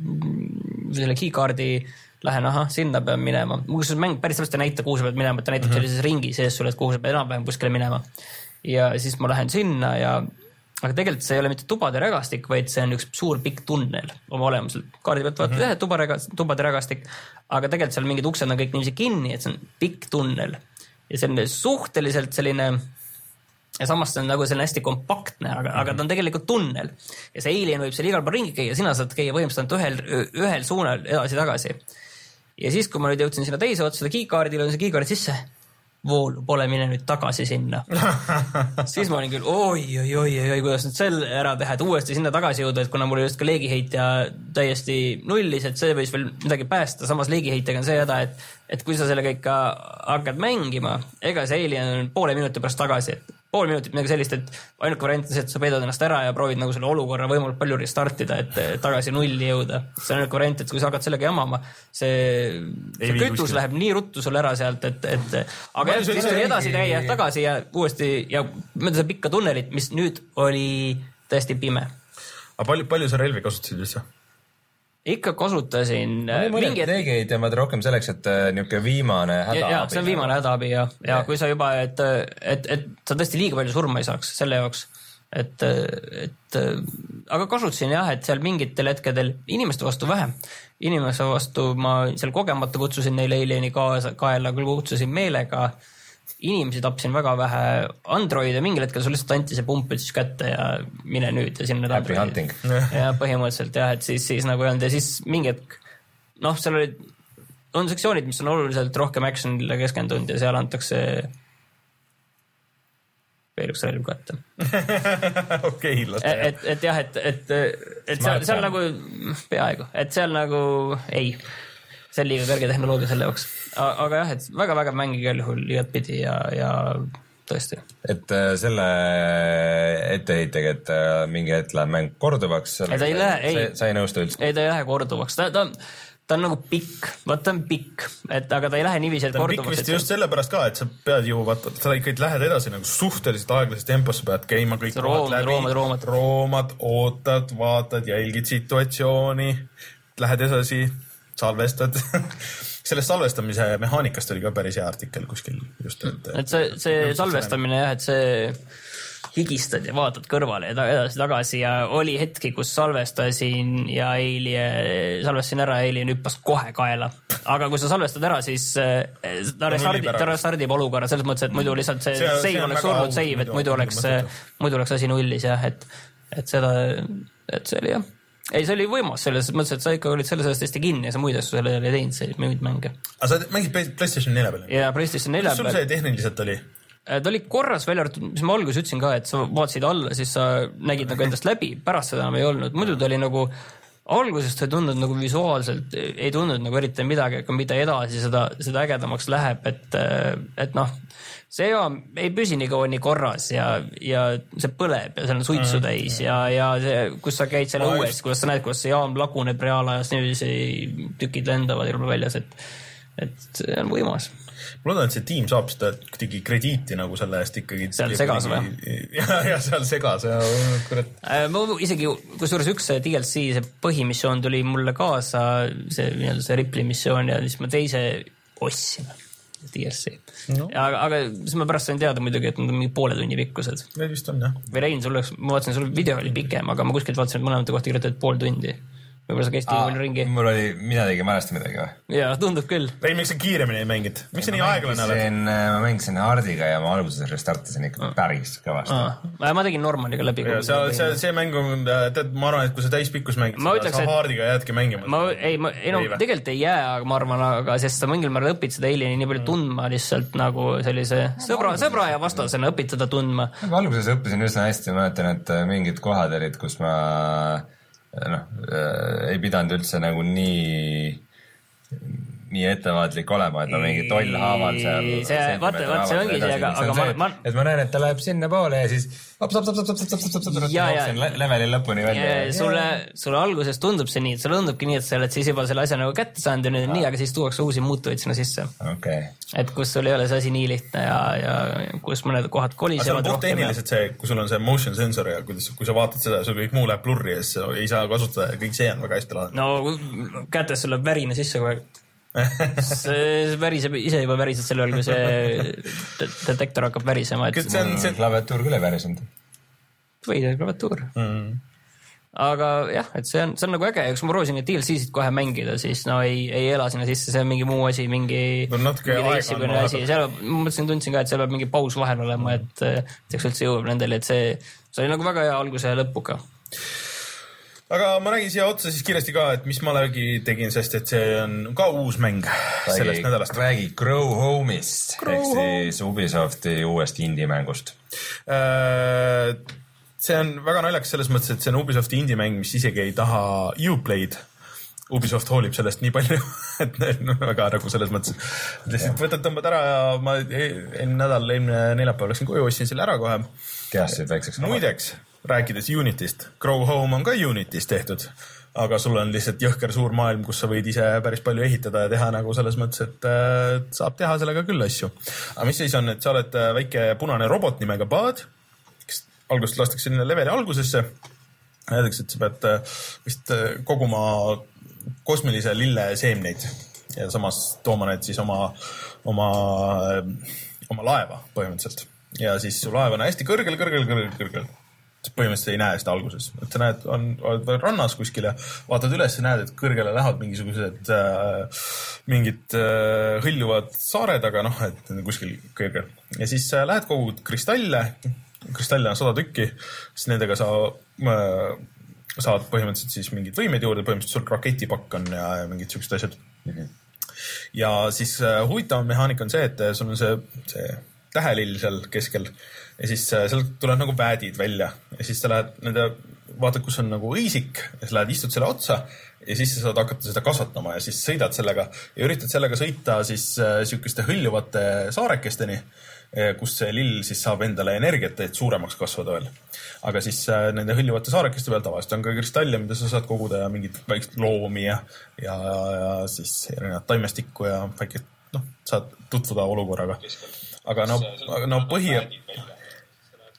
selle keycard'i, lähen, aha, sinna pean minema. Muuseas mäng päris täpselt ei näita, kuhu sa pead minema, et ta näitab mm -hmm. sellises ringi sees sulle, et kuhu sa pead enam-vähem kuskile minema. Ja siis ma lähen sinna ja aga tegelikult see ei ole mitte tubade rägastik, vaid see on üks suur pikk tunnel oma olemuselt. Kaardi pealt vaatad, mm -hmm. tubade rägastik, aga tegelikult seal mingid uksed on kõik niiviisi kinni, et see on pikk tunnel. Ja see on suhteliselt selline, ja samas see on nagu selline hästi kompaktne, aga, mm -hmm. aga ta on tegelikult tunnel. Ja see Alien võib seal igal pool ringi käia, sina saad käia võimstant ühel, ühel suunal edasi-tagasi. Ja siis, kui ma nüüd jõudsin sinna teise otsa, seda keycardile on see keycard sisse, voolu, pole mine nüüd tagasi sinna. Siis ma olin küll, oi, oi, oi, oi, kuidas nüüd selle ära teha, et uuesti sinna tagasi jõuda, et kuna mul just ka leegiheitja täiesti nullis, et see võis veel midagi päästa, samas leegiheitjaga on see häda, et, et kui sa sellega ikka hakkad mängima, ega see Alien on poole minuti pärast tagasi, et pool minutit midagi sellist, et ainuke variant on see, et sa peedad ennast ära ja proovid nagu selle olukorra võimalikult palju restartida, et tagasi nulli jõuda. See on ainuke variant, et kui sa hakkad sellega jamama, see, see kütus läheb nii ruttu sul ära sealt, et, et aga jah, siis oli edasi käia tagasi ja uuesti ja mööda seda pikka tunnelit, mis nüüd oli tõesti pime. Aga palju, palju sa relvi kasutasid üldse? Ikka kasutasin mingid leegeid ja ma rohkem selleks, et niisugune viimane hädaabi. Ja, see on viimane hädaabi ja, ja, ja kui sa juba, et, et, et sa tõesti liiga palju surma ei saaks selle jaoks, et, et aga kasutasin jah, et seal mingitel hetkedel inimeste vastu vähem. Inimeste vastu ma seal kogemata kutsusin neile Alieni kaasa, kaela, küll kutsusin meelega. Inimesi tapsin väga vähe, androide mingil hetkel sul lihtsalt anti see pump siis kätte ja mine nüüd ja sinna happy hunting. Ja põhimõtteliselt jah, et siis, siis nagu öelnud ja siis mingi hetk, noh, seal olid, on sektsioonid, mis on oluliselt rohkem actionile keskendunud ja seal antakse veel üks relv kätte. Okei, lasta. Et, et jah, et, et, et seal, seal nagu peaaegu, et seal nagu ei. See on liiga kõrge tehnoloogia selle jaoks. Aga jah, et väga-väga mängi igal juhul igat pidi ja, ja tõesti. Et selle etteheitega, et mingi hetk läheb mäng korduvaks, ei, ta ei lähe, ei, sa ei nõustu üldse? Ei, ta ei lähe korduvaks. Ta, ta, ta on nagu pikk, vaat ta on pikk, et, aga ta ei lähe niiviisi, et ta korduvaks. Ta on pikk vist just sellepärast ka, et sa pead ju, vaata, sa ikkagi lähed edasi nagu suhteliselt aeglases tempos, sa pead käima kõik roomad, läbi, roomad, roomad. roomad, ootad, vaatad, jälgid situatsiooni, lähed edasi. salvestad sellest salvestamise mehaanikast oli ka päris hea artikkel kuskil just. Et, et see, see salvestamine jah, et see higistad ja vaatad kõrvale ja edasi-tagasi ja oli hetki, kus salvestasin ja Alien, salvestasin ära ja Alien hüppas kohe kaela. Aga kui sa salvestad ära, siis ta restardib, ta restardib olukorra selles mõttes, et muidu lihtsalt see, see save oleks surnud save, et muidu oleks, muidu oleks asi nullis jah, et, et seda, et see oli jah. Ei, see oli võimas selles mõttes, et sa ikka olid selle sellest hästi kinni ja sa muid asju selle ei teinud, see muid mänge. Aga sa mängid PlayStation neli peal? Ja PlayStation neli peal. Sul see tehniliselt oli? Ta oli korras välja arvatud, mis ma alguses ütlesin ka, et sa vaatasid alla, siis sa nägid nagu endast läbi, pärast seda enam ei olnud. Muidu ta oli nagu, algusest ei tundnud nagu visuaalselt, ei tundnud nagu eriti midagi, aga mida edasi seda, seda ägedamaks läheb, et, et noh, see jaam ei püsi nii kaua nii korras ja, ja see põleb ja seal on suitsu täis ja, ja see, kus sa käid seal õues, kuidas sa näed, kuidas see jaam laguneb reaalajas, niiviisi tükid lendavad ilma väljas, et, et see on võimas. Ma loodan, et see tiim saab seda kuidagi krediiti nagu selle eest ikkagi. Seal segas või? Ja, ja seal segas. Ja, kurat. Ma isegi, kusjuures üks D L C, see põhimissioon tuli mulle kaasa, see, see Ripley missioon ja siis ma teise ostsin D L C. No. Ja, aga, aga siis ma pärast sain teada muidugi, et nad on mingi poole tunni pikkused. Need vist on, jah. Või Rein, sul oleks, ma vaatasin, sul video oli pikem, aga ma kuskilt vaatasin, et mõlemate kohta kirjutatud pool tundi. Võib-olla sa käisid Aa, ringi. Mul oli, mina tegin mälesta midagi või? Jaa, tundub küll. Ei, miks sa kiiremini ei mängid? Miks sa nii aeglane oled? Ma mängisin Hardiga ja ma alguses restartisin ikka päris kõvasti. Aa, ma tegin Normaniga läbi. Ja, see, see, see mäng on, tead, ma arvan, et kui sa täispikkus mängid, ma ütleks, sa Hardiga jäädki mängima. Ma, ei, ma, ei no, tegelikult ei jää, aga ma arvan, aga sest sa mingil määral õpid seda Alieni nii palju tundma lihtsalt nagu sellise sõbra, sõbra ja vastasena õpid seda tundma. Alguses õppisin üsna hästi, ma mõtlen, et mingid kohad olid, kus ma noh, ei pidanud üldse nagu nii nii ettevaatlik olema, et ma mingi toll haaval seal see, vaata, vaata, see ongi see, aga, aga ma, ma et ma näen, et ta läheb sinna poole ja siis op, op, op, op, op, op, op, op, jooksen leveli lõpuni välja. Sulle, sulle alguses tundub see nii, et sulle tundubki nii, et sa oled siis juba selle asja nagu kätte saanud ja nüüd on nii, aga siis tuuakse uusi muutuvaid sinna sisse. Okay. Et kus sul ei ole see asi nii lihtne ja, ja kus mõned kohad kolisevad rohkem. Aga see on tehniliselt see, kui sul on see motion sensor ja kui, kui sa vaatad seda, sul kõik muu läheb blurri ja siis ei saa kasutada ja kõik see on väga hästi laadne. No kätes sul läheb värine sisse kogu aeg. see väriseb, ise juba värised selle all, kui see detektor hakkab värisema. Et see on see klaviatuur küll ei värisenud. Või see klaviatuur. Mm. Aga jah, et see on, see on nagu äge ja kui ma proovisin D L C-sid kohe mängida, siis no ei, ei ela sinna sisse, see on mingi muu asi, mingi, mingi teistsugune asi. Seal, ma mõtlesin, tundsin ka, et seal peab mingi paus vahel olema, et teeks üldse jõuab nendele, et see, see oli nagu väga hea alguse ja lõpuga. Aga ma räägin siia otsa siis kiiresti ka, et mis ma läbi tegin, sest et see on ka uus mäng räägi, sellest nädalast. Räägi Grow Home'ist, ehk siis Ubisofti uuest indie-mängust. See on väga naljakas selles mõttes, et see on Ubisofti indie-mäng, mis isegi ei taha Uplay'd. Ubisoft hoolib sellest nii palju, et no, väga nagu selles mõttes. Lihtsalt võtad tõmbad ära ja ma eelmine nädal, eelmine neljapäev läksin koju, ostsin selle ära kohe. Kehasid väikseks. Muideks, rääkides Unitist. Grow Home on ka Unitis tehtud, aga sul on lihtsalt jõhker suur maailm, kus sa võid ise päris palju ehitada ja teha nagu selles mõttes, et äh, saab teha sellega küll asju. Aga mis siis on, et sa oled väike punane robot nimega Bud, kes algusest lastakse sinna leveli algusesse. Näiteks, et sa pead vist koguma kosmilise lille seemneid ja samas tooma need siis oma, oma, oma laeva põhimõtteliselt. Ja siis su laev on hästi kõrgel, kõrgel, kõrgel, kõrgel. Põhimõtteliselt ei näe seda alguses. Et sa näed, on, oled rannas kuskil ja vaatad üles ja näed, et kõrgele lähevad mingisugused äh, mingid äh, hõljuvad saared, aga noh, et kuskil kõrgel. Ja siis äh, lähed kogud kristalle, kristalle on sada tükki, siis nendega sa äh, saad põhimõtteliselt siis mingid võimed juurde, põhimõtteliselt sul raketipakk on ja, ja mingid sellised asjad. Mm-hmm. Ja siis äh, huvitav mehaanika on see, et sul on see, see tähelill seal keskel ja siis äh, seal tulevad nagu väädid välja ja siis sa lähed nende, vaatad, kus on nagu õisik ja sa lähed istud selle otsa ja siis sa saad hakata seda kasvatama ja siis sõidad sellega ja üritad sellega sõita siis äh, sihukeste hõljuvate saarekesteni, kus see lill siis saab endale energiat, et suuremaks kasvada veel. Aga siis äh, nende hõljuvate saarekeste peal tavaliselt on ka kristalle, mida sa saad koguda ja mingid väikest loomi ja, ja, ja siis erinevad taimestikku ja väike, noh, saad tutvuda olukorraga. Aga no, no põhi...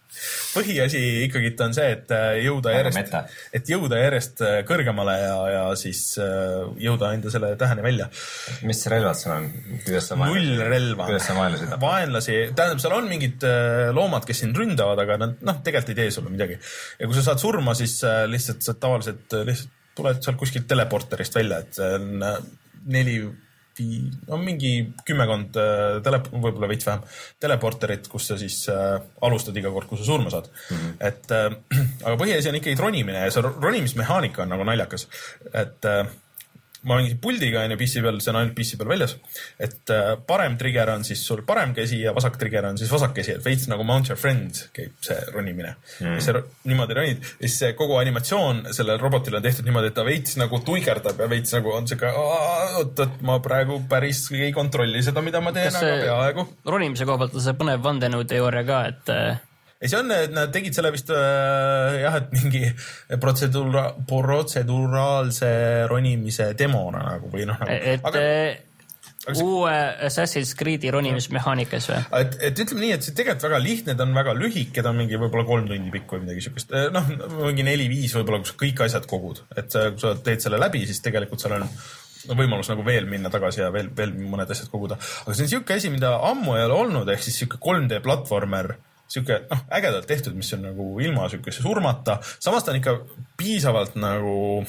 põhiasi ikkagi on see, et jõuda järjest, et jõuda järjest kõrgemale ja, ja siis jõuda enda selle täheni välja. Mis relvad sul on? Null relva. Kuidas sa vaenlasi tapad? Vaenlasi, tähendab, seal on mingid loomad, kes siin ründavad, aga nad noh, tegelikult ei tee sulle midagi. Ja kui sa saad surma, siis lihtsalt sa tavaliselt lihtsalt tuled seal kuskilt teleporterist välja, et see on neli on no, mingi kümmekond tele, võib-olla veits vähem teleporterit, kus sa siis äh, alustad iga kord, kui sa surma saad. Mm-hmm. Et, äh, aga põhiasi on ikkagi ronimine ja see ronimismehaanika on nagu naljakas. Et äh, ma mängisin puldiga ja P C peal, see on ainult P C peal väljas, et äh, parem trigger on siis sul parem käsi ja vasak trigger on siis vasak käsi, et veits nagu Mount Your Friend käib see ronimine. Mm. Ja see niimoodi ronid, ja siis see kogu animatsioon sellel robotil on tehtud niimoodi, et ta veits nagu tuigerdab ja veits nagu on siuke, oot, et ma praegu päris ei kontrolli seda, mida ma teen, aga peaaegu. Ronimise koha pealt on see põnev vandenõu teooria ka, et ja see on, et nad tegid selle vist äh, jah, et mingi protsedura, protseduraalse ronimise demona nagu või noh nagu. Et aga, aga see, uue Assassin's Creed'i ronimismehaanikas või? Et, et ütleme nii, et see tegelikult väga lihtne, ta on väga lühike, ta on mingi võib-olla kolm tundi pikk või midagi siukest. Noh, mingi neli-viis võib-olla, kus kõik asjad kogud. Et kui sa teed selle läbi, siis tegelikult seal on no, võimalus nagu veel minna tagasi ja veel, veel mõned asjad koguda. Aga see on siuke asi, mida ammu ei ole olnud, ehk siis siuke kolm D platvormer siuke, noh, ägedalt tehtud, mis on nagu ilma siukese surmata. Samas ta on ikka piisavalt nagu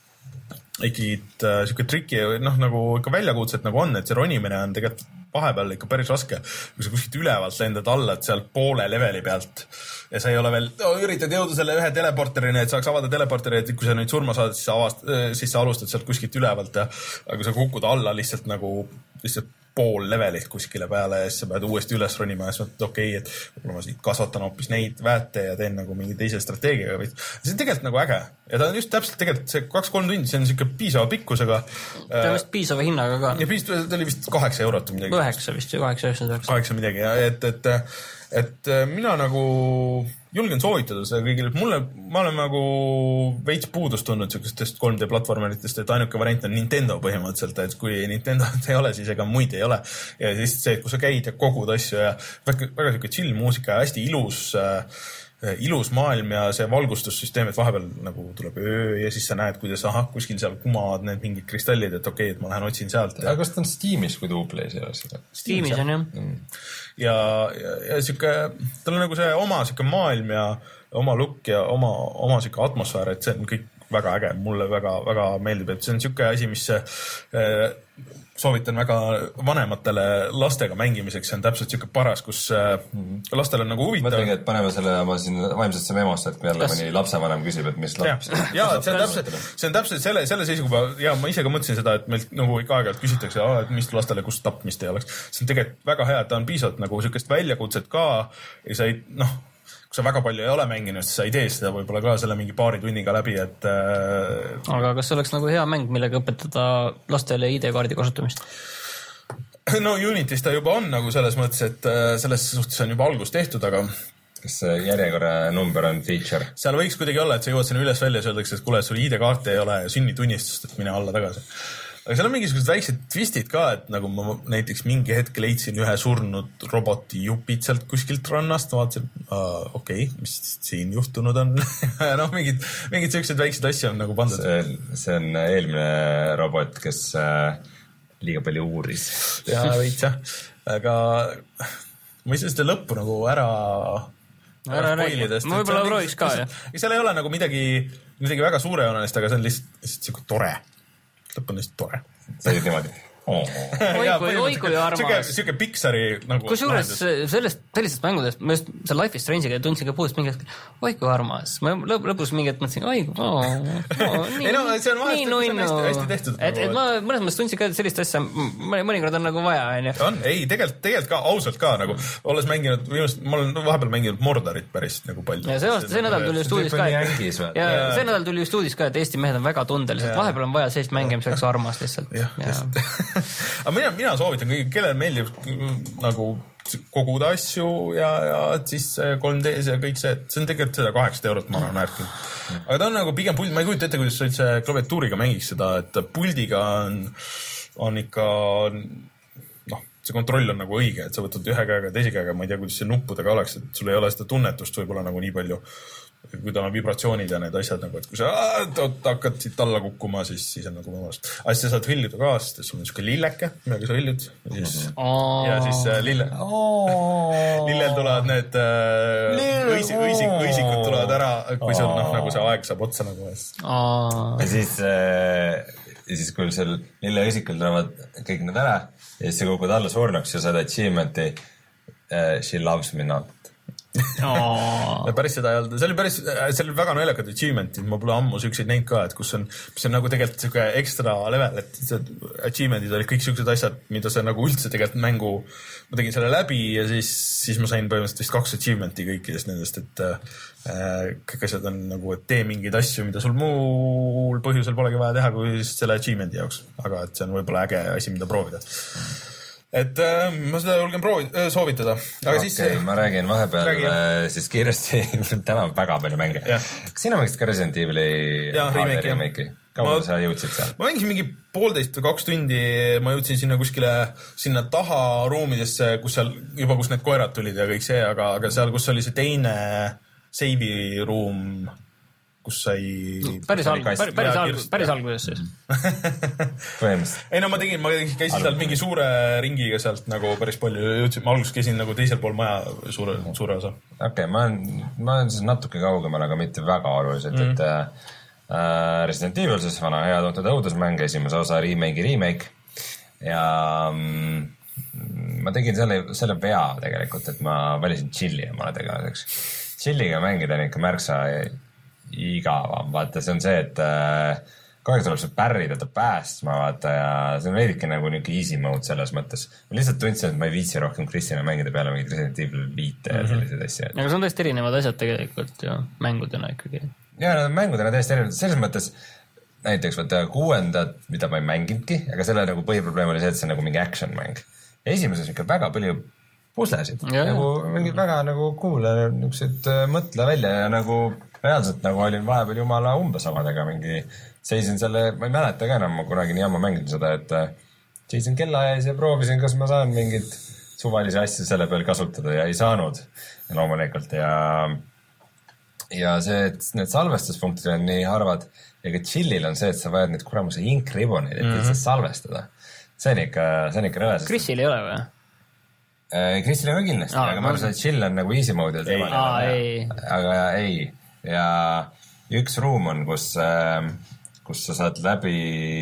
ikkagi siuke triki, noh, nagu ikka väljakutset nagu on, et see ronimine on tegelikult vahepeal ikka päris raske. Kui sa kuskilt ülevalt lendad alla, et seal poole leveli pealt ja sa ei ole veel, no, üritad jõuda selle ühe teleporterina, et saaks avada teleporteri, et kui sa nüüd surma saad, siis sa, avast, siis sa alustad sealt kuskilt ülevalt ja aga sa kukud alla lihtsalt nagu lihtsalt pool levelit kuskile peale ja siis sa pead uuesti üles ronima ja siis mõtled, okei, okay, et võib-olla ma siit kasvatan hoopis neid väete ja teen nagu mingi teise strateegiaga. See on tegelikult nagu äge ja ta on just täpselt tegelikult see kaks-kolm tundi, see on siuke piisava pikkusega. Ta on vist piisava hinnaga ka. Ja piis, ta oli vist kaheksa eurot midagi. Üheksa vist, kaheksa, üheksa. Kaheksa midagi ja et, et, et mina nagu julgen soovitada seda kõigile. Mulle, ma olen nagu veits puudust tundnud siukestest kolm D platvormeritest, et ainuke variant on Nintendo põhimõtteliselt, et kui Nintendo ei ole, siis ega muid ei ole. Ja siis see, kus sa käid ja kogud asju ja väga, väga siuke chill muusika ja hästi ilus, äh, ilus maailm ja see valgustussüsteem, et vahepeal nagu tuleb öö ja siis sa näed, kuidas aha, kuskil seal kumavad need mingid kristallid, et okei, okay, et ma lähen otsin sealt. Ja... Aga kas ta on Steamis, kui Tuplay's ei ole seda? Steamis on jah. Mm. Ja, ja, ja siuke, tal on nagu see oma siuke maailm ja oma look ja oma, oma siuke atmosfäär, et see on kõik väga äge, mulle väga, väga meeldib, et see on siuke asi, mis äh, soovitan väga vanematele lastega mängimiseks, see on täpselt siuke paras, kus äh, lastel on nagu huvitav. Mõtlengi, et paneme selle oma siin vaimsesse memosse, et kui jälle mõni lapsevanem küsib, et mis laps. Ja, ja see on täpselt, see on täpselt selle, selle seisukoha, ja ma ise ka mõtlesin seda, et meilt nagu ikka aeg-ajalt küsitakse, et mis lastele, kus tapmist ei oleks. See on tegelikult väga hea, et ta on piisavalt nagu siukest väljakutset ka ja sa ei, noh, kui sa väga palju ei ole mänginud, siis sa ei tee seda võib-olla ka selle mingi paari tunniga läbi, et äh... aga kas see oleks nagu hea mäng, millega õpetada lastele I D-kaardi kasutamist? No Unitis ta juba on nagu selles mõttes, et selles suhtes on juba algus tehtud, aga kas see järjekorra number on feature? Seal võiks kuidagi olla, et sa jõuad sinna üles välja ja öeldakse, et kuule, sul I D-kaarti ei ole ja sünnitunnistust, et mine alla tagasi. Aga seal on mingisugused väiksed twistid ka, et nagu ma näiteks mingi hetk leidsin ühe surnud roboti jupid sealt kuskilt rannast, vaatasin, uh, okei, okay, mis siin juhtunud on. noh, mingid, mingid sellised väiksed asja on nagu pandud. See, see on eelmine robot, kes äh, liiga palju uuris. ja veits jah, aga ma ei saa seda lõppu nagu ära ära räägi, ma võib-olla prooviks ka, jah. Seal ei ole nagu midagi, midagi väga suurejoonelist, aga see on lihtsalt, lihtsalt siuke tore. Lõpp on lihtsalt tore. See oli niimoodi. Oh. oi kui, oi kui armas. Siuke Pixari nagu... Kusjuures sellest, sellisest mängudest, ma just seal Life is Strange'iga tundsin ka puudest mingi hetk, oi kui armas. Ma lõp, lõpus mingi hetk mõtlesin, oi kui, oh, oh, nii, ei no, see on vahest, see on hästi, hästi tehtud. Et, et ma mõnes mõttes tundsin ka sellist asja, mõnikord on nagu vaja. On, ei, tegelikult, tegelikult ka, ausalt ka, nagu olles mänginud, ma olen vahepeal mänginud Mordorit päris nagu palju. Ja see, see nädal tuli just uudis ka, et, ja see nädal tuli just uudis ka, et Eesti mehed on väga tundelised. Vahepeal on vaja sellist mängija, mis oleks armas lihtsalt. aga mina, mina soovitan kõigil, kellel meeldib nagu koguda asju ja, ja siis kolm D-s ja kõik see, et see on tegelikult seda kaheksasada eurot ma olen näärk. Aga ta on nagu pigem pult, ma ei kujuta ette, kuidas sa üldse klaviatuuriga mängiks seda, et puldiga on, on ikka noh, see kontroll on nagu õige, et sa võtad ühe käega ja teise käega, ma ei tea, kuidas see nuppudega oleks, et sul ei ole seda tunnetust võib-olla nagu nii palju, kui tal on vibratsioonid ja need asjad nagu, et kui sa hakkad siit alla kukkuma, siis, siis on nagu võimalust. Aga siis sa saad hõljuda ka, sest sul on niisugune lilleke, millega sa hõljud ja siis, oh. ja siis lille, oh. lillel tulevad need uh, õisi, õisik, õisikud tulevad ära, kui sul noh, nagu see aeg saab otsa nagu oh. ja siis äh, ja siis kui seal lille õisikul tulevad kõik need ära ja siis sa kukud alla surnuks ja saad achievementi uh, She loves me not. Oh. päris seda ei olnud, see oli päris, see oli väga naljakad achievementid, ma pole ammu siukseid näinud ka, et kus on, mis on nagu tegelikult siuke ekstra level, et see achievementid olid kõik siuksed asjad, mida sa nagu üldse tegelikult mängu, ma tegin selle läbi ja siis, siis ma sain põhimõtteliselt vist kaks achievementi kõikidest nendest, et äh, kõik asjad on nagu, et tee mingeid asju, mida sul muul põhjusel polegi vaja teha, kui selle achievementi jaoks, aga et see on võib-olla äge asi, mida proovida. Et äh, ma seda julgen proovi, äh, soovitada. Aga okay, siis, ma räägin vahepeal räägin. Siis kiiresti, täna on väga palju mänge. Kas sina mängisid ka Resident Evil'i remake'i? Kaua ma, sa jõudsid seal? Ma mängisin mingi poolteist või kaks tundi, ma jõudsin sinna kuskile, sinna taha ruumidesse, kus seal, juba kus need koerad tulid ja kõik see, aga, aga seal, kus oli see teine seivi ruum, kus sai... Päris, alg, päris, päris, alg, päris alguses siis. Põhimõtteliselt. Ei no ma tegin, ma käisin sealt mingi suure ringiga sealt nagu päris palju. Jõudsin, ma alguses käisin nagu teisel pool maja suure, suure osa. Okei, okay, ma olen, ma olen siis natuke kaugemal, aga mitte väga oluliselt, mm. et äh, Resident Evil siis vana hea tuntud õudusmäng, esimese osa remake'i remake ja mm, ma tegin selle, selle vea tegelikult, et ma valisin Chilli omale tegelaseks. Chilliga mängida on ikka märksa igavam, vaata, see on see, et äh, kogu aeg tuleb see pärrida ta päästma, vaata, ja see on veidike nagu niuke easy mode selles mõttes. Ma lihtsalt tundsin, et ma ei viitsi rohkem Kristina mängida peale mingid Resident Evil viite ja sellised asja. Aga see on tõesti erinevad asjad tegelikult ju mängudena ikkagi. Jaa, nad on mängudena täiesti erinevad. Selles mõttes näiteks vaata kuuendat, mida ma ei mänginudki, aga selle nagu põhiprobleem oli see, et see on nagu mingi action mäng. Ja esimeses ikka väga palju puslesid. Nagu mingi väga nagu kuule, niisugused mõtle välja ja nagu reaalselt nagu olin vahepeal jumala umbes omadega mingi, seisin selle, ma ei mäleta ka enam, ma kunagi nii ammu mängin seda, et seisin kella ees ja proovisin, kas ma saan mingit suvalisi asju selle peal kasutada ja ei saanud ja loomulikult ja ja see, et need salvestuspunktid on nii harvad ja ka Chillil on see, et sa vajad neid kuramuse ink-riboneid, et mm-hmm. lihtsalt salvestada. See on ikka, see on ikka rõves. Krisil ei ole või? Krisil ei ole kindlasti, ah, aga ma arvan, et Chill on nagu easy mode. Ei, aa, ei. Aga ei. Ja üks ruum on, kus, kus sa saad läbi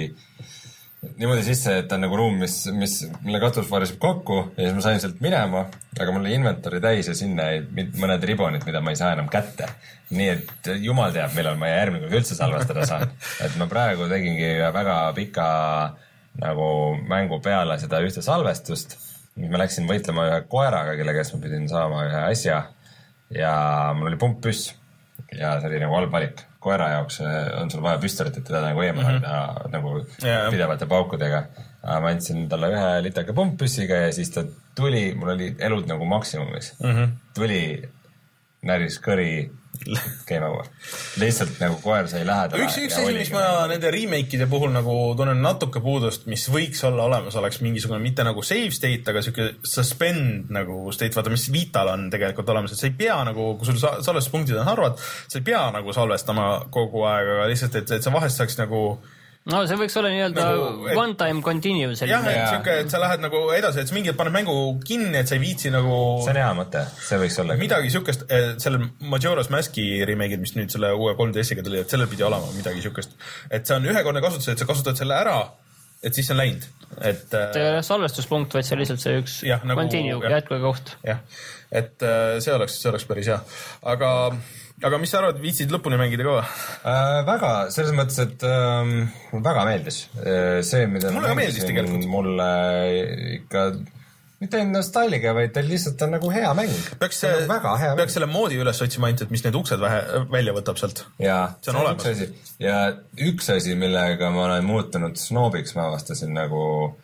niimoodi sisse, et on nagu ruum, mis, mis, mille katus variseb kokku ja siis ma sain sealt minema, aga mul oli inventori täis ja sinna ei, mõned ribonid, mida ma ei saa enam kätte. Nii et jumal teab, millal ma järgmine kord üldse salvestada saan. Et ma praegu tegingi väga pika nagu mängu peale seda ühte salvestust. Ma läksin võitlema ühe koeraga, kelle käest ma pidin saama ühe asja ja mul oli pumppüss. Ja see oli nagu halb valik. Koera jaoks on sul vaja püstolit, et teda nagu eemal hoida mm-hmm. nagu yeah. pidevate paukudega. Ma andsin talle ühe litaka pumppüssiga ja siis ta tuli, mul oli elud nagu maksimumis. Mm-hmm. Tuli näris kõri game over. Lihtsalt nagu koer sai lähedale. Üks, üks asi, mis ma nende remake'ide puhul nagu tunnen natuke puudust, mis võiks olla olemas, oleks mingisugune mitte nagu save state, aga siuke suspend nagu state, vaata, mis Vital on tegelikult olemas, et sa ei pea nagu, kui sul salvestuspunktid on harvad, sa ei pea nagu salvestama kogu aeg, aga lihtsalt, et, et sa vahest saaks nagu no see võiks olla nii-öelda nagu, one time continue. Jah, et, siuke, et sa lähed nagu edasi, et sa mingid paned mängu kinni, et sa ei viitsi nagu... See on hea mõte, see võiks olla. Midagi siukest, selle Majora's Maski remake'id, mis nüüd selle uue kolm D S-iga tuli, et sellel pidi olema midagi siukest. Et see on ühekordne kasutus, et sa kasutad selle ära, et siis on läinud. Et, et salvestuspunkt, vaid see lihtsalt see üks jah, nagu, continue, jätkuga koht. Jah, et see oleks, see oleks päris hea. Aga... Aga mis sa arvad, viitsid lõpuni mängida ka? Äh, väga, selles mõttes, et ähm, mulle väga meeldis. See, mida mulle ka meeldis tegelikult. Mulle ikka mitte ainult nostalgia, vaid ta lihtsalt on nagu hea mäng. Peaks, see, väga hea peaks mäng. Selle moodi üles otsima ainult, et mis need uksed vähe, välja võtab sealt. Jaa, see on olemas. Üks asi. Ja üks asi, millega ma olen muutunud snoobiks, ma avastasin nagu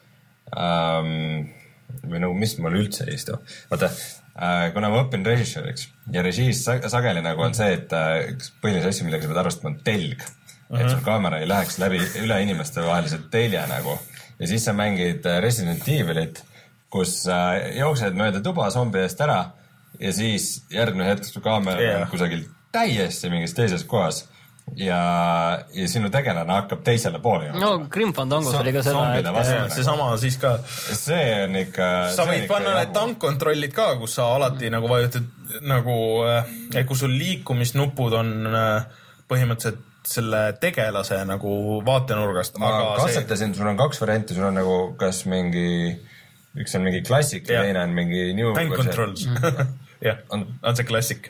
ähm, või nagu mis mul üldse ei istu. Vaata, kuna ma õpin režissööriks ja režiis sageli nagu on see, et üks põhilise asju, millega sa pead arvestama, on telg. Uh-huh. Et sul kaamera ei läheks läbi üle inimeste vahelise telje nagu. Ja siis sa mängid Resident Evilit, kus äh, jooksed mööda tuba zombi eest ära ja siis järgmine hetk su kaamera yeah. on kusagil täiesti mingis teises kohas ja, ja sinu tegelane hakkab teisele poole jooksma. No Grim Fandangus so, oli ka seda, et seesama siis ka see on ikka sa võid panna need tankkontrollid ka, kus sa alati nagu vajutad nagu, kus sul liikumisnupud on põhimõtteliselt selle tegelase nagu vaatenurgast. Ma katsetasin, see... sul on kaks varianti, sul on nagu kas mingi üks on mingi klassik ja teine on mingi new tank controls jah, on, on see klassik.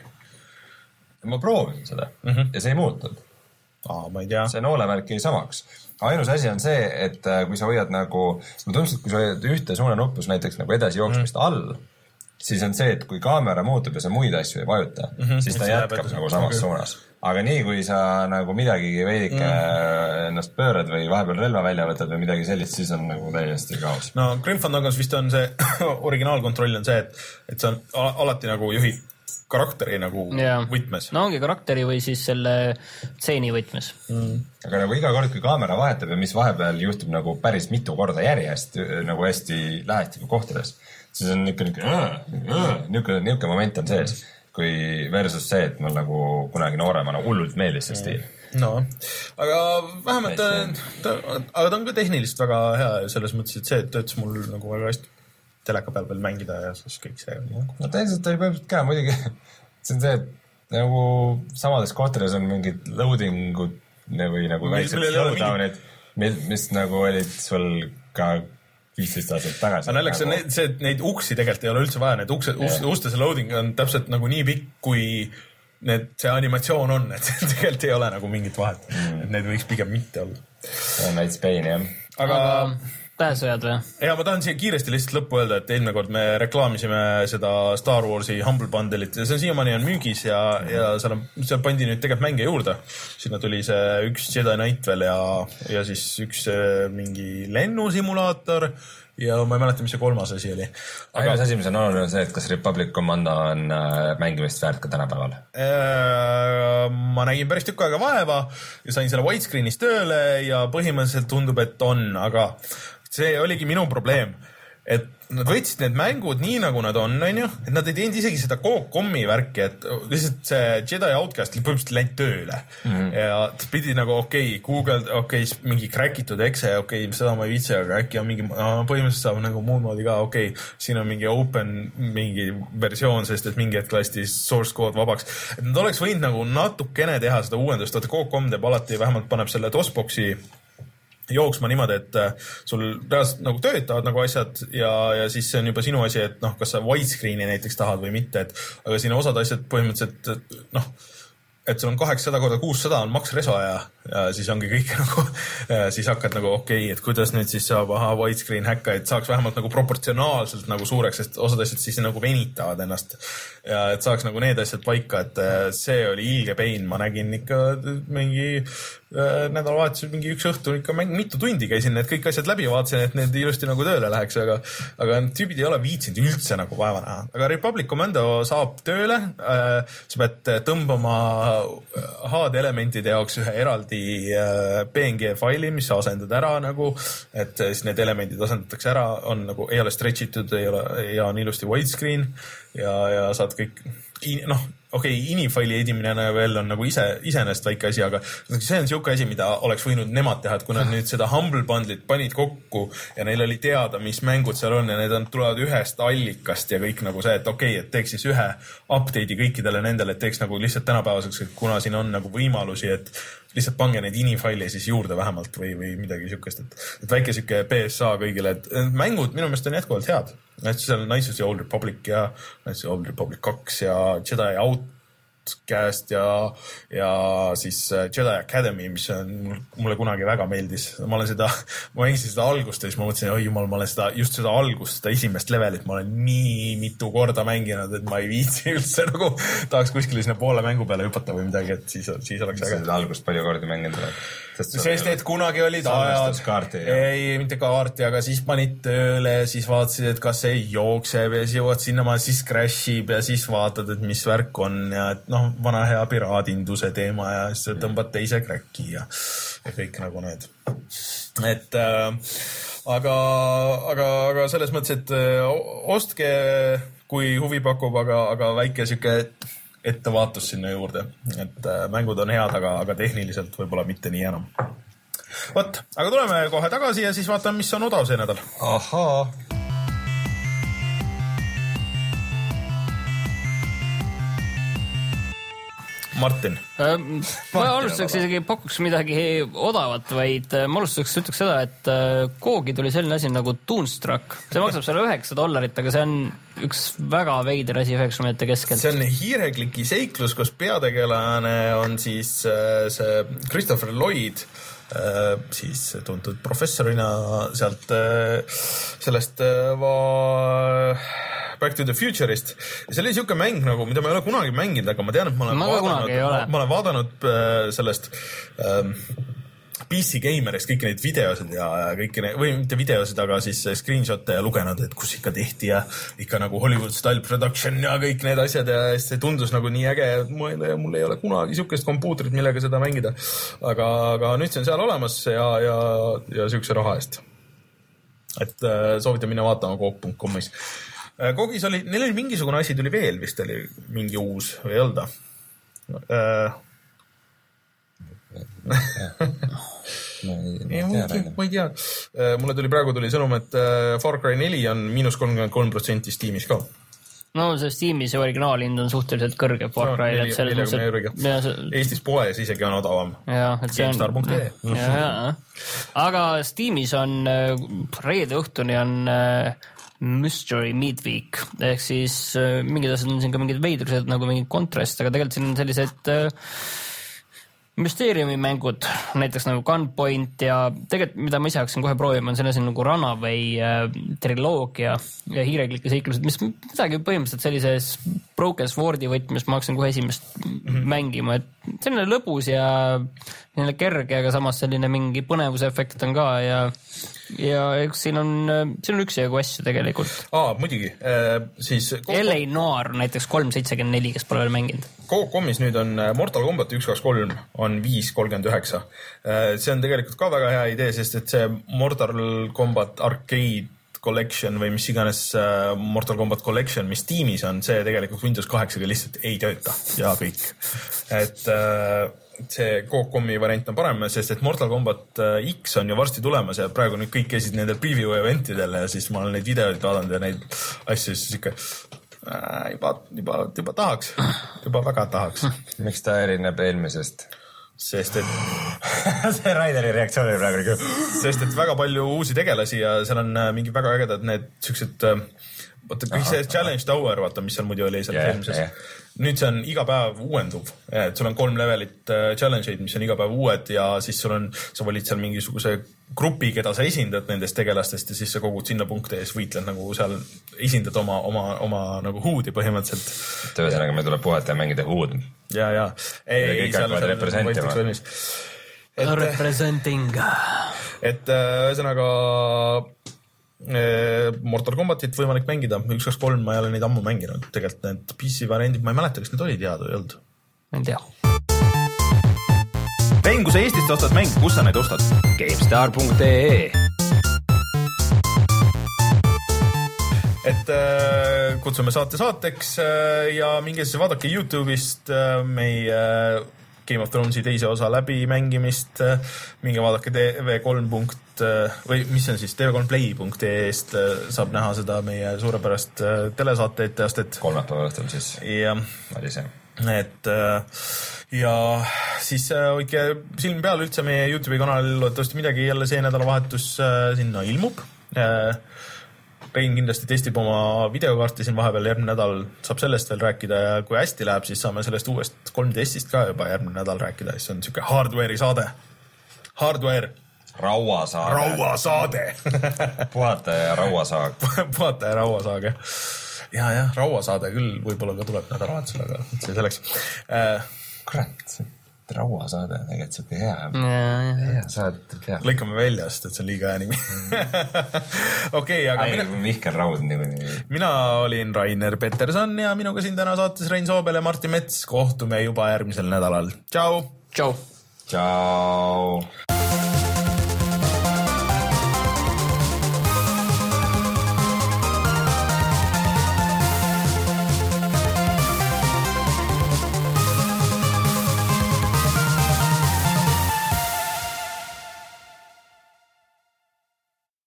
Ma proovin seda mm -hmm. ja see ei muutunud. Aa, ma ei tea. See noolevärk ei samaks. Ainus asi on see, et kui sa hoiad nagu, ma tundsin, et kui sa hoiad ühte suunanupus näiteks nagu edasi jooksmist mm -hmm. all, siis on see, et kui kaamera muutub ja sa muid asju ei vajuta, mm -hmm. siis ta jätkab jätkab nagu samas okay. suunas. Aga nii, kui sa nagu midagi veidike mm. ennast pöörad või vahepeal relva välja võtad või midagi sellist, siis on nagu täiesti kaos. No Grim Fandangus vist on see originaalkontroll on see, et, et sa alati nagu juhid karakteri nagu ja. võtmes. No ongi karakteri või siis selle tseeni võtmes. Mm. Aga nagu iga kord, kui kaamera vahetab ja mis vahepeal juhtub nagu päris mitu korda järjest nagu hästi lähestikku kohtades, siis on ikka niisugune niisugune moment on sees, kui versus see, et mul nagu kunagi nooremana hullult meeldis see stiil. No, aga vähemalt ta, ta, aga ta on ka tehniliselt väga hea selles mõttes, et see töötas mul nagu väga hästi teleka peal veel mängida ja siis kõik see. No teisalt oli põhimõtteliselt ka muidugi, see on see, et nagu samades kohtades on mingid loadingud või nagu väiksed slowdownid, mis nagu olid sul ka viisteist aastat tagasi. Aga naljakas on nagu... see, et neid uksi tegelikult ei ole üldse vaja, need ukse, yeah. uste see loading on täpselt nagu nii pikk, kui need, see animatsioon on, et tegelikult ei ole nagu mingit vahet, mm. et need võiks pigem mitte olla. See on näiteks pain, jah. Aga... aga... Tähesõjad või? Ja ma tahan siia kiiresti lihtsalt lõppu öelda, et eelmine kord me reklaamisime seda Star Warsi Humble Bundle'it ja see on siiamaani on müügis ja, ja seal, on, seal pandi nüüd tegelikult mänge juurde. Sinna tuli see üks Jedi Knight veel ja, ja siis üks mingi lennusimulaator ja ma ei mäleta, mis see kolmas asi oli. Aga ainus asi, mis on oluline on see, et kas Republic Commando on mängimist väärt ka tänapäeval? Ma nägin päris tükk aega vaeva ja sain selle widescreenis tööle ja põhimõtteliselt tundub, et on, aga see oligi minu probleem, et nad võtsid need mängud nii, nagu nad on, on ju, et nad ei teinud isegi seda Coop-Com'i värki, et lihtsalt see Jedi Outcast põhimõtteliselt läinud tööle mm -hmm. ja pidi nagu okei, okay, Google, okei okay,, mingi crackitud exe, okei okay,, seda ma ei viitsi, aga äkki on mingi, põhimõtteliselt saab nagu muud moodi ka, okei okay,, siin on mingi open mingi versioon, sest et mingi hetk lasti source code vabaks, et nad oleks võinud nagu natukene teha seda uuendust, vaata Coop-Com teeb alati, vähemalt paneb selle DOS-boxi jooksma niimoodi, et sul reaalselt nagu töötavad nagu asjad ja, ja siis see on juba sinu asi, et noh, kas sa widescreeni näiteks tahad või mitte, et aga siin osad asjad põhimõtteliselt noh, et sul on kaheksasada korda kuussada on maks reso ja, ja siis ongi kõik nagu, siis hakkad nagu okei okay,, et kuidas nüüd siis saab aha, widescreen häkka, et saaks vähemalt nagu proportsionaalselt nagu suureks, sest osad asjad siis nagu venitavad ennast ja et saaks nagu need asjad paika, et see oli ilge pein, ma nägin ikka mingi äh, nädalavahetusel mingi üks õhtu ikka mäng, mitu tundi käisin need kõik asjad läbi, vaatasin, et need ilusti nagu tööle läheks, aga aga tüübid ei ole viitsinud üldse nagu vaeva näha. Aga Republic Commando saab tööle, äh, sa pead tõmbama H D-elementide jaoks ühe eraldi P N G faili, mis sa asendad ära nagu, et siis need elemendid asendatakse ära, on nagu, ei ole stretch itud, ei ole, ja on ilusti widescreen ja, ja saad kõik, noh, okei okay,, ini-faili edimine veel on nagu ise, iseenest väike asi, aga see on siuke asi, mida oleks võinud nemad teha, et kui nad nüüd seda Humble Bundle'it panid kokku ja neil oli teada, mis mängud seal on ja need on, tulevad ühest allikast ja kõik nagu see, et okei okay,, et teeks siis ühe update'i kõikidele nendele, et teeks nagu lihtsalt tänapäevaseks, et kuna siin on nagu võimalusi, et lihtsalt pange neid ini-faili siis juurde vähemalt või, või midagi siukest, et, et väike siuke P S A kõigile, et mängud minu meelest on jätkuvalt head. Näiteks seal on Knights of the Old Republic ja Knights of the Old Republic kaks ja Jedi Outcast ja, ja siis Jedi Academy, mis on, mulle kunagi väga meeldis. Ma olen seda, ma mängisin seda algust ja siis ma mõtlesin, oi jumal, ma olen seda, just seda algust, seda esimest levelit, ma olen nii mitu korda mänginud, et ma ei viitsi üldse nagu, tahaks kuskile sinna poole mängu peale hüpata või midagi, et siis, siis oleks äge. Seda algust palju kordi mänginud oled? Sest et kunagi olid ajad, ei, mitte kaarti, aga siis panid tööle ja siis vaatasid, et kas see jookseb ja siis jõuad sinna, siis crashib ja siis vaatad, et mis värk on ja et noh, vana hea piraadinduse teema ja siis tõmbad teise cracki ja, ja kõik nagu need. Et äh, aga, aga, aga selles mõttes, et ostke, kui huvi pakub, aga, aga väike siuke ettevaatus sinna juurde, et mängud on head, aga, aga tehniliselt võib-olla mitte nii enam. Vot, aga tuleme kohe tagasi ja siis vaatame, mis on odav see nädal. Ahaa. Martin. Ma alustaks isegi pakuks midagi odavat, vaid ma alustaks ütleks seda, et Koogi tuli selline asi nagu Toonstruck. See maksab selle üheksa dollarit, aga see on üks väga veider asi üheksakümnendate keskelt. See on hiirekliki seiklus, kus peategelane on siis see Christopher Lloyd, siis tuntud professorina sealt sellest va... Back to the Future'ist. See oli siuke mäng, nagu, mida ma ei ole kunagi mänginud, aga ma tean, et ma olen, ma vaadanud, ma, ma olen vaadanud sellest ähm, P C Gamerist kõiki neid videosid ja, ja kõiki neid, või mitte videosid, aga siis screenshot'e ja lugenud, et kus ikka tehti ja ikka nagu Hollywood style production ja kõik need asjad ja see tundus nagu nii äge, et mul, mul ei ole kunagi siukest kompuutrit, millega seda mängida. Aga, aga nüüd see on seal olemas ja, ja, ja siukse raha eest. Et äh, soovitan minna vaatama coop punkt com'is. Kogis oli, neil oli mingisugune asi tuli veel, vist oli mingi uus või ei olda. Uh... ma ei, ei, ma ei tea, ma ei tea. Uh, mulle tuli praegu tuli sõnum, et uh, Far Cry neli on miinus kolmkümmend kolm protsenti Steamis ka. No see Steamis originaalhind on suhteliselt kõrge Far Cry. No, see... Eestis poes isegi on odavam. Ja, et see on... GameStar punkt ee. Ja, ja. Aga Steamis on reede õhtuni on... Mystery Midweek, ehk siis äh, mingid asjad on siin ka mingid veidrused nagu mingi kontrast, aga tegelikult siin on sellised äh, müsteeriumimängud, näiteks nagu Gunpoint ja tegelikult, mida ma ise hakkasin kohe proovima, on selline nagu Runaway äh, triloogia ja hiireklike seiklused, mis midagi põhimõtteliselt sellises Broken Swordi võtmes ma hakkasin kohe esimest mm-hmm. mängima, et selline lõbus ja selline kerge, aga samas selline mingi põnevuse efekt on ka ja ja eks siin on, siin on üks jagu asju tegelikult. Aa, muidugi. Äh, siis... L A Noir näiteks kolm seitsekümmend neli, kes pole veel mänginud. Coop.com'is nüüd on Mortal Kombat üks kaks kolm on viis kolmkümmend üheksa. Äh, see on tegelikult ka väga hea idee, sest et see Mortal Kombat Arcade Collection või mis iganes uh, Mortal Kombat Collection, mis tiimis on, see tegelikult Windows kaheksaga lihtsalt ei tööta ja kõik. Et uh, see Coop.com'i variant on parem, sest et Mortal Kombat X on ju varsti tulemas ja praegu nüüd kõik käisid nendel preview eventidel ja siis ma olen neid videoid vaadanud ja neid asju siis ikka äh, juba, juba, juba tahaks, juba väga tahaks. Miks ta erineb eelmisest? Sest et see Raideri reaktsioon oli praegu nagu sest et väga palju uusi tegelasi ja seal on mingi väga ägedad need siuksed vaata kõik see Challenge Tower, vaata mis seal muidu oli seal yeah, filmises yeah. Nüüd see on iga päev uuenduv, et sul on kolm levelit challenge'id, mis on iga päev uued ja siis sul on, sa valid seal mingisuguse grupi, keda sa esindad nendest tegelastest ja siis sa kogud sinna punkte ja siis võitled nagu seal, esindad oma, oma, oma nagu huudi põhimõtteliselt. Töösõnaga me tuleb puhata ja mängida huud. Ja, ja. Ei, kõik hakkavad representima. Et, representing. Et ühesõnaga Mortal Kombatit võimalik mängida, üks kaks kolm ma ei ole neid ammu mänginud, tegelikult need P C variandid, ma ei mäleta, kas need olid head või ei olnud. Ma ei tea. Mäng, kui sa Eestist ostad mäng, kus sa neid ostad? GameStar punkt ee Et äh, kutsume saate saateks äh, ja minge siis vaadake YouTube'ist äh, meie äh, Game of Thronesi teise osa läbimängimist, minge vaadake T V kolm punkt või mis on siis T V kolm play punkt ee-st saab näha seda meie suurepärast telesaateetteastet. Kolmapäeva õhtul siis. Ja, oli see. Et ja siis hoidke silm peal üldse meie YouTube'i kanalil, loodetavasti midagi jälle see nädalavahetus sinna ilmub. Rein kindlasti testib oma videokaarti siin vahepeal, järgmine nädal saab sellest veel rääkida ja kui hästi läheb, siis saame sellest uuest kolm D-st ka juba järgmine nädal rääkida, siis on siuke hardware'i saade. Hardware. Rauasaade. Rauasaade. Puhata ja rauasaag. Puhata ja rauasaag, jah. Ja, jah, rauasaade küll võib-olla ka tuleb nädalavahetusel, aga see selleks. Äh, Kurat, rauasaade, tegelikult siuke hea. hea saade teha. Lõikame välja, sest et see on liiga hea nimi. Okei, aga Ai, mina... Mihkel Raud nii. Mina olin Rainer Peterson ja minuga siin täna saates Rein Soobel ja Martin Mets. Kohtume juba järgmisel nädalal. Tšau! Tšau! Tšau!